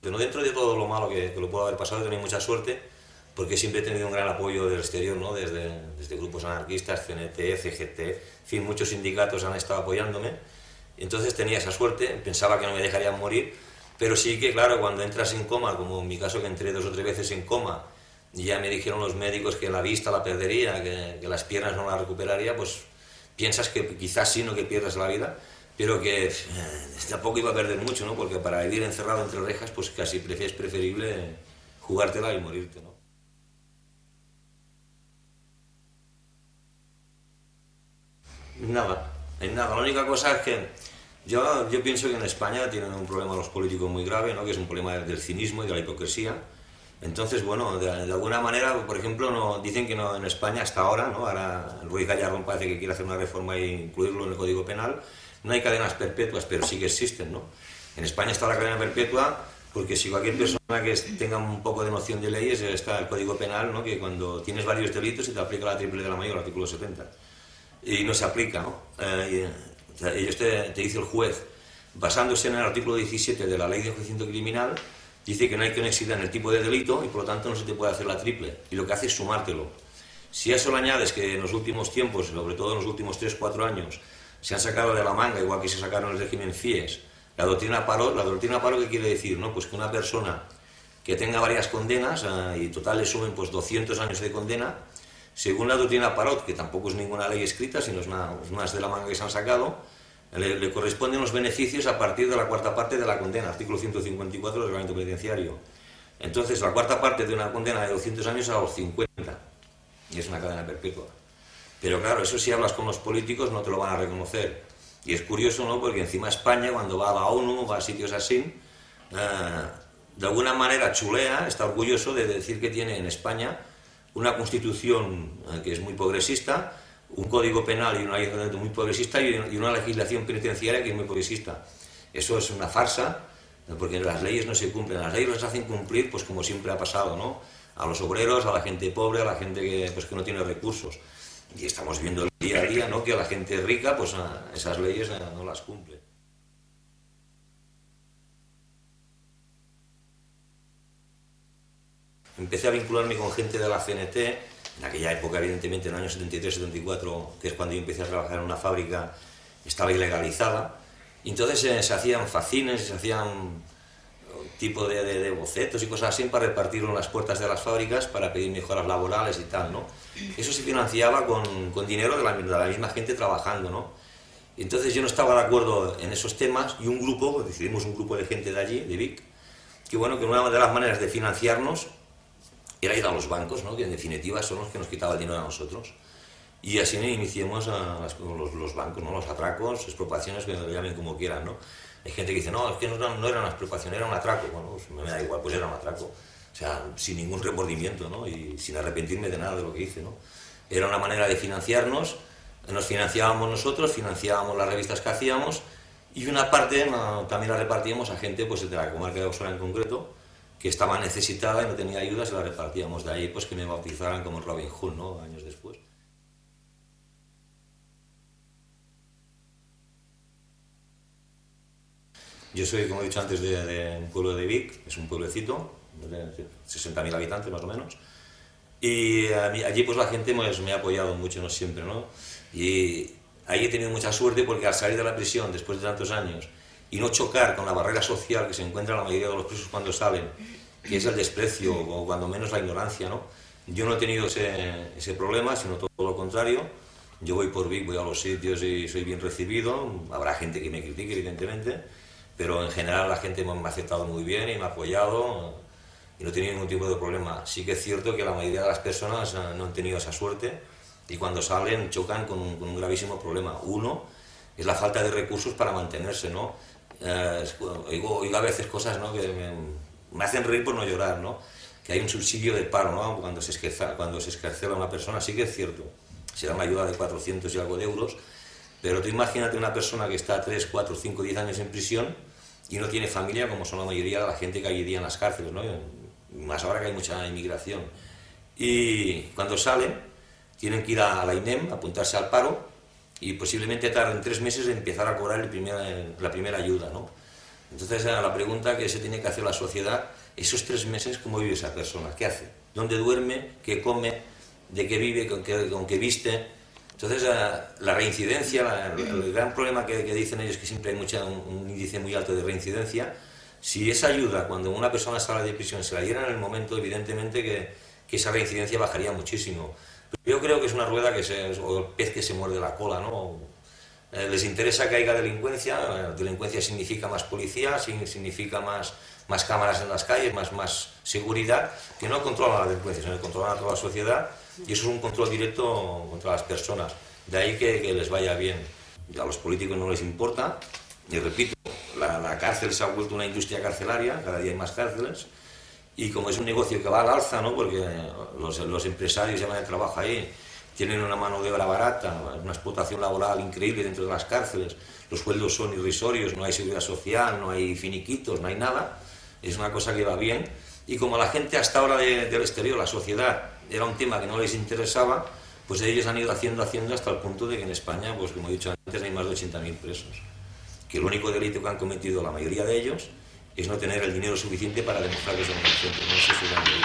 S8: Pero dentro de todo lo malo que, que lo puedo haber pasado, he tenido mucha suerte, porque siempre he tenido un gran apoyo del exterior, ¿no? desde, desde grupos anarquistas, C N T, C G T, en fin, muchos sindicatos han estado apoyándome. Entonces tenía esa suerte, pensaba que no me dejarían morir, pero sí que, claro, cuando entras en coma, como en mi caso que entré dos o tres veces en coma, y ya me dijeron los médicos que la vista la perdería, que, que las piernas no la recuperaría, pues piensas que quizás sí, no que pierdas la vida, pero que eh, tampoco iba a perder mucho, ¿no? Porque para vivir encerrado entre rejas, pues casi es preferible jugártela y morirte, ¿no? Nada, en nada. La única cosa es que yo, yo pienso que en España tienen un problema los políticos muy grave, ¿no? Que es un problema del cinismo y de la hipocresía. Entonces, bueno, de, de alguna manera, por ejemplo, no, dicen que no, en España hasta ahora, ¿no? Ahora Ruiz Gallardón parece que quiere hacer una reforma e incluirlo en el Código Penal. No hay cadenas perpetuas, pero sí que existen, ¿no? En España está la cadena perpetua porque si cualquier persona que tenga un poco de noción de leyes, está el Código Penal, ¿no? Que cuando tienes varios delitos se te aplica la triple de la mayor, el artículo setenta. Y no se aplica, ¿no? Eh, y, o sea, ellos te, te dice el juez, basándose en el artículo diecisiete de la Ley de Enjuiciamiento Criminal, dice que no hay conexidad en el tipo de delito y por lo tanto no se te puede hacer la triple. Y lo que hace es sumártelo. Si a eso le añades que en los últimos tiempos, sobre todo en los últimos tres cuatro años, se han sacado de la manga, igual que se sacaron el régimen FIES, la doctrina Parot. La doctrina Parot, ¿qué quiere decir? ¿No? Pues que una persona que tenga varias condenas, eh, y total le sumen pues, doscientos años de condena, según la doctrina Parot, que tampoco es ninguna ley escrita, sino es una, unas de la manga que se han sacado, le, le corresponden los beneficios a partir de la cuarta parte de la condena, artículo ciento cincuenta y cuatro del reglamento penitenciario. Entonces, la cuarta parte de una condena de doscientos años a los cincuenta, y es una cadena perpetua. Pero claro, eso si hablas con los políticos no te lo van a reconocer. Y es curioso, ¿no? Porque encima España, cuando va a la ONU, va a sitios así, eh, de alguna manera chulea, está orgulloso de decir que tiene en España una constitución eh, que es muy progresista, un código penal y una ley muy progresista y una legislación penitenciaria que es muy progresista. Eso es una farsa, porque las leyes no se cumplen, las leyes las hacen cumplir, pues como siempre ha pasado, ¿no? A los obreros, a la gente pobre, a la gente que, pues, que no tiene recursos. Y estamos viendo el día a día, ¿no? Que a la gente rica, pues esas leyes no las cumple. Empecé a vincularme con gente de la C N T, en aquella época, evidentemente, en el año setenta y tres setenta y cuatro, que es cuando yo empecé a trabajar en una fábrica, estaba ilegalizada, y entonces eh, se hacían facines, se hacían un tipo de, de, de bocetos y cosas así para repartirlo en las puertas de las fábricas para pedir mejoras laborales y tal, ¿no? Eso se financiaba con, con dinero de la, de la misma gente trabajando, ¿no? Entonces yo no estaba de acuerdo en esos temas y un grupo, decidimos un grupo de gente de allí, de Vic, que bueno, que una de las maneras de financiarnos era ir a los bancos, ¿no? Que en definitiva son los que nos quitaban el dinero a nosotros. Y así iniciamos a las, los, los bancos, ¿no? Los atracos, expropiaciones, que lo llamen como quieran, ¿no? Hay gente que dice, no, es que no era, no era una expropiación, era un atraco. Bueno, pues me da igual, pues era un atraco. O sea, sin ningún remordimiento, ¿no? Y sin arrepentirme de nada de lo que hice, ¿no? Era una manera de financiarnos, nos financiábamos nosotros, financiábamos las revistas que hacíamos y una parte no, también la repartíamos a gente pues, de la comarca de Osona en concreto, que estaba necesitada y no tenía ayuda, se la repartíamos. De ahí pues que me bautizaran como Robin Hood, ¿no? Años después. Yo soy, como he dicho antes, de, de un pueblo de Vic, es un pueblecito, de sesenta mil habitantes más o menos, y a mí, allí pues la gente pues, me ha apoyado mucho, no siempre, ¿no? Y ahí he tenido mucha suerte porque al salir de la prisión después de tantos años y no chocar con la barrera social que se encuentra la mayoría de los presos cuando salen, que es el desprecio o cuando menos la ignorancia, ¿no? Yo no he tenido ese, ese problema, sino todo lo contrario. Yo voy por Vic, voy a los sitios y soy bien recibido, habrá gente que me critique evidentemente, pero en general la gente me ha aceptado muy bien y me ha apoyado y no he tenido ningún tipo de problema. Sí que es cierto que la mayoría de las personas no han tenido esa suerte y cuando salen chocan con un, con un gravísimo problema. Uno es la falta de recursos para mantenerse, ¿no? Eh, oigo, oigo a veces cosas, ¿no? Que me, me hacen reír por no llorar, ¿no? Que hay un subsidio de paro, ¿no? Cuando se escarcela, cuando se escarcela a una persona, sí que es cierto. Se da una ayuda de cuatrocientos y algo de euros, pero tú imagínate una persona que está tres, cuatro, cinco, diez años en prisión y no tiene familia, como son la mayoría de la gente que hay hoy día en las cárceles, ¿no? Más ahora que hay mucha inmigración. Y cuando salen, tienen que ir a la I N E M, apuntarse al paro, y posiblemente tarden tres meses en empezar a cobrar el primer, la primera ayuda, ¿no? Entonces la pregunta que se tiene que hacer la sociedad, esos tres meses, ¿cómo vive esa persona? ¿Qué hace? ¿Dónde duerme? ¿Qué come? ¿De qué vive? ¿Con qué, con qué viste? Entonces la reincidencia, la, el gran problema que, que dicen ellos, que siempre hay mucha, un, un índice muy alto de reincidencia, si esa ayuda cuando una persona sale de prisión se la diera en el momento, evidentemente que, que esa reincidencia bajaría muchísimo. Yo creo que es una rueda que se, o el pez que se muerde la cola, ¿no? Eh, les interesa que haya delincuencia, eh, delincuencia significa más policía, significa más, más cámaras en las calles, más, más seguridad, que no controlan la delincuencia, sino que controlan a toda la sociedad, y eso es un control directo contra las personas. De ahí que, que les vaya bien. A los políticos no les importa, y repito, la, la cárcel se ha vuelto una industria carcelaria, cada día hay más cárceles, y como es un negocio que va al alza, ¿no? Porque los, los empresarios llevan el trabajo ahí, tienen una mano de obra barata, una explotación laboral increíble dentro de las cárceles, los sueldos son irrisorios, no hay seguridad social, no hay finiquitos, no hay nada, es una cosa que va bien, y como la gente hasta ahora de, del exterior, la sociedad, era un tema que no les interesaba, pues ellos han ido haciendo, haciendo hasta el punto de que en España, pues como he dicho antes, hay más de ochenta mil presos, que el único delito que han cometido la mayoría de ellos es no tener el dinero suficiente para demostrar que son inocentes, no sé si lo han leído.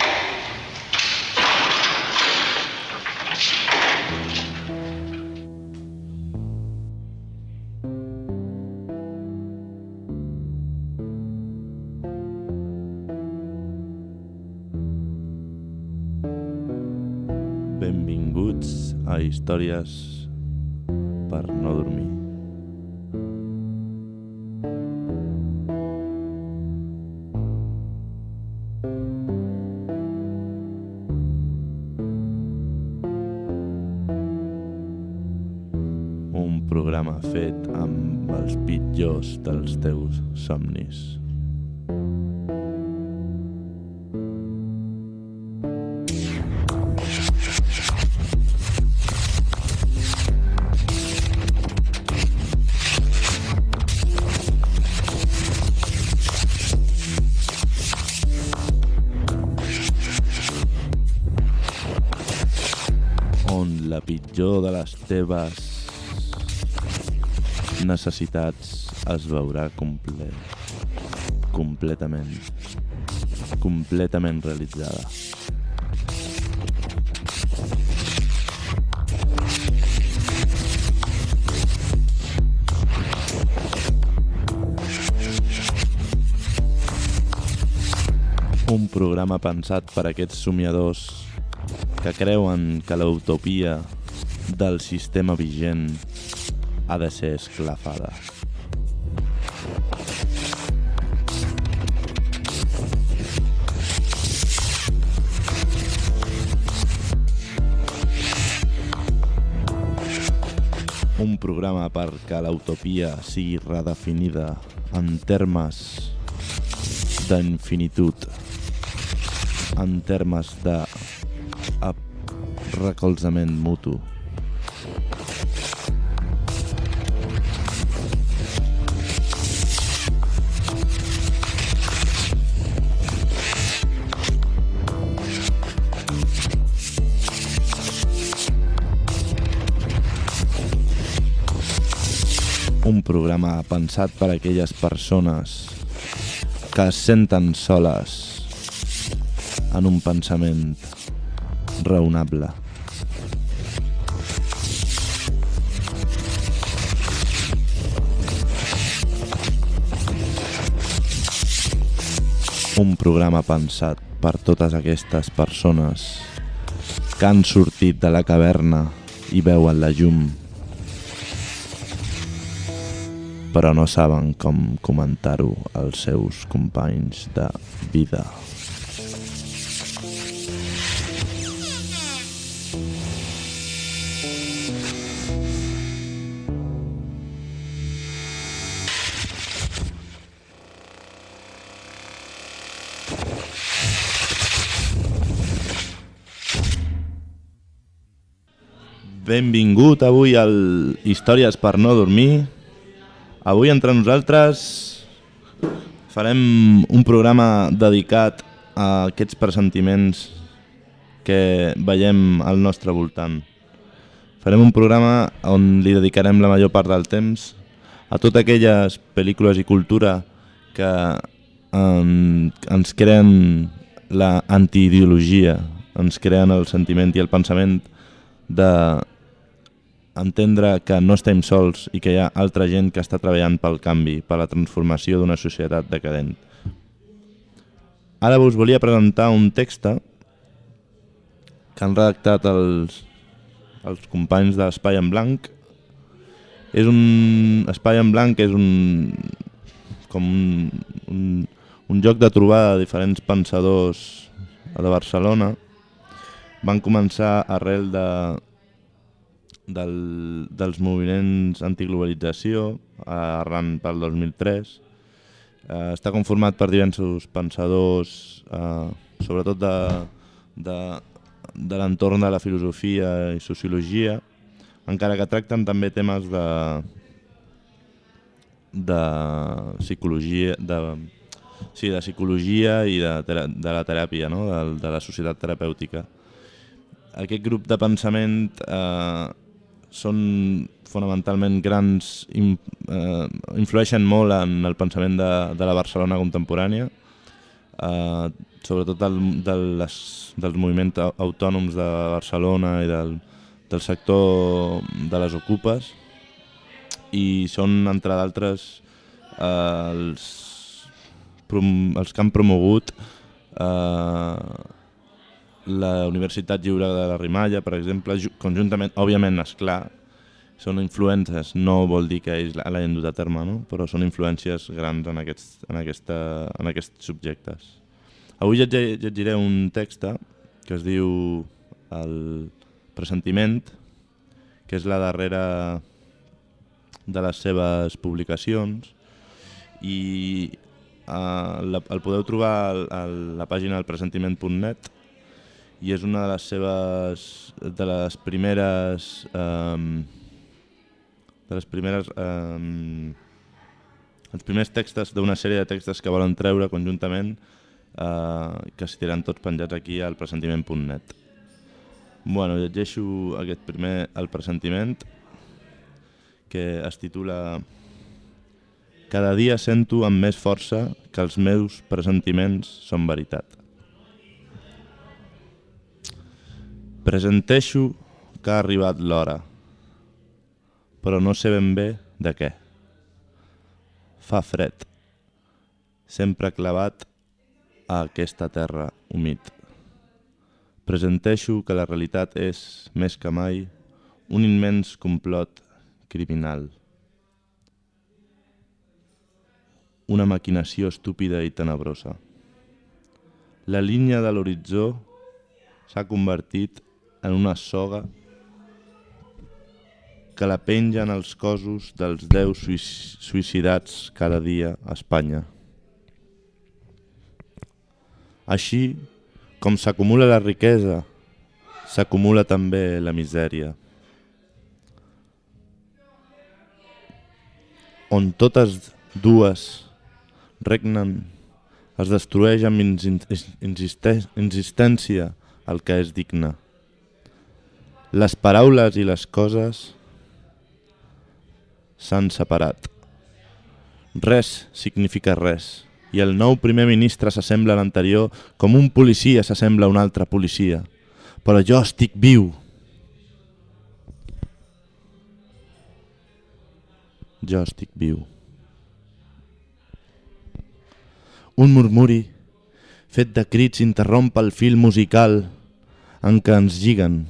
S3: Benvinguts a Històries per no dormir. Un programa fet amb els pitjors dels teus somnis. La pitjor de les teves necessitats es veurà complet, completament, completament realitzada. Un programa pensat per a aquests somiadors que creuen que la utopia del sistema vigent ha de ser esclafada. Un programa perquè la utopia sigui redefinida en termes d'infinitud, en termes de recolzament mutu. Un programa pensat per a aquelles persones que es senten soles en un pensament raonable. Un programa pensat per totes aquestes persones que han sortit de la caverna i veuen la llum, però no saben com comentar-ho als seus companys de vida. Benvingut avui al Històries per no dormir. Avui entre nosaltres farem un programa dedicat a aquests pressentiments que veiem al nostre voltant. Farem un programa on li dedicarem la major part del temps a totes aquelles pel·lícules i cultura que eh, ens creen la antiideologia, ens creen el sentiment i el pensament d'entendre que no estem sols i que hi ha altra gent que està treballant pel canvi, per la transformació d'una societat decadent. Ara us volia presentar un text que han redactat els, els companys d'Espai en Blanc. És un Espai en Blanc és un com un, un, un lloc de trobada de diferents pensadors de Barcelona. Van començar arrel de, del, dels moviments antiglobalització, arran pel dos mil tres. Eh, està conformat per diversos pensadors, eh, sobretot de, de, de l'entorn de la filosofia i sociologia, encara que tracten també temes de, de psicologia, de, sí, de psicologia i de, de la teràpia, no? de, de la societat terapèutica. Aquest grup de pensament eh, són fonamentalment grans, in, eh, influeixen molt en el pensament de, de la Barcelona contemporània, eh, sobretot del, de les, dels moviments autònoms de Barcelona i del, del sector de les okupes, i són, entre d'altres, eh, els, els que han promogut eh, la Universitat Lliure de la Rimalla, per exemple, conjuntament, òbviament, esclar, són influències, no vol dir que ells l'hagin dut a terme, no? Però són influències grans en aquests, en aquesta, en aquests subjectes. Avui llegiré un text que es diu El pressentiment, que és la darrera de les seves publicacions, i eh, el podeu trobar a la pàgina del pressentiment punt net, i és una de les seves, de les primeres, eh, de les primeres, eh, els primers textos d'una sèrie de textos que volen treure conjuntament, eh, que estiran tots penjats aquí al pressentiment punt net. Bueno, llegeixo aquest primer, el pressentiment, que es titula Cada dia sento amb més força que els meus pressentiments són veritat. Presenteixo que ha arribat l'hora, però no sé ben bé de què. Fa fred, sempre clavat a aquesta terra humit. Presenteixo que la realitat és, més que mai, un immens complot criminal. Una maquinació estúpida i tenebrosa. La línia de l'horitzó s'ha convertit en una soga que la pengen els cossos dels deu suïcidats cada dia a Espanya. Així, com s'acumula la riquesa, s'acumula també la misèria. On totes dues regnen, es destrueix amb insistència el que és digne. Les paraules i les coses s'han separat. Res significa res, i el nou primer ministre s'assembla a l'anterior com un policia s'assembla a un altre policia. Però jo estic viu. Jo estic viu. Un murmuri fet de crits interromp el fil musical en què ens lliguen.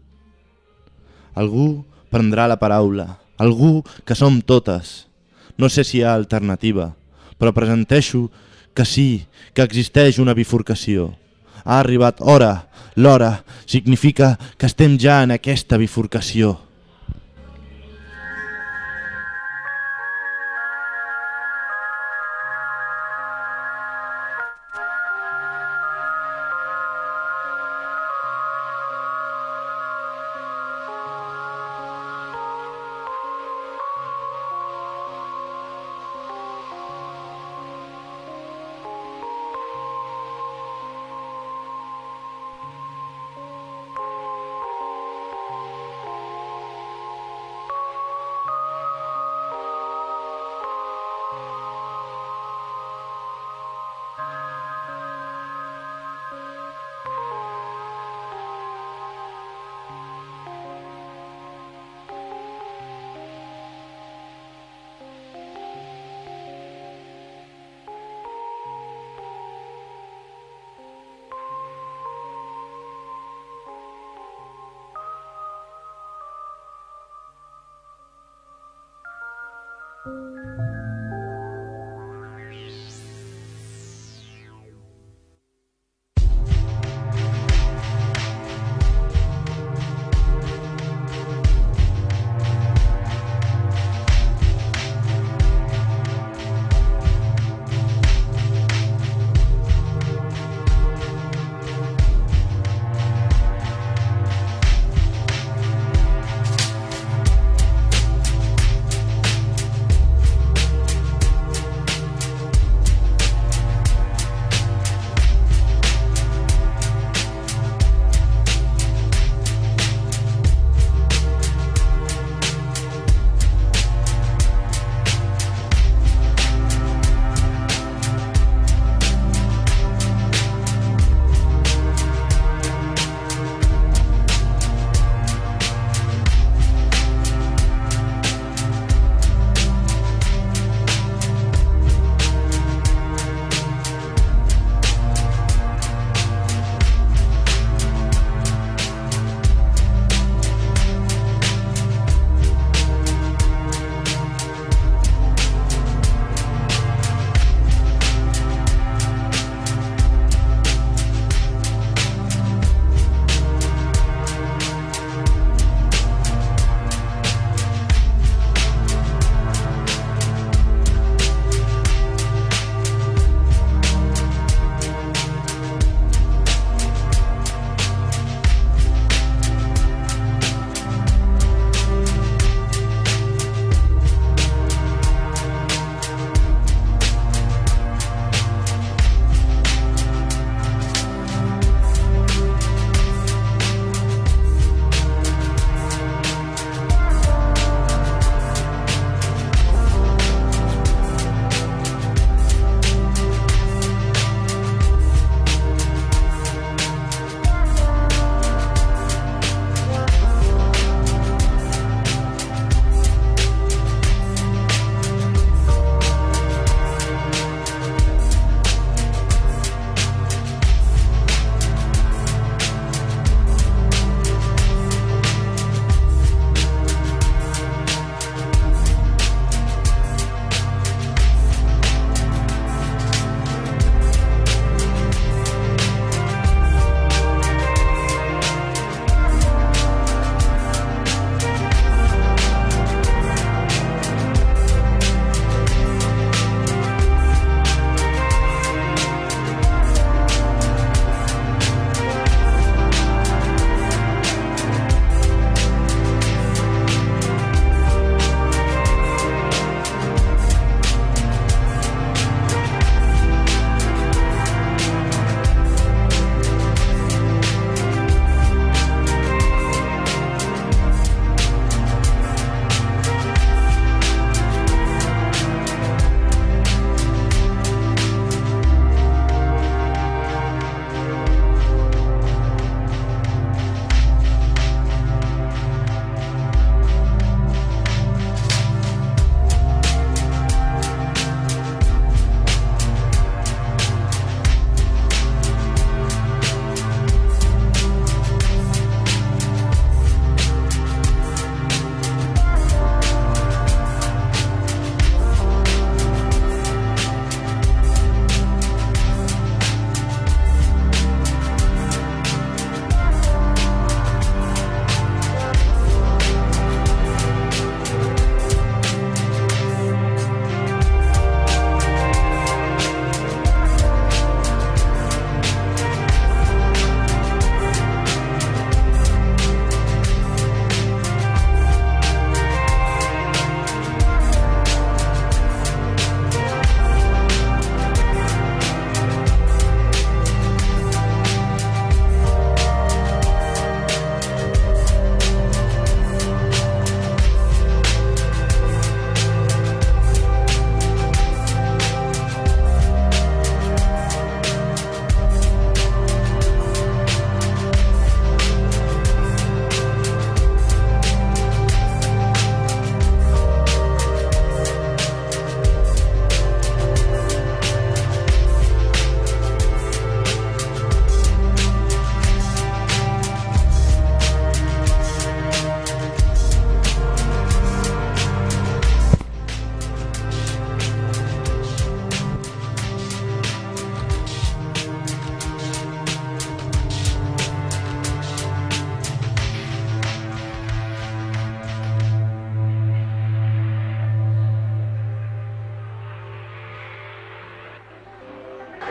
S3: Algú prendrà la paraula, algú que som totes. No sé si hi ha alternativa, però presenteixo que sí, que existeix una bifurcació. Ha arribat hora, l'hora significa que estem ja en aquesta bifurcació.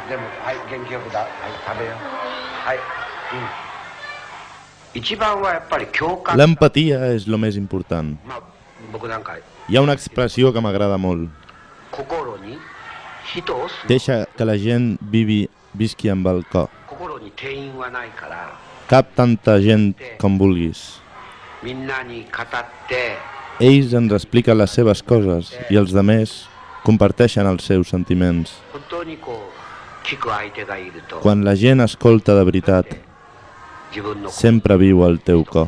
S4: 全部はい元気よくだはい食べようはいうん一番はやっぱり共感
S3: L'empatia és lo més important.
S4: まあ僕なんか
S3: Hi ha una expressió que m'agrada molt.
S4: 心に人を
S3: Deixa que la gent vivi, visqui amb el cor.
S4: 心に定員はないから
S3: Cap tanta gent com vulguis.
S4: みんなに語って
S3: Ells ens expliquen les seves coses i els demés comparteixen els seus sentiments.
S4: 本当にこう聞く相手がいると
S3: Quan la gent escolta de veritat,
S4: 自分の
S3: sempre viu al teu cor.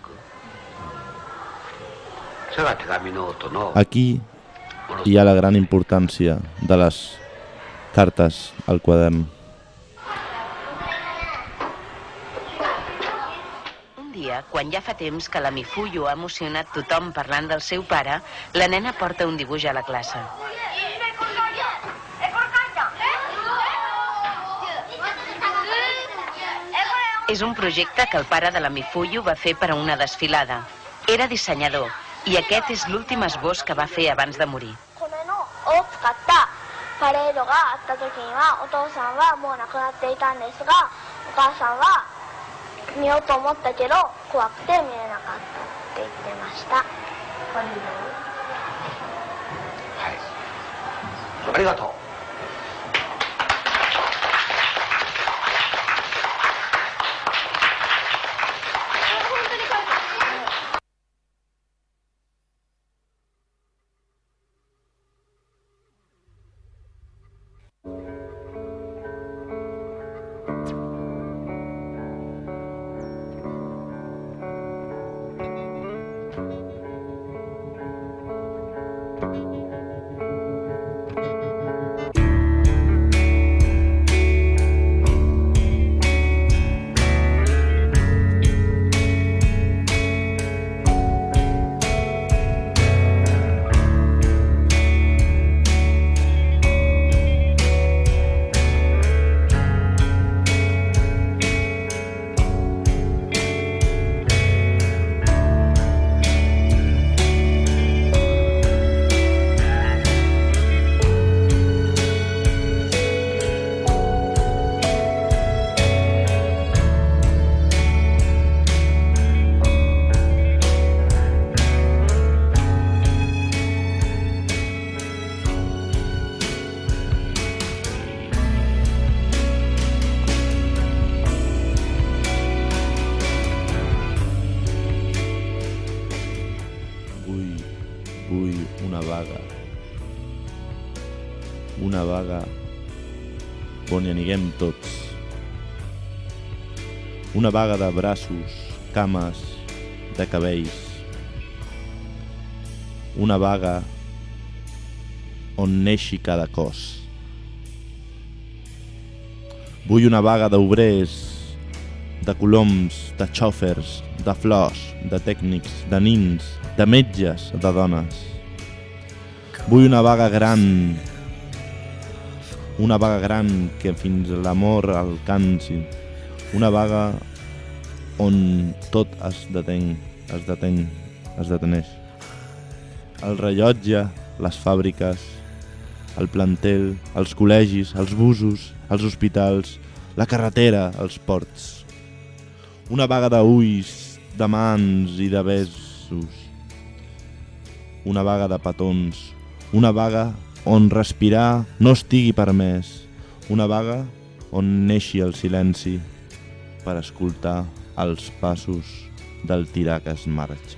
S4: それが手紙ノートの
S3: Aquí hi ha la gran importància de les cartes al quadern.
S9: Un dia, quan ja fa temps que la Mifuyo ha emocionat tothom parlant del seu pare, la nena porta un dibuix a la classe. És un projecte que el pare de la Mifuyo va fer per a una desfilada. Era dissenyador, i aquest és l'últim esbós que va fer abans de morir.
S10: これのを使ったパレードがあった時にはお父さんはもう亡くなっていたんですが、お母さんは見ようと思ったけど怖くて見れなかったって言ってました。
S4: ありがとう。
S3: On hi aniguem tots. Una vaga de braços, cames, de cabells. Una vaga on neixi cada cos. Vull una vaga d'obrers, de coloms, de xòfers, de flors, de tècnics, de nins, de metges, de dones. Vull una vaga gran, una vaga gran que fins l'amor alcanci, una vaga on tot es detén, es detén, es deteneix. El rellotge, les fàbriques, el plantel, els col·legis, els busos, els hospitals, la carretera, els ports. Una vaga d'ulls, de mans i de besos. Una vaga de petons, una vaga on respirar no estigui permès, una vaga on neixi el silenci per escoltar els passos del tirà que es marxa.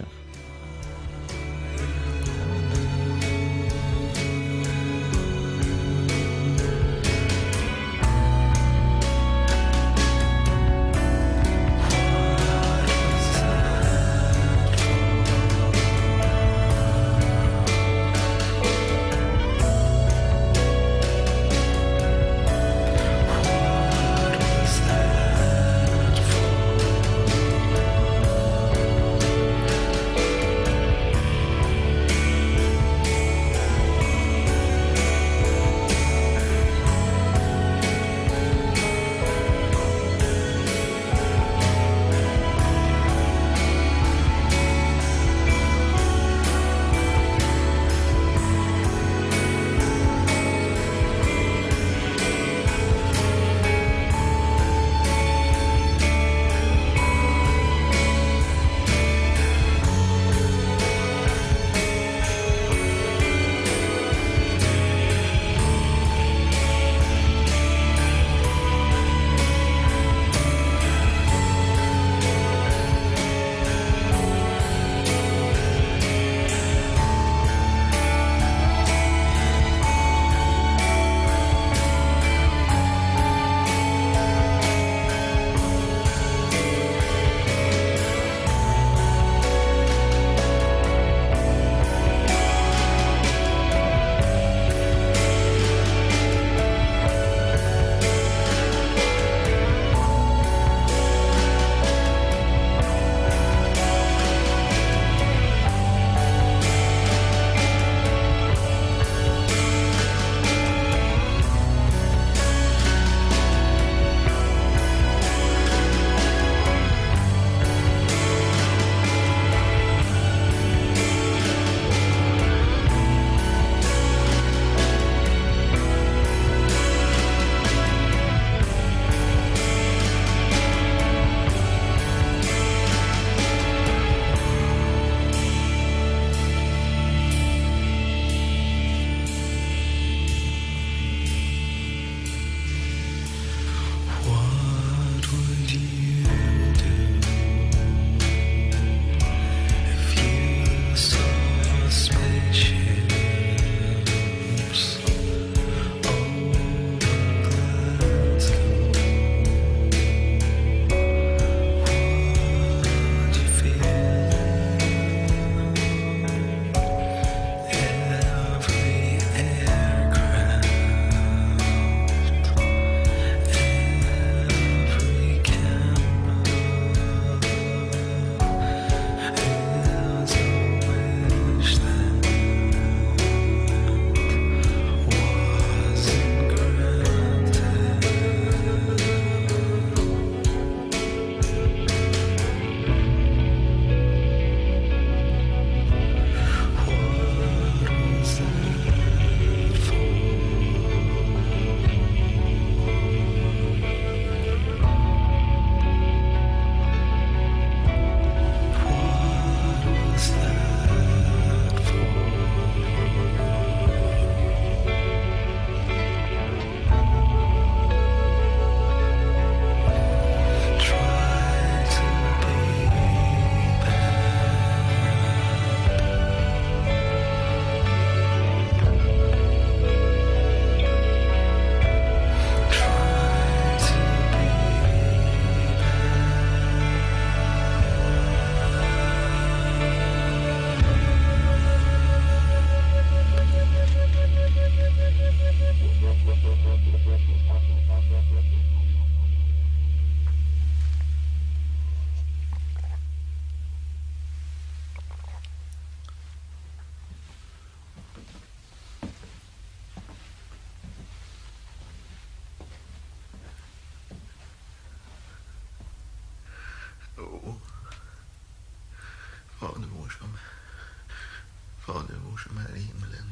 S11: Fader vår som, Fader vår som är i himlen.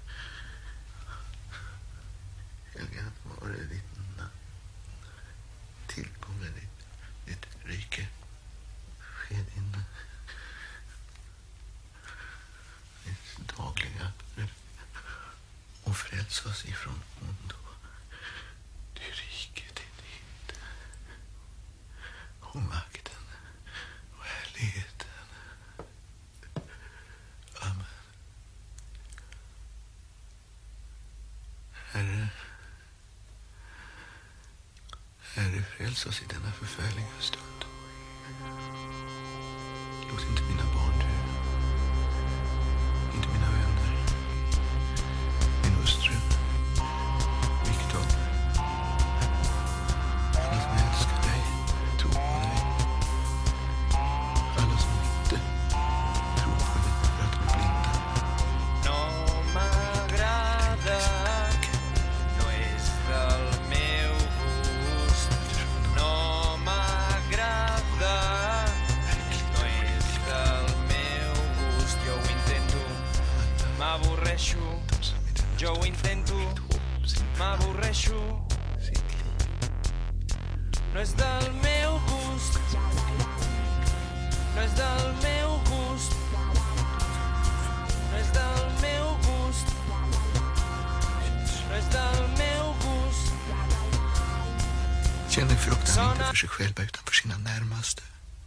S11: Helgat vare ditt namn. Tillkommer ditt, ditt rike. Ske din ditt dagliga bröd. Och fräls oss ifrån ondo. Det riket är ditt. Och makten och härligheten. Amen. Herre, Herre, fräls oss i denna förfärliga stund. Låt inte mina barn dö. Inte mina vänner. Min hustru. Viktor. Alla som älskar dig. Tror på dig. Alla som inte tror på dig för att de är blinda.
S12: No m'agrada, no és del meu gust. No m'agrada, no és del meu gust. Jo ho intento, m'avorreixo. Jo ho intento, m'avorreixo. No és del meu gust. No és del meu gust. No és del meu gust. No és del meu gust.
S11: Känner fruktan inte för sig själva utan för sina närmaste.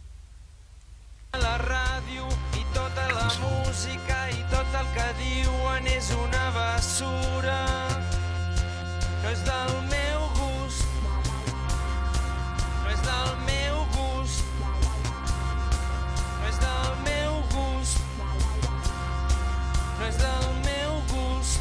S12: La ràdio i tota la música i tot el que diuen és una basura. No és del meu gust. No és del meu gust. No és del meu gust. No és del meu gust.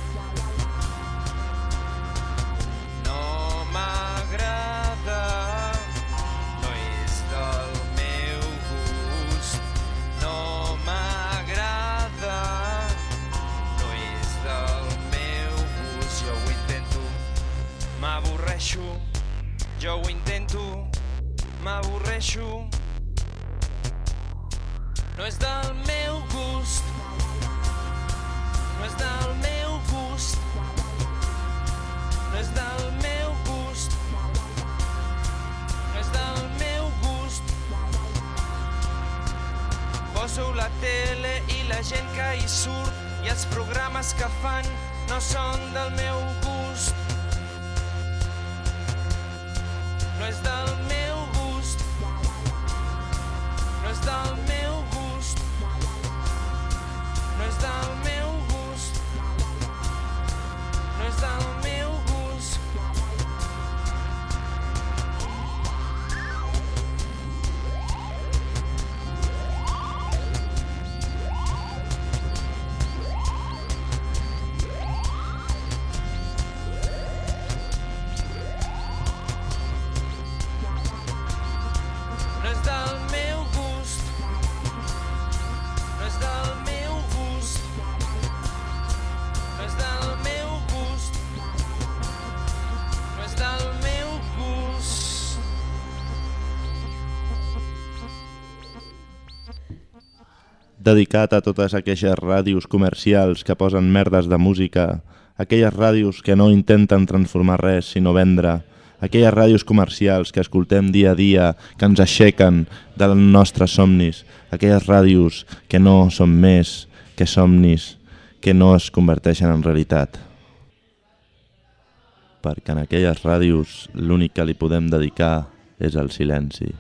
S12: No m'agrada. No és del meu gust. No m'agrada. No és del meu gust. Jo ho intento, m'avorreixo. Jo ho intento, m'avorreixo. No és del meu gust. No és del meu gust. No és del meu gust. No és del meu gust. Poso la tele i la gent que hi surt i els programes que fan no són del meu gust. No és del meu gust. No és del meu gust. No és del meu gust. No és del meu gust. No és del meu gust. No és del meu gust. No és del meu gust. No és del meu gust.
S3: Dedicat a totes aquelles ràdios comercials que posen merdes de música, aquelles ràdios que no intenten transformar res sinó vendre, aquelles ràdios comercials que escoltem dia a dia, que ens aixequen dels nostres somnis, aquelles ràdios que no són més que somnis, que no es converteixen en realitat. Perquè en aquelles ràdios l'únic que li podem dedicar és el silenci.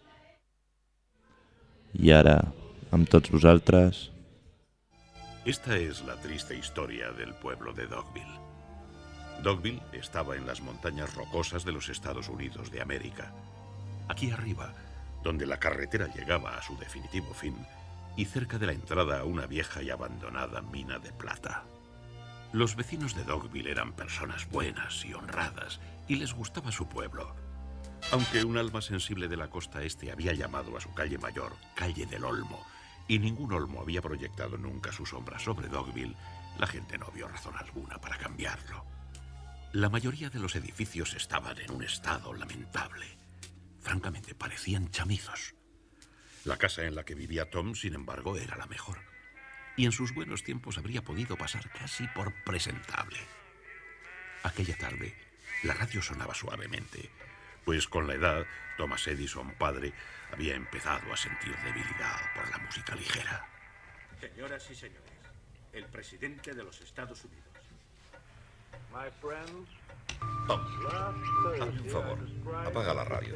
S3: I ara, amb tots vosaltres...
S13: Esta es la triste historia del pueblo de Dogville. Dogville estaba en las montañas rocosas de los Estados Unidos de América. Aquí arriba, donde la carretera llegaba a su definitivo fin, y cerca de la entrada a una vieja y abandonada mina de plata. Los vecinos de Dogville eran personas buenas y honradas, y les gustaba su pueblo. Aunque un alma sensible de la costa este había llamado a su calle mayor Calle del Olmo, y ningún olmo había proyectado nunca su sombra sobre Dogville, la gente no vio razón alguna para cambiarlo. La mayoría de los edificios estaban en un estado lamentable. Francamente, parecían chamizos. La casa en la que vivía Tom, sin embargo, era la mejor. Y en sus buenos tiempos habría podido pasar casi por presentable. Aquella tarde, la radio sonaba suavemente, pues con la edad, Thomas Edison, padre, había empezado a sentir debilidad por la música ligera.
S15: Señoras y señores, el presidente de los Estados Unidos.
S13: Tom, hazme un favor, apaga la radio.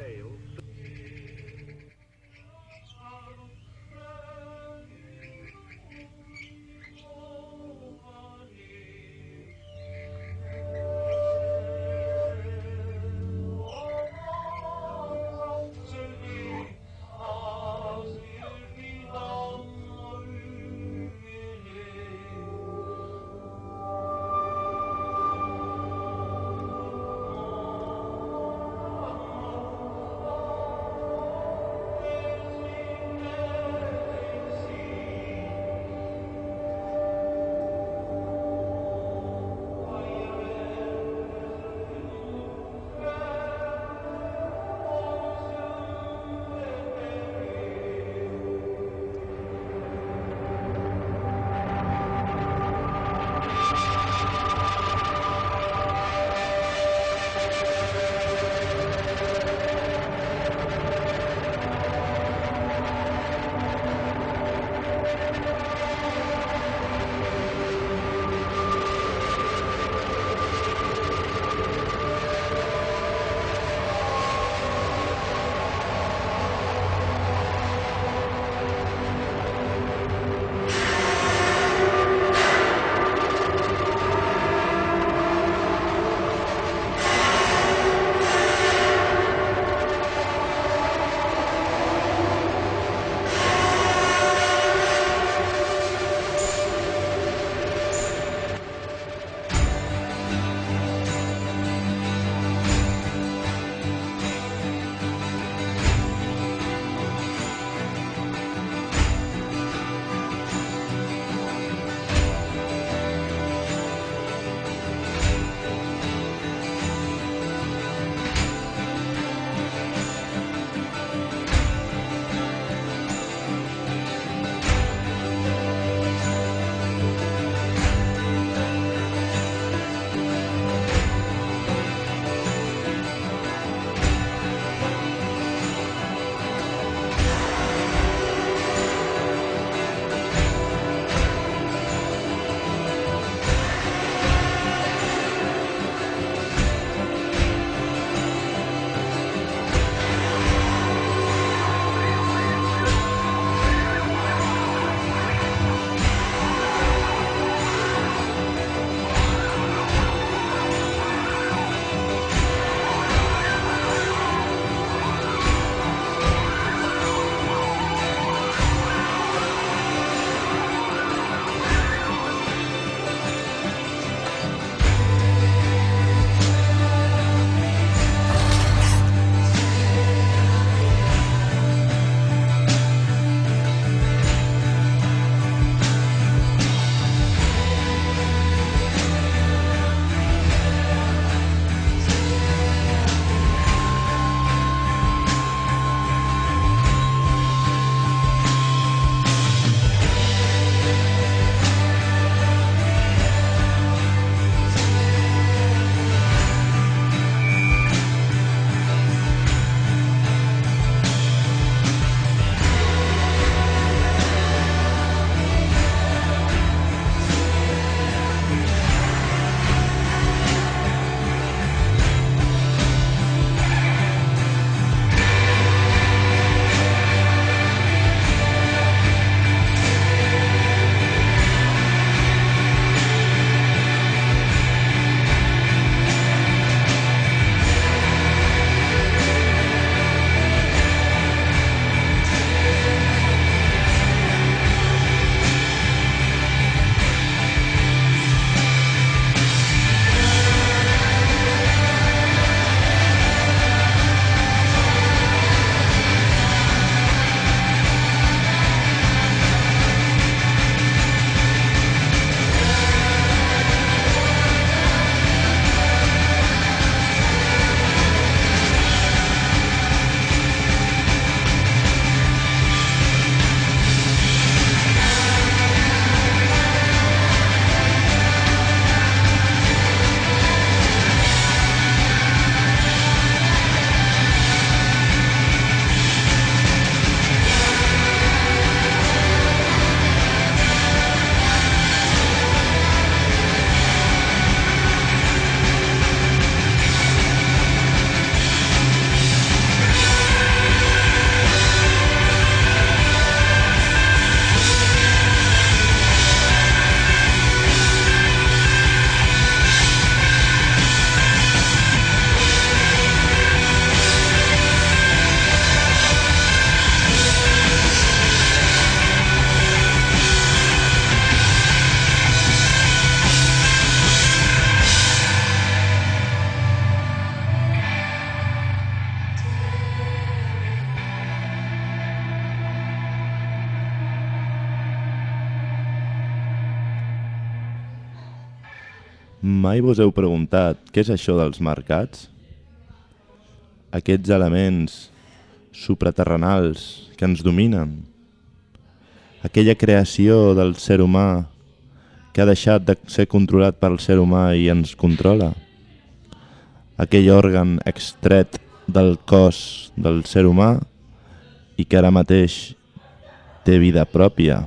S3: Mai vos heu preguntat què és això dels mercats? Aquests elements supraterrenals que ens dominen? Aquella creació del ser humà que ha deixat de ser controlat pel ser humà i ens controla? Aquell òrgan extret del cos del ser humà i que ara mateix té vida pròpia?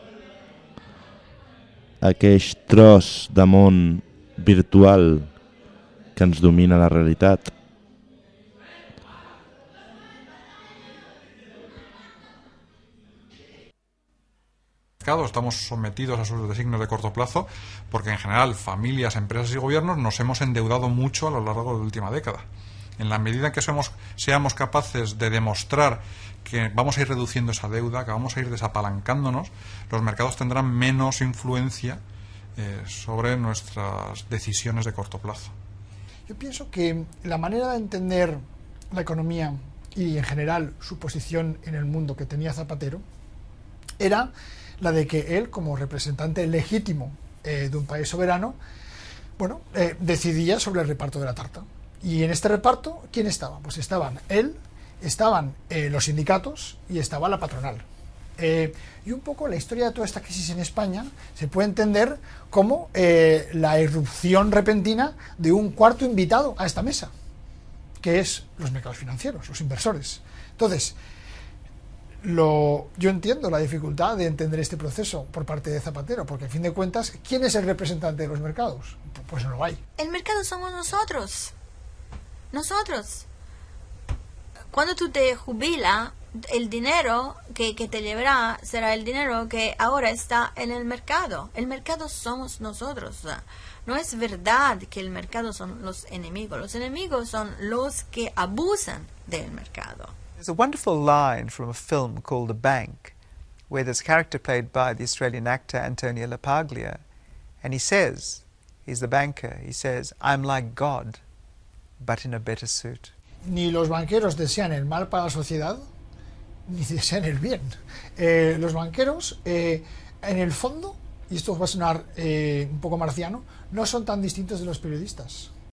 S3: Aquell tros de món virtual que ens domina la realitat?
S16: Estamos sometidos a sus designios de corto plazo porque en general familias, empresas y gobiernos nos hemos endeudado mucho a lo largo de la última década. En la medida en que somos, seamos capaces de demostrar que vamos a ir reduciendo esa deuda, que vamos a ir desapalancándonos, los mercados tendrán menos influencia eh, sobre nuestras decisiones de corto plazo.
S17: Yo pienso que la manera de entender la economía y en general su posición en el mundo que tenía Zapatero era la de que él, como representante legítimo eh, de un país soberano, bueno, eh, decidía sobre el reparto de la tarta. Y en este reparto, ¿quién estaba? Pues estaban él, estaban eh, los sindicatos y estaba la patronal. Eh, y un poco la historia de toda esta crisis en España se puede entender como eh, la irrupción repentina de un cuarto invitado a esta mesa, que es los mercados financieros, los inversores. Entonces, Lo, yo entiendo la dificultad de entender este proceso por parte de Zapatero, porque a fin de cuentas, ¿quién es el representante de los mercados? Pues no lo hay.
S18: El mercado somos nosotros. Nosotros. Cuando tú te jubilas, el dinero que, que te llevará será el dinero que ahora está en el mercado. El mercado somos nosotros. No es verdad que el mercado son los enemigos. Los enemigos son los que abusan del mercado.
S20: There's a wonderful line from a film called The Bank, where there's a character played by the Australian actor Antonio LaPaglia, and he says, he's the banker, he says, I'm like God, but in a better suit.
S17: Ni los banqueros desean el mal para la sociedad, ni desean el bien. Eh, los banqueros, eh, en el fondo, y esto va a sonar eh, un poco marciano, no son tan distintos de los periodistas.